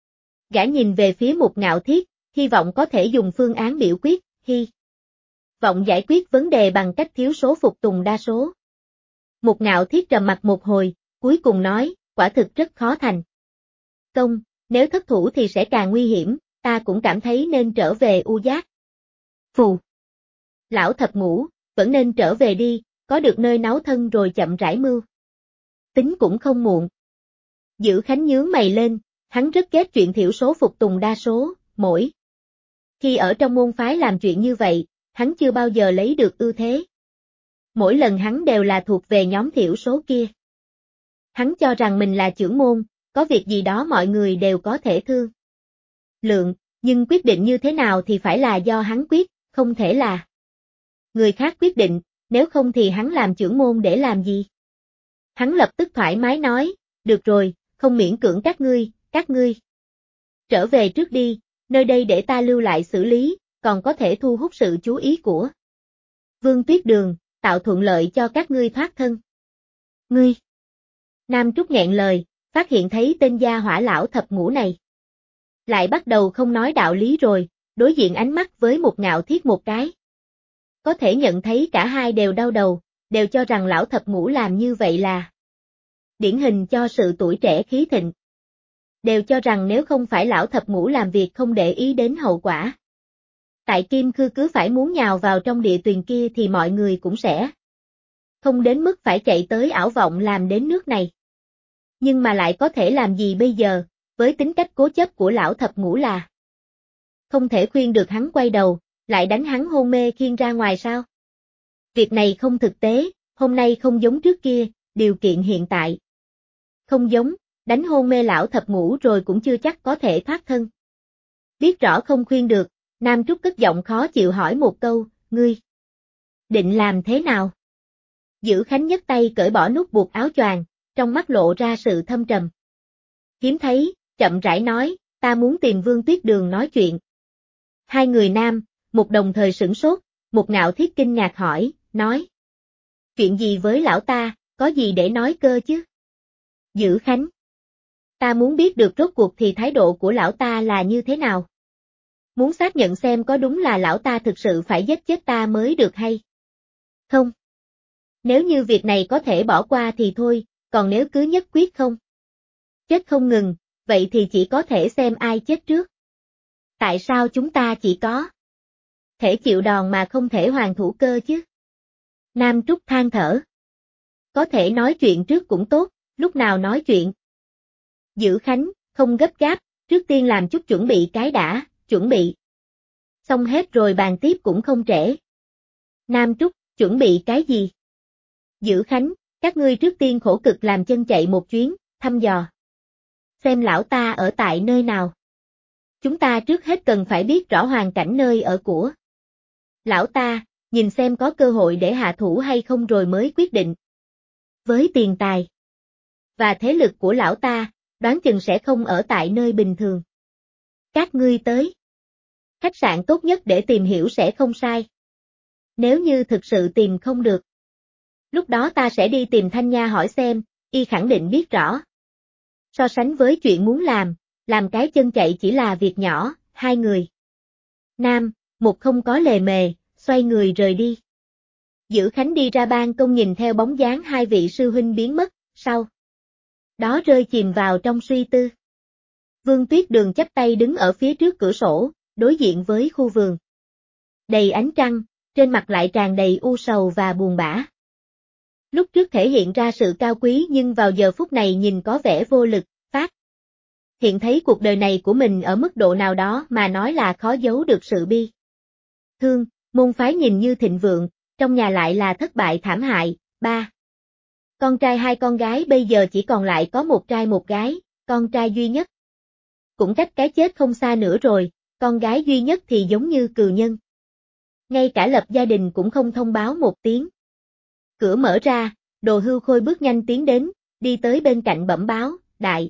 Gã nhìn về phía Mục Ngạo Thiết, hy vọng có thể dùng phương án biểu quyết, hy vọng giải quyết vấn đề bằng cách thiếu số phục tùng đa số. Mục Ngạo Thiết trầm mặt một hồi, cuối cùng nói, quả thực rất khó thành công, nếu thất thủ thì sẽ càng nguy hiểm, ta cũng cảm thấy nên trở về U Giác Phù. Lão thập ngũ, vẫn nên trở về đi, có được nơi náu thân rồi chậm rãi mưu tính cũng không muộn. Dữ Khánh nhướng mày lên, hắn rất ghét chuyện thiểu số phục tùng đa số, mỗi khi ở trong môn phái làm chuyện như vậy, hắn chưa bao giờ lấy được ưu thế. Mỗi lần hắn đều là thuộc về nhóm thiểu số kia. Hắn cho rằng mình là trưởng môn, có việc gì đó mọi người đều có thể thương lượng, nhưng quyết định như thế nào thì phải là do hắn quyết, không thể là người khác quyết định, nếu không thì hắn làm trưởng môn để làm gì? Hắn lập tức thoải mái nói, được rồi, không miễn cưỡng các ngươi trở về trước đi, nơi đây để ta lưu lại xử lý, còn có thể thu hút sự chú ý của Vương Tuyết Đường, tạo thuận lợi cho các ngươi thoát thân. Ngươi! Nam Trúc nghẹn lời, phát hiện thấy tên gia hỏa lão thập ngũ này lại bắt đầu không nói đạo lý rồi, đối diện ánh mắt với Mục Ngạo Thiết một cái. Có thể nhận thấy cả hai đều đau đầu, đều cho rằng lão thập ngũ làm như vậy là điển hình cho sự tuổi trẻ khí thịnh. Đều cho rằng nếu không phải lão thập ngũ làm việc không để ý đến hậu quả, tại Kim Khư cứ phải muốn nhào vào trong địa tuyền kia thì mọi người cũng sẽ không đến mức phải chạy tới ảo vọng làm đến nước này. Nhưng mà lại có thể làm gì bây giờ, với tính cách cố chấp của lão thập ngũ là không thể khuyên được hắn quay đầu, lại đánh hắn hôn mê khiêng ra ngoài sao? Việc này không thực tế, hôm nay không giống trước kia, điều kiện hiện tại không giống, đánh hôn mê lão thập ngũ rồi cũng chưa chắc có thể thoát thân. Biết rõ không khuyên được, Nam Trúc cất giọng khó chịu hỏi một câu, ngươi định làm thế nào? Dữ Khánh nhấc tay cởi bỏ nút buộc áo choàng, trong mắt lộ ra sự thâm trầm. Hiếm thấy, chậm rãi nói, ta muốn tìm Vương Tuyết Đường nói chuyện. Hai người nam, một đồng thời sửng sốt, Một Ngạo Thiết kinh ngạc hỏi, nói. Chuyện gì với lão ta, có gì để nói cơ chứ? Dữ Khánh. Ta muốn biết được rốt cuộc thì thái độ của lão ta là như thế nào. Muốn xác nhận xem có đúng là lão ta thực sự phải giết chết ta mới được hay không. Nếu như việc này có thể bỏ qua thì thôi, còn nếu cứ nhất quyết không chết không ngừng, vậy thì chỉ có thể xem ai chết trước. Tại sao chúng ta chỉ có thể chịu đòn mà không thể hoàn thủ cơ chứ? Nam Trúc than thở. Có thể nói chuyện trước cũng tốt, lúc nào nói chuyện? Dữ Khánh, không gấp gáp, trước tiên làm chút chuẩn bị cái đã, chuẩn bị. Xong hết rồi bàn tiếp cũng không trễ. Nam Trúc, chuẩn bị cái gì? Dữ Khánh, các ngươi trước tiên khổ cực làm chân chạy một chuyến, thăm dò. Xem lão ta ở tại nơi nào. Chúng ta trước hết cần phải biết rõ hoàn cảnh nơi ở của lão ta, nhìn xem có cơ hội để hạ thủ hay không rồi mới quyết định. Với tiền tài và thế lực của lão ta, đoán chừng sẽ không ở tại nơi bình thường. Các ngươi tới. Khách sạn tốt nhất để tìm hiểu sẽ không sai. Nếu như thực sự tìm không được, lúc đó ta sẽ đi tìm Thanh Nha hỏi xem, y khẳng định biết rõ. So sánh với chuyện muốn làm cái chân chạy chỉ là việc nhỏ, hai người. Nam, một không có lề mề, xoay người rời đi. Dữ Khánh đi ra ban công nhìn theo bóng dáng hai vị sư huynh biến mất, sau đó rơi chìm vào trong suy tư. Vương Tuyết Đường chắp tay đứng ở phía trước cửa sổ, đối diện với khu vườn. Đầy ánh trăng, trên mặt lại tràn đầy u sầu và buồn bã. Lúc trước thể hiện ra sự cao quý nhưng vào giờ phút này nhìn có vẻ vô lực, phát. Hiện thấy cuộc đời này của mình ở mức độ nào đó mà nói là khó giấu được sự bi thương, môn phái nhìn như thịnh vượng, trong nhà lại là thất bại thảm hại, ba. Con trai hai con gái bây giờ chỉ còn lại có một trai một gái, con trai duy nhất cũng cách cái chết không xa nữa rồi, con gái duy nhất thì giống như cừu nhân. Ngay cả lập gia đình cũng không thông báo một tiếng. Cửa mở ra, Đồ Hưu Khôi bước nhanh tiến đến, đi tới bên cạnh bẩm báo, đại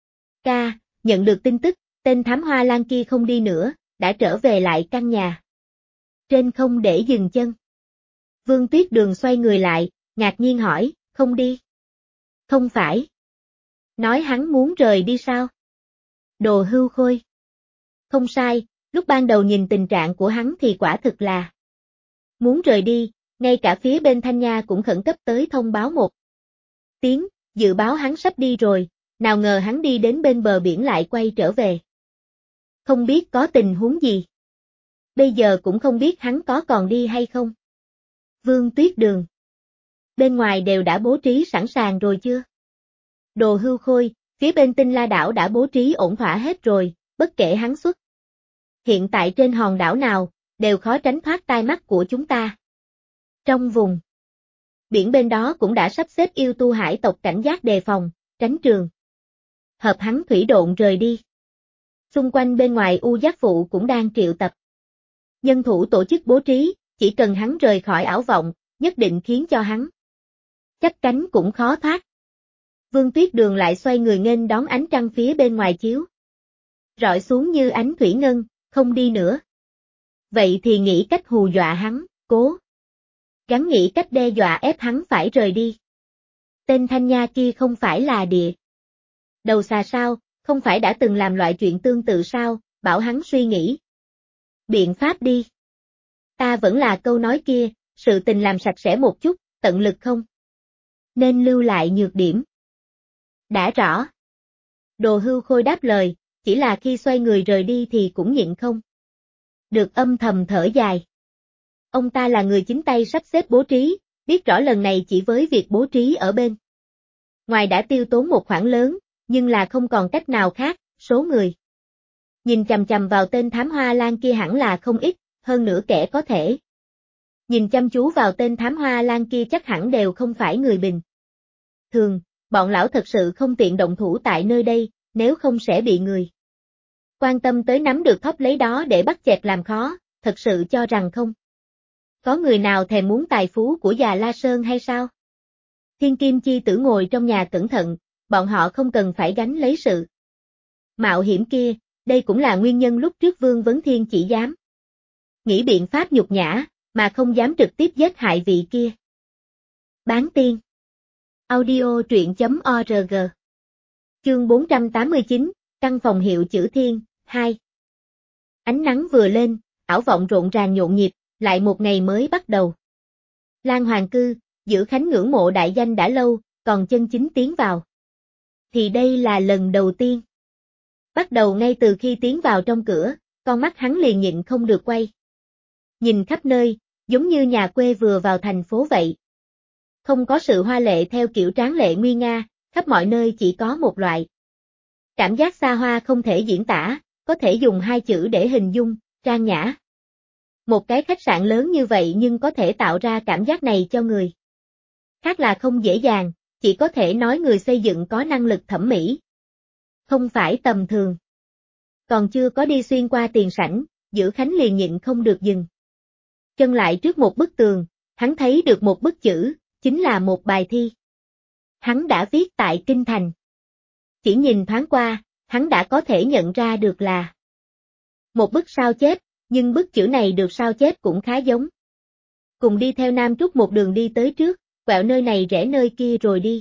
ca, nhận được tin tức, tên thám hoa lan kia không đi nữa, đã trở về lại căn nhà. Trên không để dừng chân. Vương Tuyết Đường xoay người lại, ngạc nhiên hỏi, không đi? Không phải. Nói hắn muốn rời đi sao? Đồ Hưu Khôi. Không sai, lúc ban đầu nhìn tình trạng của hắn thì quả thực là muốn rời đi, ngay cả phía bên Thanh Nha cũng khẩn cấp tới thông báo một tiếng, dự báo hắn sắp đi rồi, nào ngờ hắn đi đến bên bờ biển lại quay trở về. Không biết có tình huống gì. Bây giờ cũng không biết hắn có còn đi hay không. Vương Tuyết Đường. Bên ngoài đều đã bố trí sẵn sàng rồi chưa? Đồ Hưu Khôi, phía bên Tinh La đảo đã bố trí ổn thỏa hết rồi, bất kể hắn xuất. Hiện tại trên hòn đảo nào, đều khó tránh thoát tai mắt của chúng ta. Trong vùng biển bên đó cũng đã sắp xếp yêu tu hải tộc cảnh giác đề phòng, tránh trường hợp hắn thủy độn rời đi. Xung quanh bên ngoài U Giác Phụ cũng đang triệu tập nhân thủ tổ chức bố trí, chỉ cần hắn rời khỏi ảo vọng, nhất định khiến cho hắn chấp cánh cũng khó thoát. Vương Tuyết Đường lại xoay người nghênh đón ánh trăng phía bên ngoài chiếu. Rọi xuống như ánh thủy ngân, không đi nữa. Vậy thì nghĩ cách hù dọa hắn, cố gắng nghĩ cách đe dọa ép hắn phải rời đi. Tên Thanh Nha kia không phải là địa đầu xà sao, không phải đã từng làm loại chuyện tương tự sao, bảo hắn suy nghĩ biện pháp đi. Ta vẫn là câu nói kia, sự tình làm sạch sẽ một chút, tận lực không nên lưu lại nhược điểm. Đã rõ. Đồ Hưu Khôi đáp lời, chỉ là khi xoay người rời đi thì cũng nhịn không được âm thầm thở dài. Ông ta là người chính tay sắp xếp bố trí, biết rõ lần này chỉ với việc bố trí ở bên ngoài đã tiêu tốn một khoản lớn, nhưng là không còn cách nào khác, số người nhìn chằm chằm vào tên thám hoa lan kia hẳn là không ít, hơn nữa kẻ có thể nhìn chăm chú vào tên thám hoa lan kia chắc hẳn đều không phải người bình thường, bọn lão thật sự không tiện động thủ tại nơi đây, nếu không sẽ bị người quan tâm tới nắm được thóp lấy đó để bắt chẹt làm khó, thật sự cho rằng không có người nào thèm muốn tài phú của già La Sơn hay sao? Thiên Kim Chi Tử ngồi trong nhà cẩn thận, bọn họ không cần phải gánh lấy sự mạo hiểm kia, đây cũng là nguyên nhân lúc trước Vương Vấn Thiên chỉ dám nghĩ biện pháp nhục nhã, mà không dám trực tiếp giết hại vị kia. Bán tiên. Audio truyện.org Chương 489, căn phòng hiệu chữ thiên, 2. Ánh nắng vừa lên, ảo vọng rộn ràng nhộn nhịp, lại một ngày mới bắt đầu. Lan Hoàng Cư, Dữ Khánh ngưỡng mộ đại danh đã lâu, còn chân chính tiến vào. Thì đây là lần đầu tiên. Bắt đầu ngay từ khi tiến vào trong cửa, con mắt hắn liền nhịn không được quay. Nhìn khắp nơi, giống như nhà quê vừa vào thành phố vậy. Không có sự hoa lệ theo kiểu tráng lệ nguy nga, khắp mọi nơi chỉ có một loại. Cảm giác xa hoa không thể diễn tả, có thể dùng hai chữ để hình dung, trang nhã. Một cái khách sạn lớn như vậy nhưng có thể tạo ra cảm giác này cho người khác là không dễ dàng, chỉ có thể nói người xây dựng có năng lực thẩm mỹ. Không phải tầm thường. Còn chưa có đi xuyên qua tiền sảnh, Dữ Khánh liền nhịn không được dừng. Chân lại trước một bức tường, hắn thấy được một bức chữ, chính là một bài thi. Hắn đã viết tại Kinh Thành. Chỉ nhìn thoáng qua, hắn đã có thể nhận ra được là một bức sao chép, nhưng bức chữ này được sao chép cũng khá giống. Cùng đi theo Nam Trúc một đường đi tới trước, quẹo nơi này rẽ nơi kia rồi đi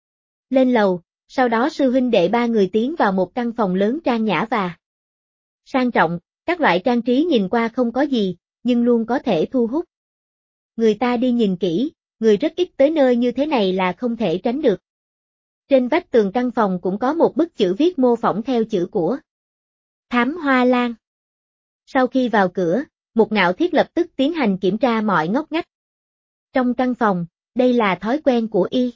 lên lầu, sau đó sư huynh đệ ba người tiến vào một căn phòng lớn trang nhã và sang trọng, các loại trang trí nhìn qua không có gì, nhưng luôn có thể thu hút người ta đi nhìn kỹ, người rất ít tới nơi như thế này là không thể tránh được. Trên vách tường căn phòng cũng có một bức chữ viết mô phỏng theo chữ của Thám Hoa Lan. Sau khi vào cửa, Mục Ngạo Thiết lập tức tiến hành kiểm tra mọi ngóc ngách. Trong căn phòng, đây là thói quen của y.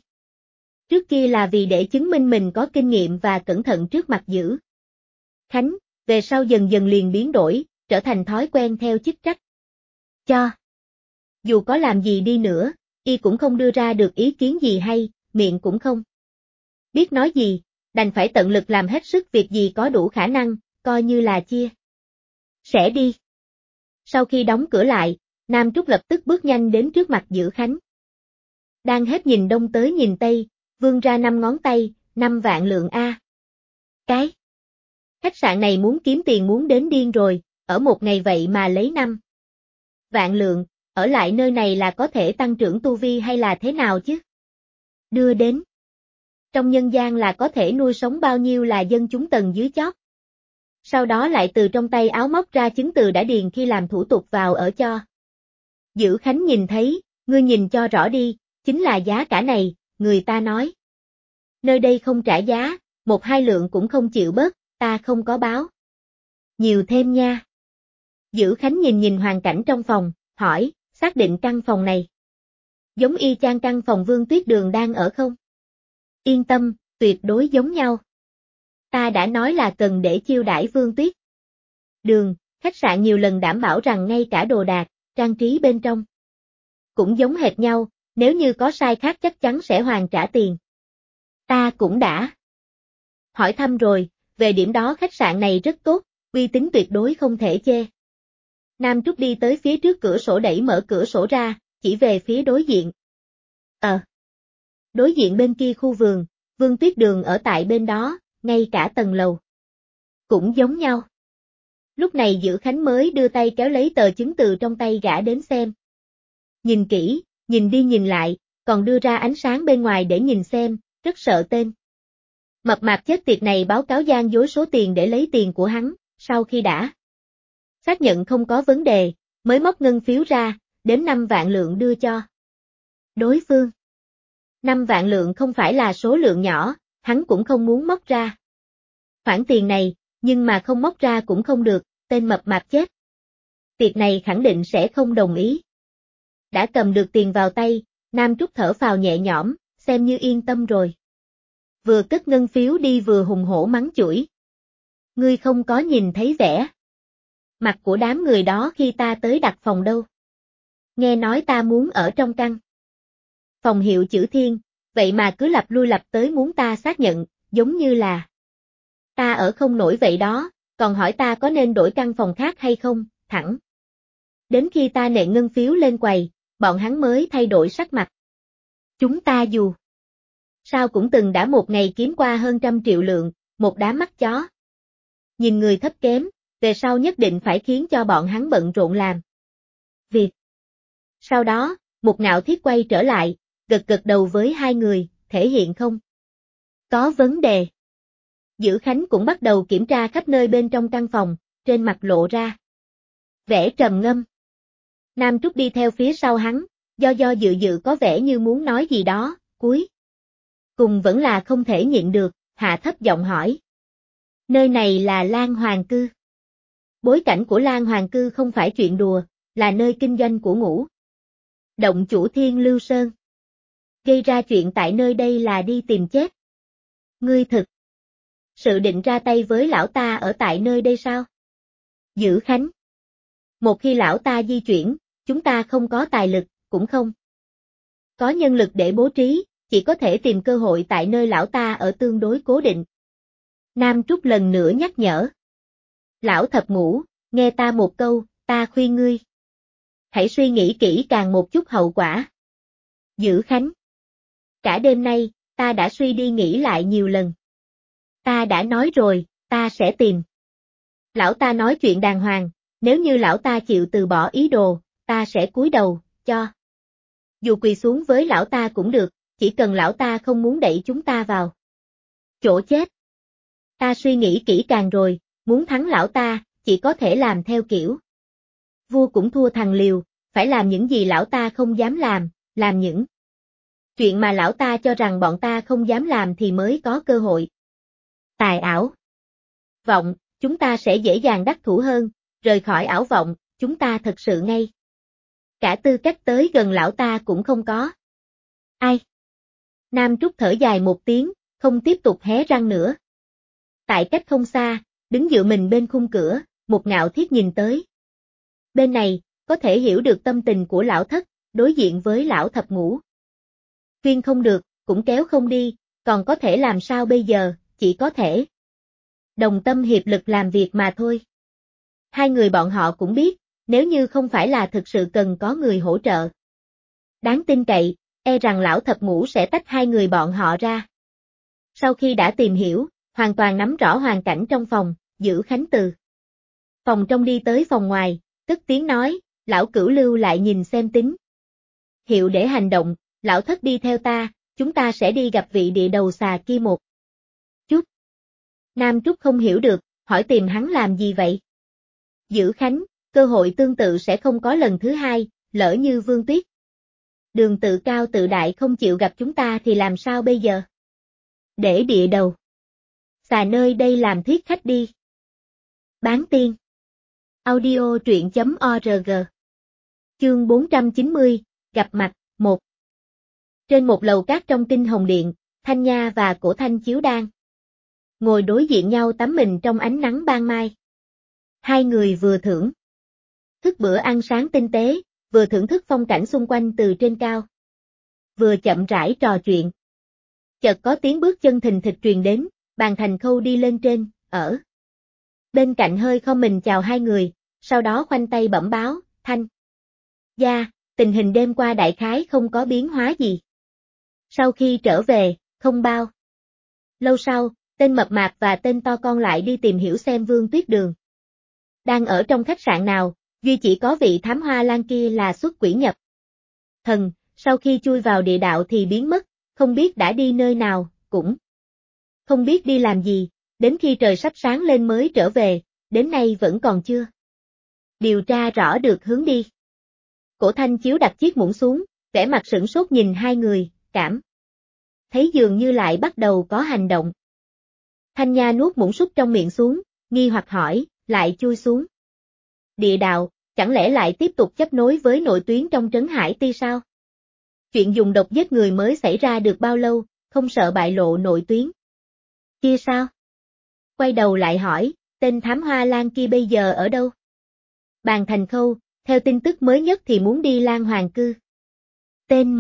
Trước kia là vì để chứng minh mình có kinh nghiệm và cẩn thận trước mặt Dữ Khánh, về sau dần dần liền biến đổi, trở thành thói quen theo chức trách. Cho dù có làm gì đi nữa, y cũng không đưa ra được ý kiến gì hay, miệng cũng không biết nói gì, đành phải tận lực làm hết sức việc gì có đủ khả năng, coi như là chia sẻ đi. Sau khi đóng cửa lại, Nam Trúc lập tức bước nhanh đến trước mặt Dữ Khánh. Đang hết nhìn đông tới nhìn tây, vươn ra 5 ngón tay, 5 vạn lượng A. Cái khách sạn này muốn kiếm tiền muốn đến điên rồi, ở một ngày vậy mà lấy 5 vạn lượng, ở lại nơi này là có thể tăng trưởng tu vi hay là thế nào chứ? Đưa đến trong nhân gian là có thể nuôi sống bao nhiêu là dân chúng tầng dưới chót. Sau đó lại từ trong tay áo móc ra chứng từ đã điền khi làm thủ tục vào ở cho. Dữ Khánh nhìn thấy, ngươi nhìn cho rõ đi, chính là giá cả này, người ta nói. Nơi đây không trả giá, 1-2 lượng cũng không chịu bớt, ta không có báo. Nhiều thêm nha. Dữ Khánh nhìn nhìn hoàn cảnh trong phòng, hỏi, xác định căn phòng này giống y chang căn phòng Vương Tuyết Đường đang ở không? Yên tâm, tuyệt đối giống nhau. Ta đã nói là cần để chiêu đãi Vương Tuyết Đường, khách sạn nhiều lần đảm bảo rằng ngay cả đồ đạc, trang trí bên trong cũng giống hệt nhau, nếu như có sai khác chắc chắn sẽ hoàn trả tiền. Ta cũng đã hỏi thăm rồi, về điểm đó khách sạn này rất tốt, uy tín tuyệt đối không thể chê. Nam Trúc đi tới phía trước cửa sổ đẩy mở cửa sổ ra, chỉ về phía đối diện. Đối diện bên kia khu vườn, Vương Tuyết Đường ở tại bên đó, ngay cả tầng lầu cũng giống nhau. Lúc này Dữ Khánh mới đưa tay kéo lấy tờ chứng từ trong tay gã đến xem. Nhìn kỹ, nhìn đi nhìn lại, còn đưa ra ánh sáng bên ngoài để nhìn xem, rất sợ tên mập mạp chết tiệt này báo cáo gian dối số tiền để lấy tiền của hắn, sau khi đã xác nhận không có vấn đề, mới móc ngân phiếu ra, đếm 5 vạn lượng đưa cho đối phương. 5 vạn lượng không phải là số lượng nhỏ, hắn cũng không muốn móc ra khoản tiền này, nhưng mà không móc ra cũng không được, tên mập mạp chết tiệt này khẳng định sẽ không đồng ý. Đã cầm được tiền vào tay, Nam Trúc thở phào nhẹ nhõm, xem như yên tâm rồi. Vừa cất ngân phiếu đi vừa hùng hổ mắng chửi. Ngươi không có nhìn thấy vẻ mặt của đám người đó khi ta tới đặt phòng đâu. Nghe nói ta muốn ở trong căn phòng hiệu chữ thiên, vậy mà cứ lặp lui lặp tới muốn ta xác nhận, giống như là ta ở không nổi vậy đó, còn hỏi ta có nên đổi căn phòng khác hay không, thẳng đến khi ta nện ngân phiếu lên quầy, bọn hắn mới thay đổi sắc mặt. Chúng ta dù sao cũng từng đã một ngày kiếm qua hơn 100 triệu lượng, một đám mắt chó. Nhìn người thấp kém, về sau nhất định phải khiến cho bọn hắn bận rộn làm việc. Sau đó, Mục Ngạo Thiết quay trở lại, gật gật đầu với hai người, thể hiện không có vấn đề. Dữ Khánh cũng bắt đầu kiểm tra khắp nơi bên trong căn phòng, trên mặt lộ ra vẻ trầm ngâm. Nam Trúc đi theo phía sau hắn, do dự dự có vẻ như muốn nói gì đó, cuối cùng vẫn là không thể nhịn được, hạ thấp giọng hỏi. Nơi này là Lan Hoàng Cư. Bối cảnh của Lan Hoàng Cư không phải chuyện đùa, là nơi kinh doanh của Ngũ động chủ Thiên Lưu Sơn. Gây ra chuyện tại nơi đây là đi tìm chết. Ngươi thực sự định ra tay với lão ta ở tại nơi đây sao? Dữ Khánh. Một khi lão ta di chuyển, chúng ta không có tài lực, cũng không có nhân lực để bố trí, chỉ có thể tìm cơ hội tại nơi lão ta ở tương đối cố định. Nam Trúc lần nữa nhắc nhở. Lão Thập Ngũ, nghe ta một câu, ta khuyên ngươi. Hãy suy nghĩ kỹ càng một chút hậu quả. Dữ Khánh. Cả đêm nay, ta đã suy đi nghĩ lại nhiều lần. Ta đã nói rồi, ta sẽ tìm. Lão ta nói chuyện đàng hoàng, nếu như lão ta chịu từ bỏ ý đồ, ta sẽ cúi đầu, cho. Dù quỳ xuống với lão ta cũng được, chỉ cần lão ta không muốn đẩy chúng ta vào chỗ chết. Ta suy nghĩ kỹ càng rồi, muốn thắng lão ta, chỉ có thể làm theo kiểu. Vua cũng thua thằng liều, phải làm những gì lão ta không dám làm những chuyện mà lão ta cho rằng bọn ta không dám làm thì mới có cơ hội. Tài ảo vọng, chúng ta sẽ dễ dàng đắc thủ hơn, rời khỏi ảo vọng, chúng ta thật sự ngay cả tư cách tới gần lão ta cũng không có. Ai? Nam Trúc thở dài một tiếng, không tiếp tục hé răng nữa. Tại cách không xa, đứng dựa mình bên khung cửa, một Ngạo Thiết nhìn tới. Bên này, có thể hiểu được tâm tình của lão thất, đối diện với lão Thập Ngũ. Khuyên không được, cũng kéo không đi, còn có thể làm sao bây giờ, chỉ có thể đồng tâm hiệp lực làm việc mà thôi. Hai người bọn họ cũng biết, nếu như không phải là thực sự cần có người hỗ trợ đáng tin cậy, e rằng lão Thập Ngũ sẽ tách hai người bọn họ ra. Sau khi đã tìm hiểu, hoàn toàn nắm rõ hoàn cảnh trong phòng, Dữ Khánh từ phòng trong đi tới phòng ngoài, cất tiếng nói, lão Cửu lưu lại nhìn xem tín hiệu để hành động, lão thất đi theo ta, chúng ta sẽ đi gặp vị địa đầu xà kia một chút. Nam Trúc không hiểu được, hỏi tìm hắn làm gì vậy? Dữ Khánh, cơ hội tương tự sẽ không có lần thứ hai, lỡ như Vương Tuyết Đường tự cao tự đại không chịu gặp chúng ta thì làm sao bây giờ? Để địa đầu xà nơi đây làm thiết khách đi. Bán tiên. Audio truyện.org. Chương 490, gặp mặt, 1. Trên một lầu cát trong Kinh Hồng Điện, Thanh Nha và Cổ Thanh Chiếu đang ngồi đối diện nhau tắm mình trong ánh nắng ban mai. Hai người vừa thưởng thức bữa ăn sáng tinh tế, vừa thưởng thức phong cảnh xung quanh từ trên cao. Vừa chậm rãi trò chuyện. Chợt có tiếng bước chân thình thịch truyền đến, Bàn Thành Khâu đi lên trên, ở bên cạnh hơi không mình chào hai người, sau đó khoanh tay bẩm báo, Thanh gia, tình hình đêm qua đại khái không có biến hóa gì. Sau khi trở về, không bao lâu sau, tên mập mạp và tên to con lại đi tìm hiểu xem Vương Tuyết Đường đang ở trong khách sạn nào, duy chỉ có vị thám hoa lan kia là xuất quỷ nhập thần, sau khi chui vào địa đạo thì biến mất, không biết đã đi nơi nào, cũng không biết đi làm gì, đến khi trời sắp sáng lên mới trở về, đến nay vẫn còn chưa điều tra rõ được hướng đi. Cổ Thanh Chiếu đặt chiếc muỗng xuống, vẻ mặt sửng sốt nhìn hai người, cảm thấy dường như lại bắt đầu có hành động. Thanh Nha nuốt muỗng súp trong miệng xuống, nghi hoặc hỏi, lại chui xuống địa đạo, chẳng lẽ lại tiếp tục chấp nối với nội tuyến trong trấn Hải Ti sao? Chuyện dùng độc giết người mới xảy ra được bao lâu, không sợ bại lộ nội tuyến kia sao? Quay đầu lại hỏi, tên thám hoa Lan kia bây giờ ở đâu? Bàn Thành Khâu, theo tin tức mới nhất thì muốn đi Lan Hoàng Cư. Tên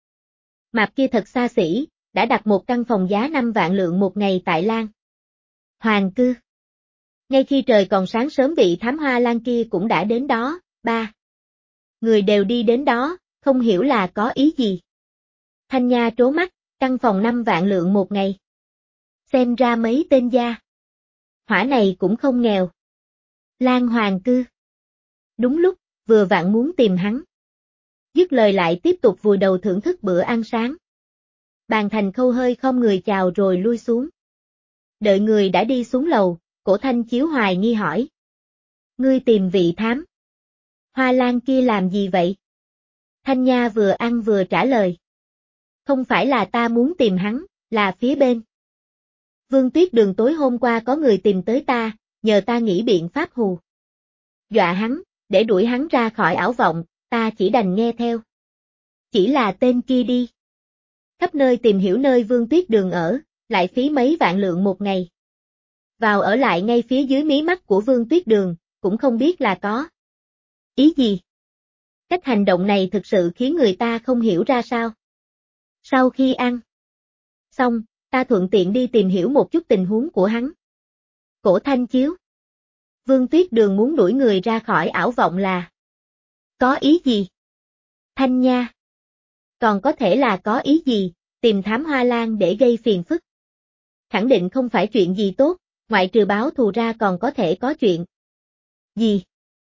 mạp kia thật xa xỉ, đã đặt một căn phòng giá 5 vạn lượng một ngày tại Lan Hoàng Cư. Ngay khi trời còn sáng sớm vị thám hoa Lan kia cũng đã đến đó, ba người đều đi đến đó, không hiểu là có ý gì. Thanh Nha trố mắt, căn phòng 5 vạn lượng một ngày. Xem ra mấy tên gia hỏa này cũng không nghèo. Lan Hoàng Cư. Đúng lúc, vừa vặn muốn tìm hắn. Dứt lời lại tiếp tục vùi đầu thưởng thức bữa ăn sáng. Bàn Thành Khâu hơi khom người chào rồi lui xuống Đợi người đã đi xuống lầu, Cổ Thanh Chiếu hoài nghi hỏi. Ngươi tìm vị thám. Hoa Lan kia làm gì vậy? Thanh Nha vừa ăn vừa trả lời. Không phải là ta muốn tìm hắn, là phía bên. Vương Tuyết Đường tối hôm qua có người tìm tới ta, nhờ ta nghĩ biện pháp hù dọa hắn, để đuổi hắn ra khỏi ảo vọng, ta chỉ đành nghe theo. Chỉ là tên kia đi. Khắp nơi tìm hiểu nơi Vương Tuyết Đường ở, lại phí mấy vạn lượng một ngày. Vào ở lại ngay phía dưới mí mắt của Vương Tuyết Đường, cũng không biết là có ý gì. Cách hành động này thực sự khiến người ta không hiểu ra sao. Sau khi ăn xong, ta thuận tiện đi tìm hiểu một chút tình huống của hắn. Cổ Thanh Chiếu. Vương Tuyết Đường muốn đuổi người ra khỏi ảo vọng là có ý gì? Thanh Nha. Còn có thể là có ý gì, tìm thám Hoa Lan để gây phiền phức. Khẳng định không phải chuyện gì tốt, ngoại trừ báo thù ra còn có thể có chuyện gì?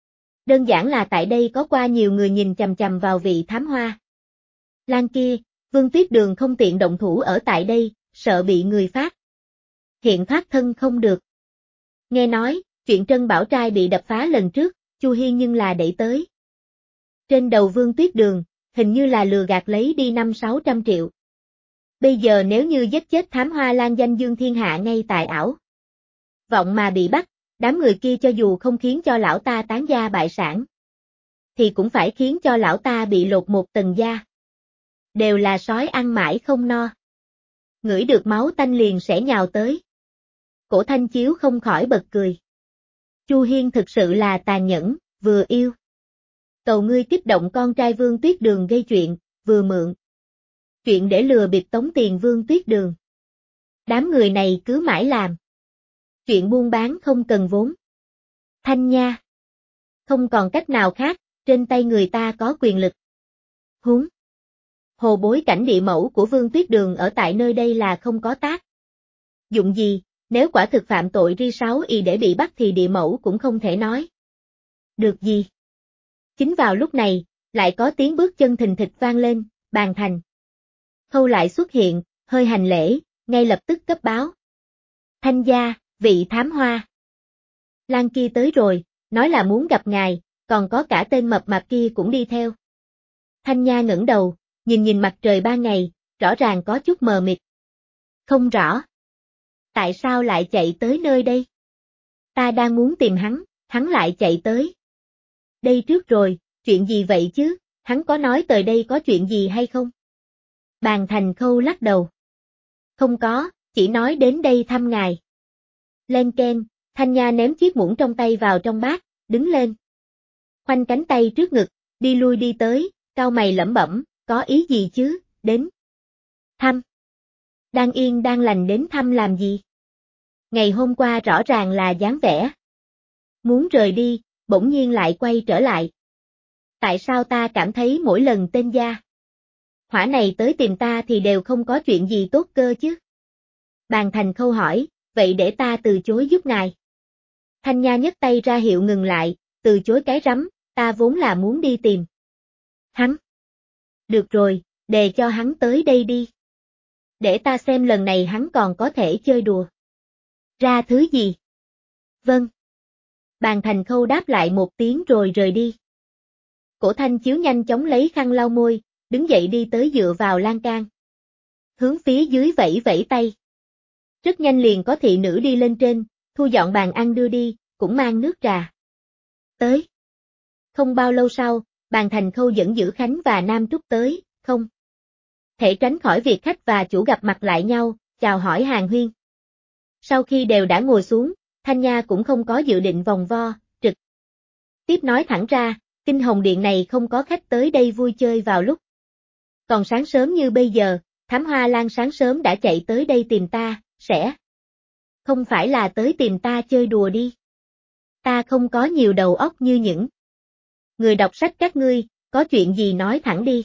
Đơn giản là tại đây có qua nhiều người nhìn chằm chằm vào vị thám Hoa Lan kia, Vương Tuyết Đường không tiện động thủ ở tại đây, sợ bị người phát hiện thoát thân không được. Nghe nói, chuyện Trân Bảo Trai bị đập phá lần trước, Chu Hiên nhưng là đẩy tới trên đầu Vương Tuyết Đường, hình như là lừa gạt lấy đi 500-600 triệu. Bây giờ nếu như giết chết thám Hoa Lan danh dương thiên hạ ngay tại ảo vọng mà bị bắt, đám người kia cho dù không khiến cho lão ta tán gia bại sản, thì cũng phải khiến cho lão ta bị lột một tầng da. Đều là sói ăn mãi không no. Ngửi được máu tanh liền sẽ nhào tới. Cổ Thanh Chiếu không khỏi bật cười. Chu Hiên thực sự là tàn nhẫn, vừa yêu cầu ngươi kích động con trai Vương Tuyết Đường gây chuyện, vừa mượn chuyện để lừa bịp tống tiền Vương Tuyết Đường. Đám người này cứ mãi làm chuyện buôn bán không cần vốn. Thanh Nha. Không còn cách nào khác, trên tay người ta có quyền lực. Huống hồ bối cảnh địa mẫu của Vương Tuyết Đường ở tại nơi đây là không có tác dụng gì, nếu quả thực phạm tội ri sáu y để bị bắt thì địa mẫu cũng không thể nói được gì. Chính vào lúc này, lại có tiếng bước chân thình thịch vang lên, Bàn Thành Khâu lại xuất hiện, hơi hành lễ, ngay lập tức cấp báo. Thanh gia, vị thám Hoa Lan kia tới rồi, nói là muốn gặp ngài, còn có cả tên mập mạp kia cũng đi theo. Thanh Nha ngẩng đầu, nhìn mặt trời ban ngày, rõ ràng có chút mờ mịt. Không rõ. Tại sao lại chạy tới nơi đây? Ta đang muốn tìm hắn lại chạy tới đây trước rồi, chuyện gì vậy chứ, hắn có nói tới đây có chuyện gì hay không? Bàn Thành Khâu lắc đầu. Không có, chỉ nói đến đây thăm ngài. Len keng, Thanh Nha ném chiếc muỗng trong tay vào trong bát, đứng lên. Khoanh cánh tay trước ngực, đi lui đi tới, cau mày lẩm bẩm, có ý gì chứ, đến thăm. Đang yên đang lành đến thăm làm gì? Ngày hôm qua rõ ràng là dáng vẻ muốn rời đi, bỗng nhiên lại quay trở lại. Tại sao ta cảm thấy mỗi lần tên gia hỏa này tới tìm ta thì đều không có chuyện gì tốt cơ chứ? Bàn Thành Khâu hỏi, vậy để ta từ chối giúp ngài. Thanh Nha nhấc tay ra hiệu ngừng lại, từ chối cái rắm, ta vốn là muốn đi tìm hắn. Được rồi, để cho hắn tới đây đi. Để ta xem lần này hắn còn có thể chơi đùa ra thứ gì. Vâng. Bàn Thành Khâu đáp lại một tiếng rồi rời đi. Cổ Thanh Chiếu nhanh chóng lấy khăn lau môi, đứng dậy đi tới dựa vào lan can. Hướng phía dưới vẫy vẫy tay. Rất nhanh liền có thị nữ đi lên trên, thu dọn bàn ăn đưa đi, cũng mang nước trà tới. Không bao lâu sau, Bàn Thành Khâu dẫn Dữ Khánh và Nam Trúc tới, không thể tránh khỏi việc khách và chủ gặp mặt lại nhau, chào hỏi hàn huyên. Sau khi đều đã ngồi xuống, Thanh Nha cũng không có dự định vòng vo, trực tiếp nói thẳng ra, Kinh Hồng Điện này không có khách tới đây vui chơi vào lúc còn sáng sớm như bây giờ, thám Hoa Lan sáng sớm đã chạy tới đây tìm ta, sẽ không phải là tới tìm ta chơi đùa đi. Ta không có nhiều đầu óc như những người đọc sách các ngươi, có chuyện gì nói thẳng đi.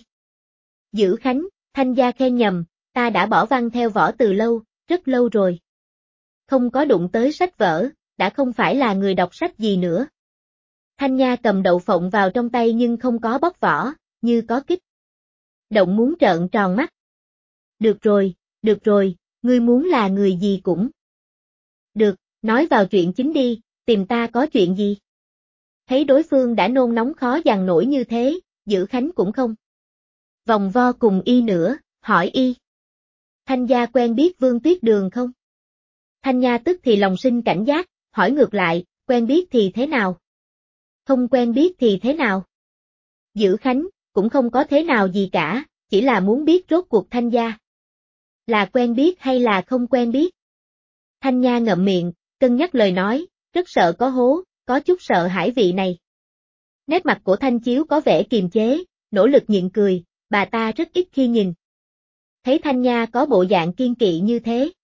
Dữ Khánh, Thanh gia khen nhầm, ta đã bỏ văn theo võ từ lâu, rất lâu rồi. Không có đụng tới sách vở, đã không phải là người đọc sách gì nữa. Thanh Nha cầm đậu phộng vào trong tay nhưng không có bóc vỏ, như có kích động muốn trợn tròn mắt. Được rồi, ngươi muốn là người gì cũng Được, nói vào chuyện chính đi, tìm ta có chuyện gì? Thấy đối phương đã nôn nóng khó dằn nổi như thế, Dữ Khánh cũng không vòng vo cùng y nữa, hỏi y. Thanh gia quen biết Vương Tuyết Đường không? Thanh Nha tức thì lòng sinh cảnh giác, hỏi ngược lại, quen biết thì thế nào? Không quen biết thì thế nào? Dữ Khánh, cũng không có thế nào gì cả, chỉ là muốn biết rốt cuộc Thanh gia là quen biết hay là không quen biết. Thanh Nha ngậm miệng, cân nhắc lời nói, rất sợ có hố, có chút sợ hãi vị này. Nét mặt của Thanh Chiếu có vẻ kiềm chế, nỗ lực nhịn cười, bà ta rất ít khi nhìn. Thấy Thanh Nha có bộ dạng kiên kỵ như thế,